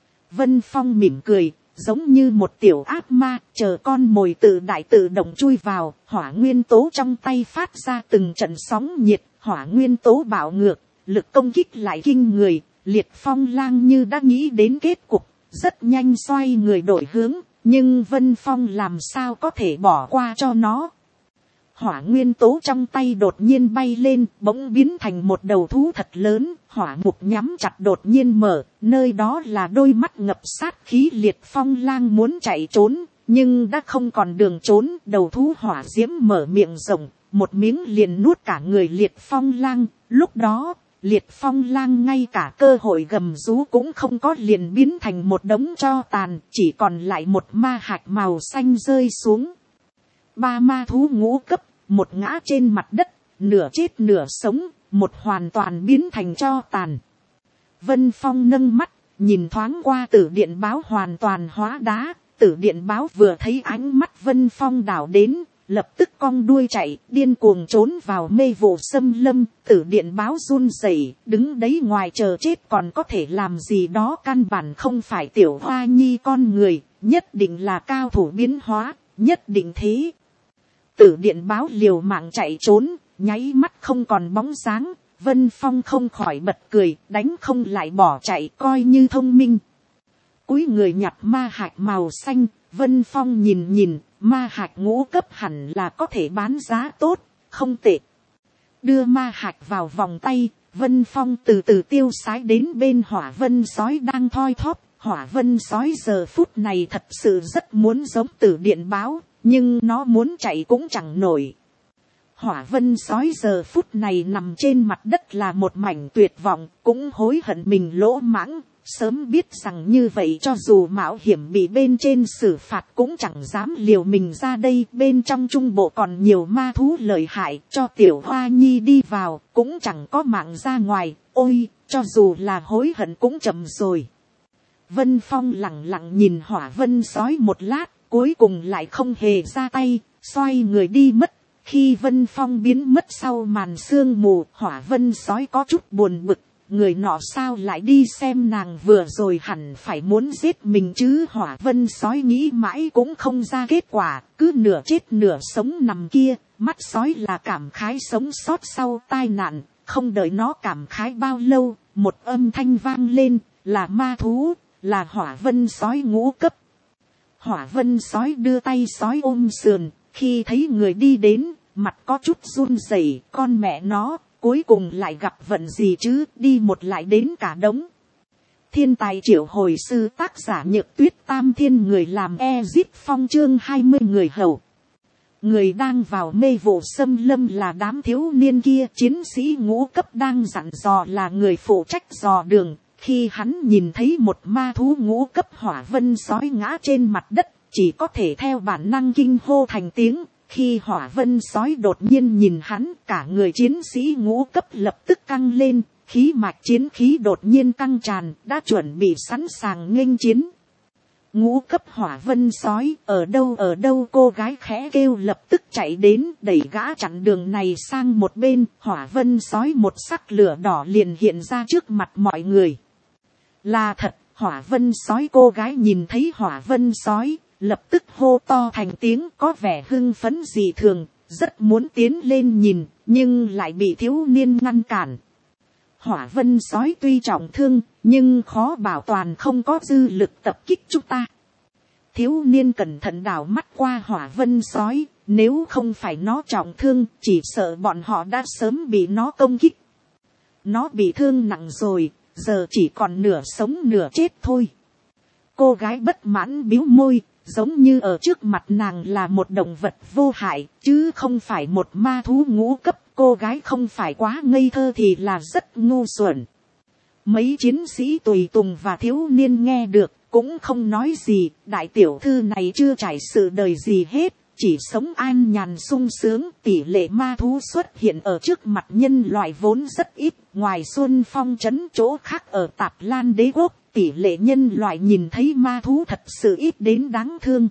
Vân Phong mỉm cười, giống như một tiểu ác ma, chờ con mồi tự đại tự động chui vào, hỏa nguyên tố trong tay phát ra từng trận sóng nhiệt, hỏa nguyên tố bạo ngược, lực công kích lại kinh người. Liệt Phong Lang như đã nghĩ đến kết cục, rất nhanh xoay người đổi hướng, nhưng Vân Phong làm sao có thể bỏ qua cho nó. Hỏa nguyên tố trong tay đột nhiên bay lên, bỗng biến thành một đầu thú thật lớn, hỏa mục nhắm chặt đột nhiên mở, nơi đó là đôi mắt ngập sát khí. Liệt Phong Lang muốn chạy trốn, nhưng đã không còn đường trốn. Đầu thú hỏa diễm mở miệng rộng, một miếng liền nuốt cả người Liệt Phong Lang. Lúc đó, Liệt Phong Lang ngay cả cơ hội gầm rú cũng không có, liền biến thành một đống tro tàn, chỉ còn lại một ma hạch màu xanh rơi xuống. 3 ma thú ngũ cấp, một ngã trên mặt đất, nửa chết nửa sống, một hoàn toàn biến thành tro tàn. Vân Phong nâng mắt, nhìn thoáng qua Tử Điện Báo hoàn toàn hóa đá. Tử Điện Báo vừa thấy ánh mắt Vân Phong đảo đến, lập tức cong đuôi chạy, điên cuồng trốn vào mê vụ xâm lâm. Tử Điện Báo run rẩy, đứng đấy ngoài chờ chết còn có thể làm gì đó, căn bản không phải tiểu hoa nhi con người, nhất định là cao thủ biến hóa, nhất định thế. Tử Điện Báo liều mạng chạy trốn, nháy mắt không còn bóng dáng. Vân Phong không khỏi bật cười, đánh không lại bỏ chạy, coi như thông minh. Cúi người nhặt ma hạch màu xanh, Vân Phong nhìn nhìn, ma hạch ngũ cấp hẳn là có thể bán giá tốt, không tệ. Đưa ma hạch vào vòng tay, Vân Phong từ từ tiêu sái đến bên Hỏa Vân Sói đang thoi thóp. Hỏa Vân Sói giờ phút này thật sự rất muốn giống Tử Điện Báo, nhưng nó muốn chạy cũng chẳng nổi. Hỏa Vân Sói giờ phút này nằm trên mặt đất là một mảnh tuyệt vọng, cũng hối hận mình lỗ mãng. Sớm biết rằng như vậy, cho dù mạo hiểm bị bên trên xử phạt cũng chẳng dám liều mình ra đây. Bên trong trung bộ còn nhiều ma thú lợi hại, cho tiểu hoa nhi đi vào cũng chẳng có mạng ra ngoài. Ôi, cho dù là hối hận cũng chậm rồi. Vân Phong lẳng lặng nhìn Hỏa Vân Sói một lát, cuối cùng lại không hề ra tay, xoay người đi mất. Khi Vân Phong biến mất sau màn sương mù, Hỏa Vân Sói có chút buồn bực. Người nọ sao lại đi xem nàng, vừa rồi hẳn phải muốn giết mình chứ. Hỏa Vân Sói nghĩ mãi cũng không ra kết quả, cứ nửa chết nửa sống nằm kia. Mắt sói là cảm khái sống sót sau tai nạn. Không đợi nó cảm khái bao lâu, một âm thanh vang lên, là ma thú, là Hỏa Vân Sói ngũ cấp. Hỏa Vân Sói đưa tay sói ôm sườn, khi thấy người đi đến, mặt có chút run rẩy. Con mẹ nó, cuối cùng lại gặp vận gì chứ, đi một lại đến cả đống. Thiên tài triệu hồi sư, tác giả Nhược Tuyết, Tam Thiên, người làm Ezip Phong, chương 20, người hầu. Người đang vào mê vụ xâm lâm là đám thiếu niên kia. Chiến sĩ ngũ cấp đang dặn dò là người phụ trách dò đường. Khi hắn nhìn thấy một ma thú ngũ cấp Hỏa Vân Sói ngã trên mặt đất, chỉ có thể theo bản năng kinh hô thành tiếng. Khi Hỏa Vân Sói đột nhiên nhìn hắn, cả người chiến sĩ ngũ cấp lập tức căng lên, khí mạch chiến khí đột nhiên căng tràn, đã chuẩn bị sẵn sàng nghênh chiến. Ngũ cấp Hỏa Vân Sói, ở đâu, cô gái khẽ kêu lập tức chạy đến, đẩy gã chặn đường này sang một bên. Hỏa Vân Sói một sắc lửa đỏ liền hiện ra trước mặt mọi người. Là thật, Hỏa Vân Sói. Cô gái nhìn thấy Hỏa Vân Sói, lập tức hô to thành tiếng, có vẻ hưng phấn dị thường, rất muốn tiến lên nhìn, nhưng lại bị thiếu niên ngăn cản. Hỏa Vân Sói tuy trọng thương, nhưng khó bảo toàn không có dư lực tập kích chúng ta. Thiếu niên cẩn thận đảo mắt qua Hỏa Vân Sói, nếu không phải nó trọng thương, chỉ sợ bọn họ đã sớm bị nó công kích. Nó bị thương nặng rồi, giờ chỉ còn nửa sống nửa chết thôi. Cô gái bất mãn bĩu môi, giống như ở trước mặt nàng là một động vật vô hại, chứ không phải một ma thú ngũ cấp. Cô gái không phải quá ngây thơ thì là rất ngu xuẩn. Mấy chiến sĩ tùy tùng và thiếu niên nghe được, cũng không nói gì. Đại tiểu thư này chưa trải sự đời gì hết, chỉ sống an nhàn sung sướng. Tỷ lệ ma thú xuất hiện ở trước mặt nhân loại vốn rất ít. Ngoài Xuân Phong trấn chỗ khác ở Tạp Lan Đế Quốc, Tỷ lệ nhân loại nhìn thấy ma thú thật sự ít đến đáng thương.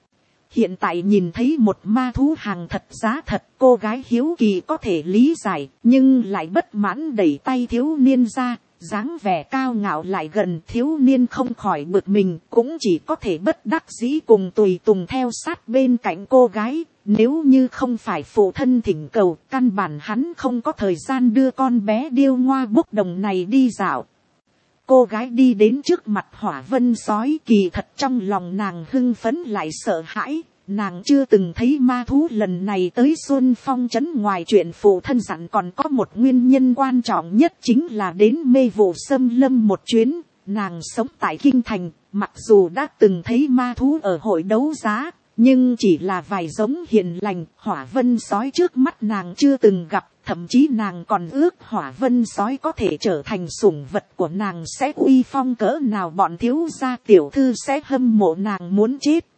Hiện tại nhìn thấy một ma thú hàng thật giá thật, cô gái hiếu kỳ có thể lý giải, nhưng lại bất mãn đẩy tay thiếu niên ra, dáng vẻ cao ngạo lại gần. Thiếu niên không khỏi bực mình, cũng chỉ có thể bất đắc dĩ cùng tùy tùng theo sát bên cạnh cô gái. Nếu như không phải phụ thân thỉnh cầu, căn bản hắn không có thời gian đưa con bé điêu ngoa bốc đồng này đi dạo. Cô gái đi đến trước mặt hỏa vân sói, kỳ thật trong lòng nàng hưng phấn lại sợ hãi. Nàng chưa từng thấy ma thú, lần này tới Xuân Phong trấn ngoài chuyện phụ thân dặn còn có một nguyên nhân quan trọng nhất, chính là đến mê vụ xâm lâm một chuyến. Nàng sống tại kinh thành, mặc dù đã từng thấy ma thú ở hội đấu giá, nhưng chỉ là vài giống hiền lành. Hỏa vân sói trước mắt nàng chưa từng gặp, thậm chí nàng còn ước hỏa vân sói có thể trở thành sủng vật của nàng sẽ uy phong cỡ nào, bọn thiếu gia tiểu thư sẽ hâm mộ nàng muốn chết.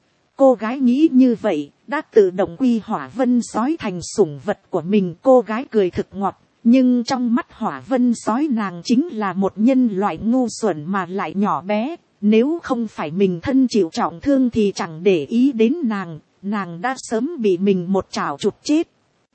Cô gái nghĩ như vậy, đã tự động quy hỏa vân sói thành sủng vật của mình. Cô gái cười thực ngọt, nhưng trong mắt hỏa vân sói nàng chính là một nhân loại ngu xuẩn mà lại nhỏ bé. Nếu không phải mình thân chịu trọng thương thì chẳng để ý đến nàng đã sớm bị mình một chảo chụp chết.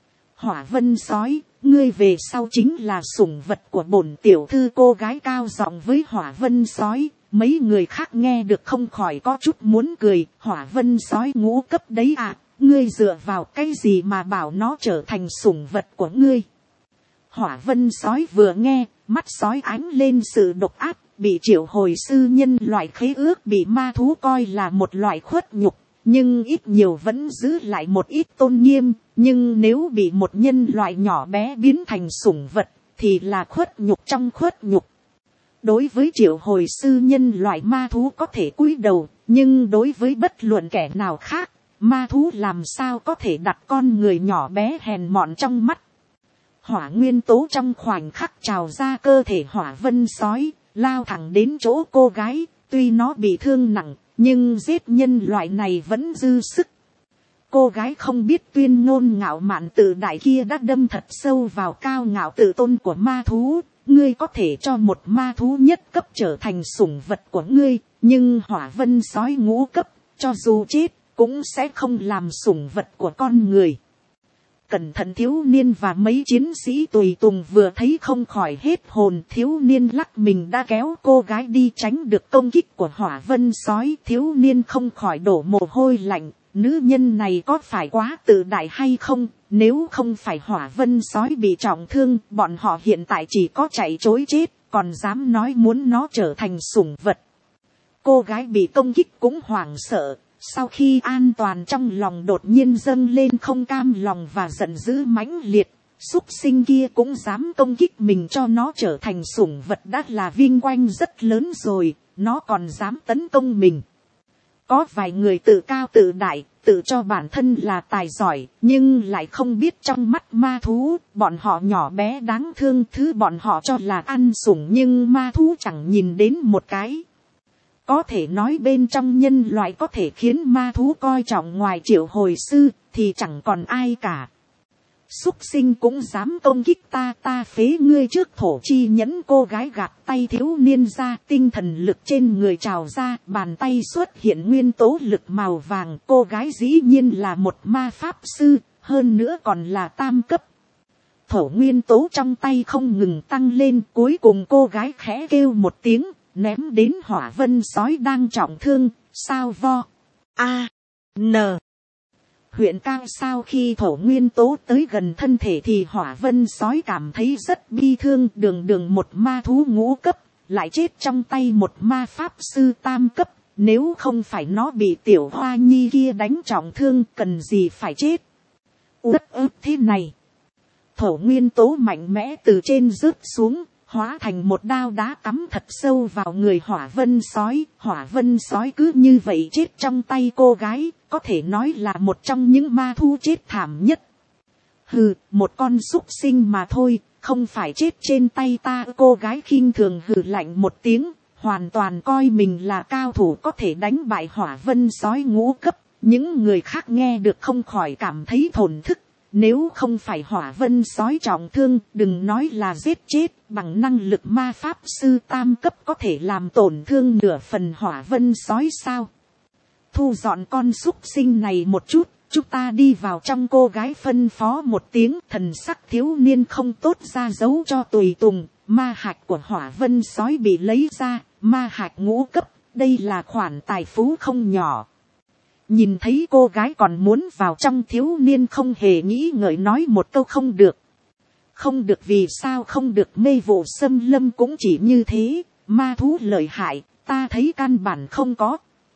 Hỏa vân sói, ngươi về sau chính là sủng vật của bổn tiểu thư. Cô gái cao giọng với hỏa vân sói. Mấy người khác nghe được không khỏi có chút muốn cười. Hỏa vân sói ngũ cấp đấy à, ngươi dựa vào cái gì mà bảo nó trở thành sủng vật của ngươi? Hỏa vân sói vừa nghe, mắt sói ánh lên sự độc ác. Bị triệu hồi sư nhân loại khế ước, bị ma thú coi là một loại khuất nhục, nhưng ít nhiều vẫn giữ lại một ít tôn nghiêm. Nhưng nếu bị một nhân loại nhỏ bé biến thành sủng vật, thì là khuất nhục trong khuất nhục. Đối với triệu hồi sư nhân loại, ma thú có thể cúi đầu, nhưng đối với bất luận kẻ nào khác, ma thú làm sao có thể đặt con người nhỏ bé hèn mọn trong mắt. Hỏa nguyên tố trong khoảnh khắc trào ra cơ thể hỏa vân sói, lao thẳng đến chỗ cô gái. Tuy nó bị thương nặng, nhưng giết nhân loại này vẫn dư sức. Cô gái không biết tuyên ngôn ngạo mạn tự đại kia đã đâm thật sâu vào cao ngạo tự tôn của ma thú. Ngươi có thể cho một ma thú nhất cấp trở thành sủng vật của ngươi, nhưng hỏa vân sói ngũ cấp, cho dù chết, cũng sẽ không làm sủng vật của con người. Cẩn thận, thiếu niên và mấy chiến sĩ tùy tùng vừa thấy không khỏi hết hồn. Thiếu niên lắc mình đã kéo cô gái đi tránh được công kích của hỏa vân sói. Thiếu niên không khỏi đổ mồ hôi lạnh. Nữ nhân này có phải quá tự đại hay không? Nếu không phải hỏa vân sói bị trọng thương, bọn họ hiện tại chỉ có chạy trối chết, còn dám nói muốn nó trở thành sủng vật. Cô gái bị công kích cũng hoảng sợ. Sau khi an toàn, trong lòng đột nhiên dâng lên không cam lòng và giận dữ mãnh liệt. Súc sinh kia cũng dám công kích mình, cho nó trở thành sủng vật đã là vinh quang rất lớn rồi, nó còn dám tấn công mình. Có vài người tự cao tự đại, tự cho bản thân là tài giỏi, nhưng lại không biết trong mắt ma thú, bọn họ nhỏ bé đáng thương. Thứ bọn họ cho là ăn sủng nhưng ma thú chẳng nhìn đến một cái. Có thể nói bên trong nhân loại có thể khiến ma thú coi trọng ngoài triệu hồi sư, thì chẳng còn ai cả. Súc sinh cũng dám công kích ta, ta phế ngươi trước thổ chi nhẫn. Cô gái gạt tay thiếu niên ra, tinh thần lực trên người trào ra, bàn tay xuất hiện nguyên tố lực màu vàng. Cô gái dĩ nhiên là một ma pháp sư, hơn nữa còn là tam cấp. Thổ nguyên tố trong tay không ngừng tăng lên, cuối cùng cô gái khẽ kêu một tiếng, ném đến hỏa vân sói đang trọng thương. Sao vo a n huyện cao. Sau khi thổ nguyên tố tới gần thân thể thì hỏa vân sói cảm thấy rất bi thương. Đường một ma thú ngũ cấp lại chết trong tay một ma pháp sư tam cấp. Nếu không phải nó bị tiểu hoa nhi kia đánh trọng thương, cần gì phải chết. Đất ức thế này. Thổ nguyên tố mạnh mẽ từ trên rớt xuống, hóa thành một đao đá cắm thật sâu vào người hỏa vân sói. Hỏa vân sói cứ như vậy chết trong tay cô gái, có thể nói là một trong những ma thú chết thảm nhất. Hừ, một con súc sinh mà thôi, không phải chết trên tay ta. Cô gái khinh thường hừ lạnh một tiếng, hoàn toàn coi mình là cao thủ có thể đánh bại hỏa vân sói ngũ cấp. Những người khác nghe được không khỏi cảm thấy thổn thức. nếu không phải hỏa vân sói trọng thương, đừng nói là giết chết, bằng năng lực ma pháp sư tam cấp có thể làm tổn thương nửa phần hỏa vân sói sao. Thu dọn con súc sinh này một chút, chúng ta đi vào trong. Cô gái phân phó một tiếng, thần sắc thiếu niên không tốt ra dấu cho tùy tùng. Ma hạch của hỏa vân sói bị lấy ra, ma hạch ngũ cấp, đây là khoản tài phú không nhỏ. Nhìn thấy cô gái còn muốn vào trong, thiếu niên không hề nghĩ ngợi nói một câu không được. Không được vì sao không được, mê vụ xâm lâm cũng chỉ như thế, ma thú lợi hại, ta thấy căn bản không có.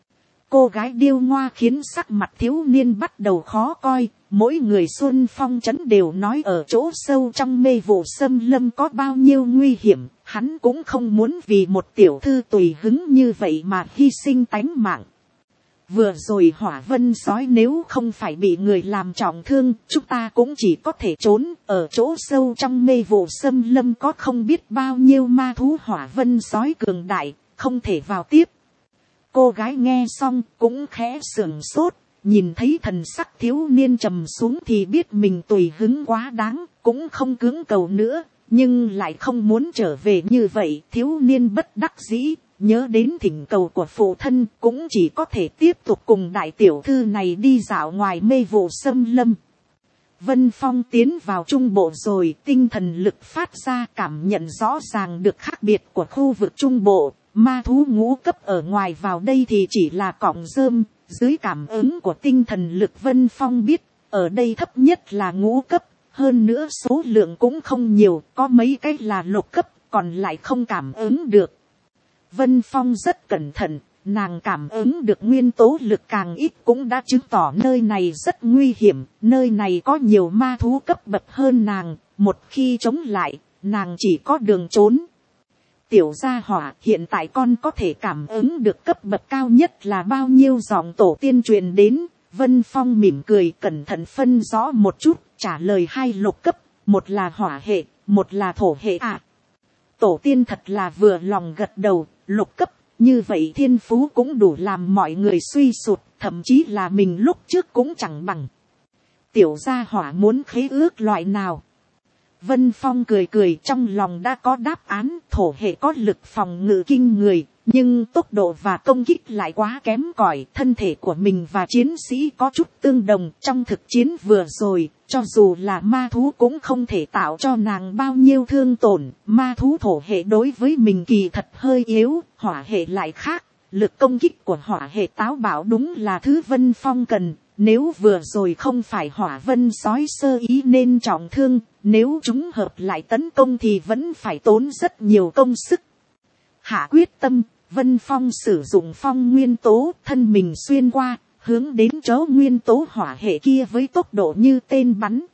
Cô gái điêu ngoa khiến sắc mặt thiếu niên bắt đầu khó coi, mỗi người Xuân Phong trấn đều nói ở chỗ sâu trong mê vụ xâm lâm có bao nhiêu nguy hiểm, hắn cũng không muốn vì một tiểu thư tùy hứng như vậy mà hy sinh tánh mạng. Vừa rồi hỏa vân sói nếu không phải bị người làm trọng thương, chúng ta cũng chỉ có thể trốn. Ở chỗ sâu trong mê vụ xâm lâm có không biết bao nhiêu ma thú hỏa vân sói cường đại, không thể vào tiếp. Cô gái nghe xong cũng khẽ sưởng sốt, nhìn thấy thần sắc thiếu niên trầm xuống thì biết mình tùy hứng quá đáng, cũng không cưỡng cầu nữa, nhưng lại không muốn trở về như vậy. Thiếu niên bất đắc dĩ, nhớ đến thỉnh cầu của phụ thân, cũng chỉ có thể tiếp tục cùng đại tiểu thư này đi dạo ngoài mê vụ xâm lâm. Vân Phong tiến vào trung bộ rồi, tinh thần lực phát ra, cảm nhận rõ ràng được khác biệt của khu vực trung bộ. Ma thú ngũ cấp ở ngoài vào đây thì chỉ là cọng rơm, dưới cảm ứng của tinh thần lực Vân Phong biết, ở đây thấp nhất là ngũ cấp, hơn nữa số lượng cũng không nhiều, có mấy cái là lục cấp, còn lại không cảm ứng được. Vân Phong rất cẩn thận, nàng cảm ứng được nguyên tố lực càng ít cũng đã chứng tỏ nơi này rất nguy hiểm, nơi này có nhiều ma thú cấp bậc hơn nàng, một khi chống lại, nàng chỉ có đường trốn. Tiểu gia hỏa, hiện tại con có thể cảm ứng được cấp bậc cao nhất là bao nhiêu, giọng tổ tiên truyền đến. Vân Phong mỉm cười cẩn thận phân rõ một chút, trả lời 2 lục cấp, một là hỏa hệ, một là thổ hệ ạ. Tổ tiên thật là vừa lòng gật đầu, lục cấp, như vậy thiên phú cũng đủ làm mọi người suy sụt, thậm chí là mình lúc trước cũng chẳng bằng. Tiểu gia hỏa muốn khế ước loại nào? Vân Phong cười cười, trong lòng đã có đáp án. Thổ hệ có lực phòng ngự kinh người, nhưng tốc độ và công kích lại quá kém cỏi. Thân thể của mình và chiến sĩ có chút tương đồng, trong thực chiến vừa rồi, cho dù là ma thú cũng không thể tạo cho nàng bao nhiêu thương tổn. Ma thú thổ hệ đối với mình kỳ thật hơi yếu, hỏa hệ lại khác. Lực công kích của hỏa hệ táo bạo đúng là thứ Vân Phong cần. Nếu vừa rồi không phải hỏa vân sói sơ ý nên trọng thương, nếu chúng hợp lại tấn công thì vẫn phải tốn rất nhiều công sức. Hạ quyết tâm, Vân Phong sử dụng phong nguyên tố, thân mình xuyên qua, hướng đến chỗ nguyên tố hỏa hệ kia với tốc độ như tên bắn.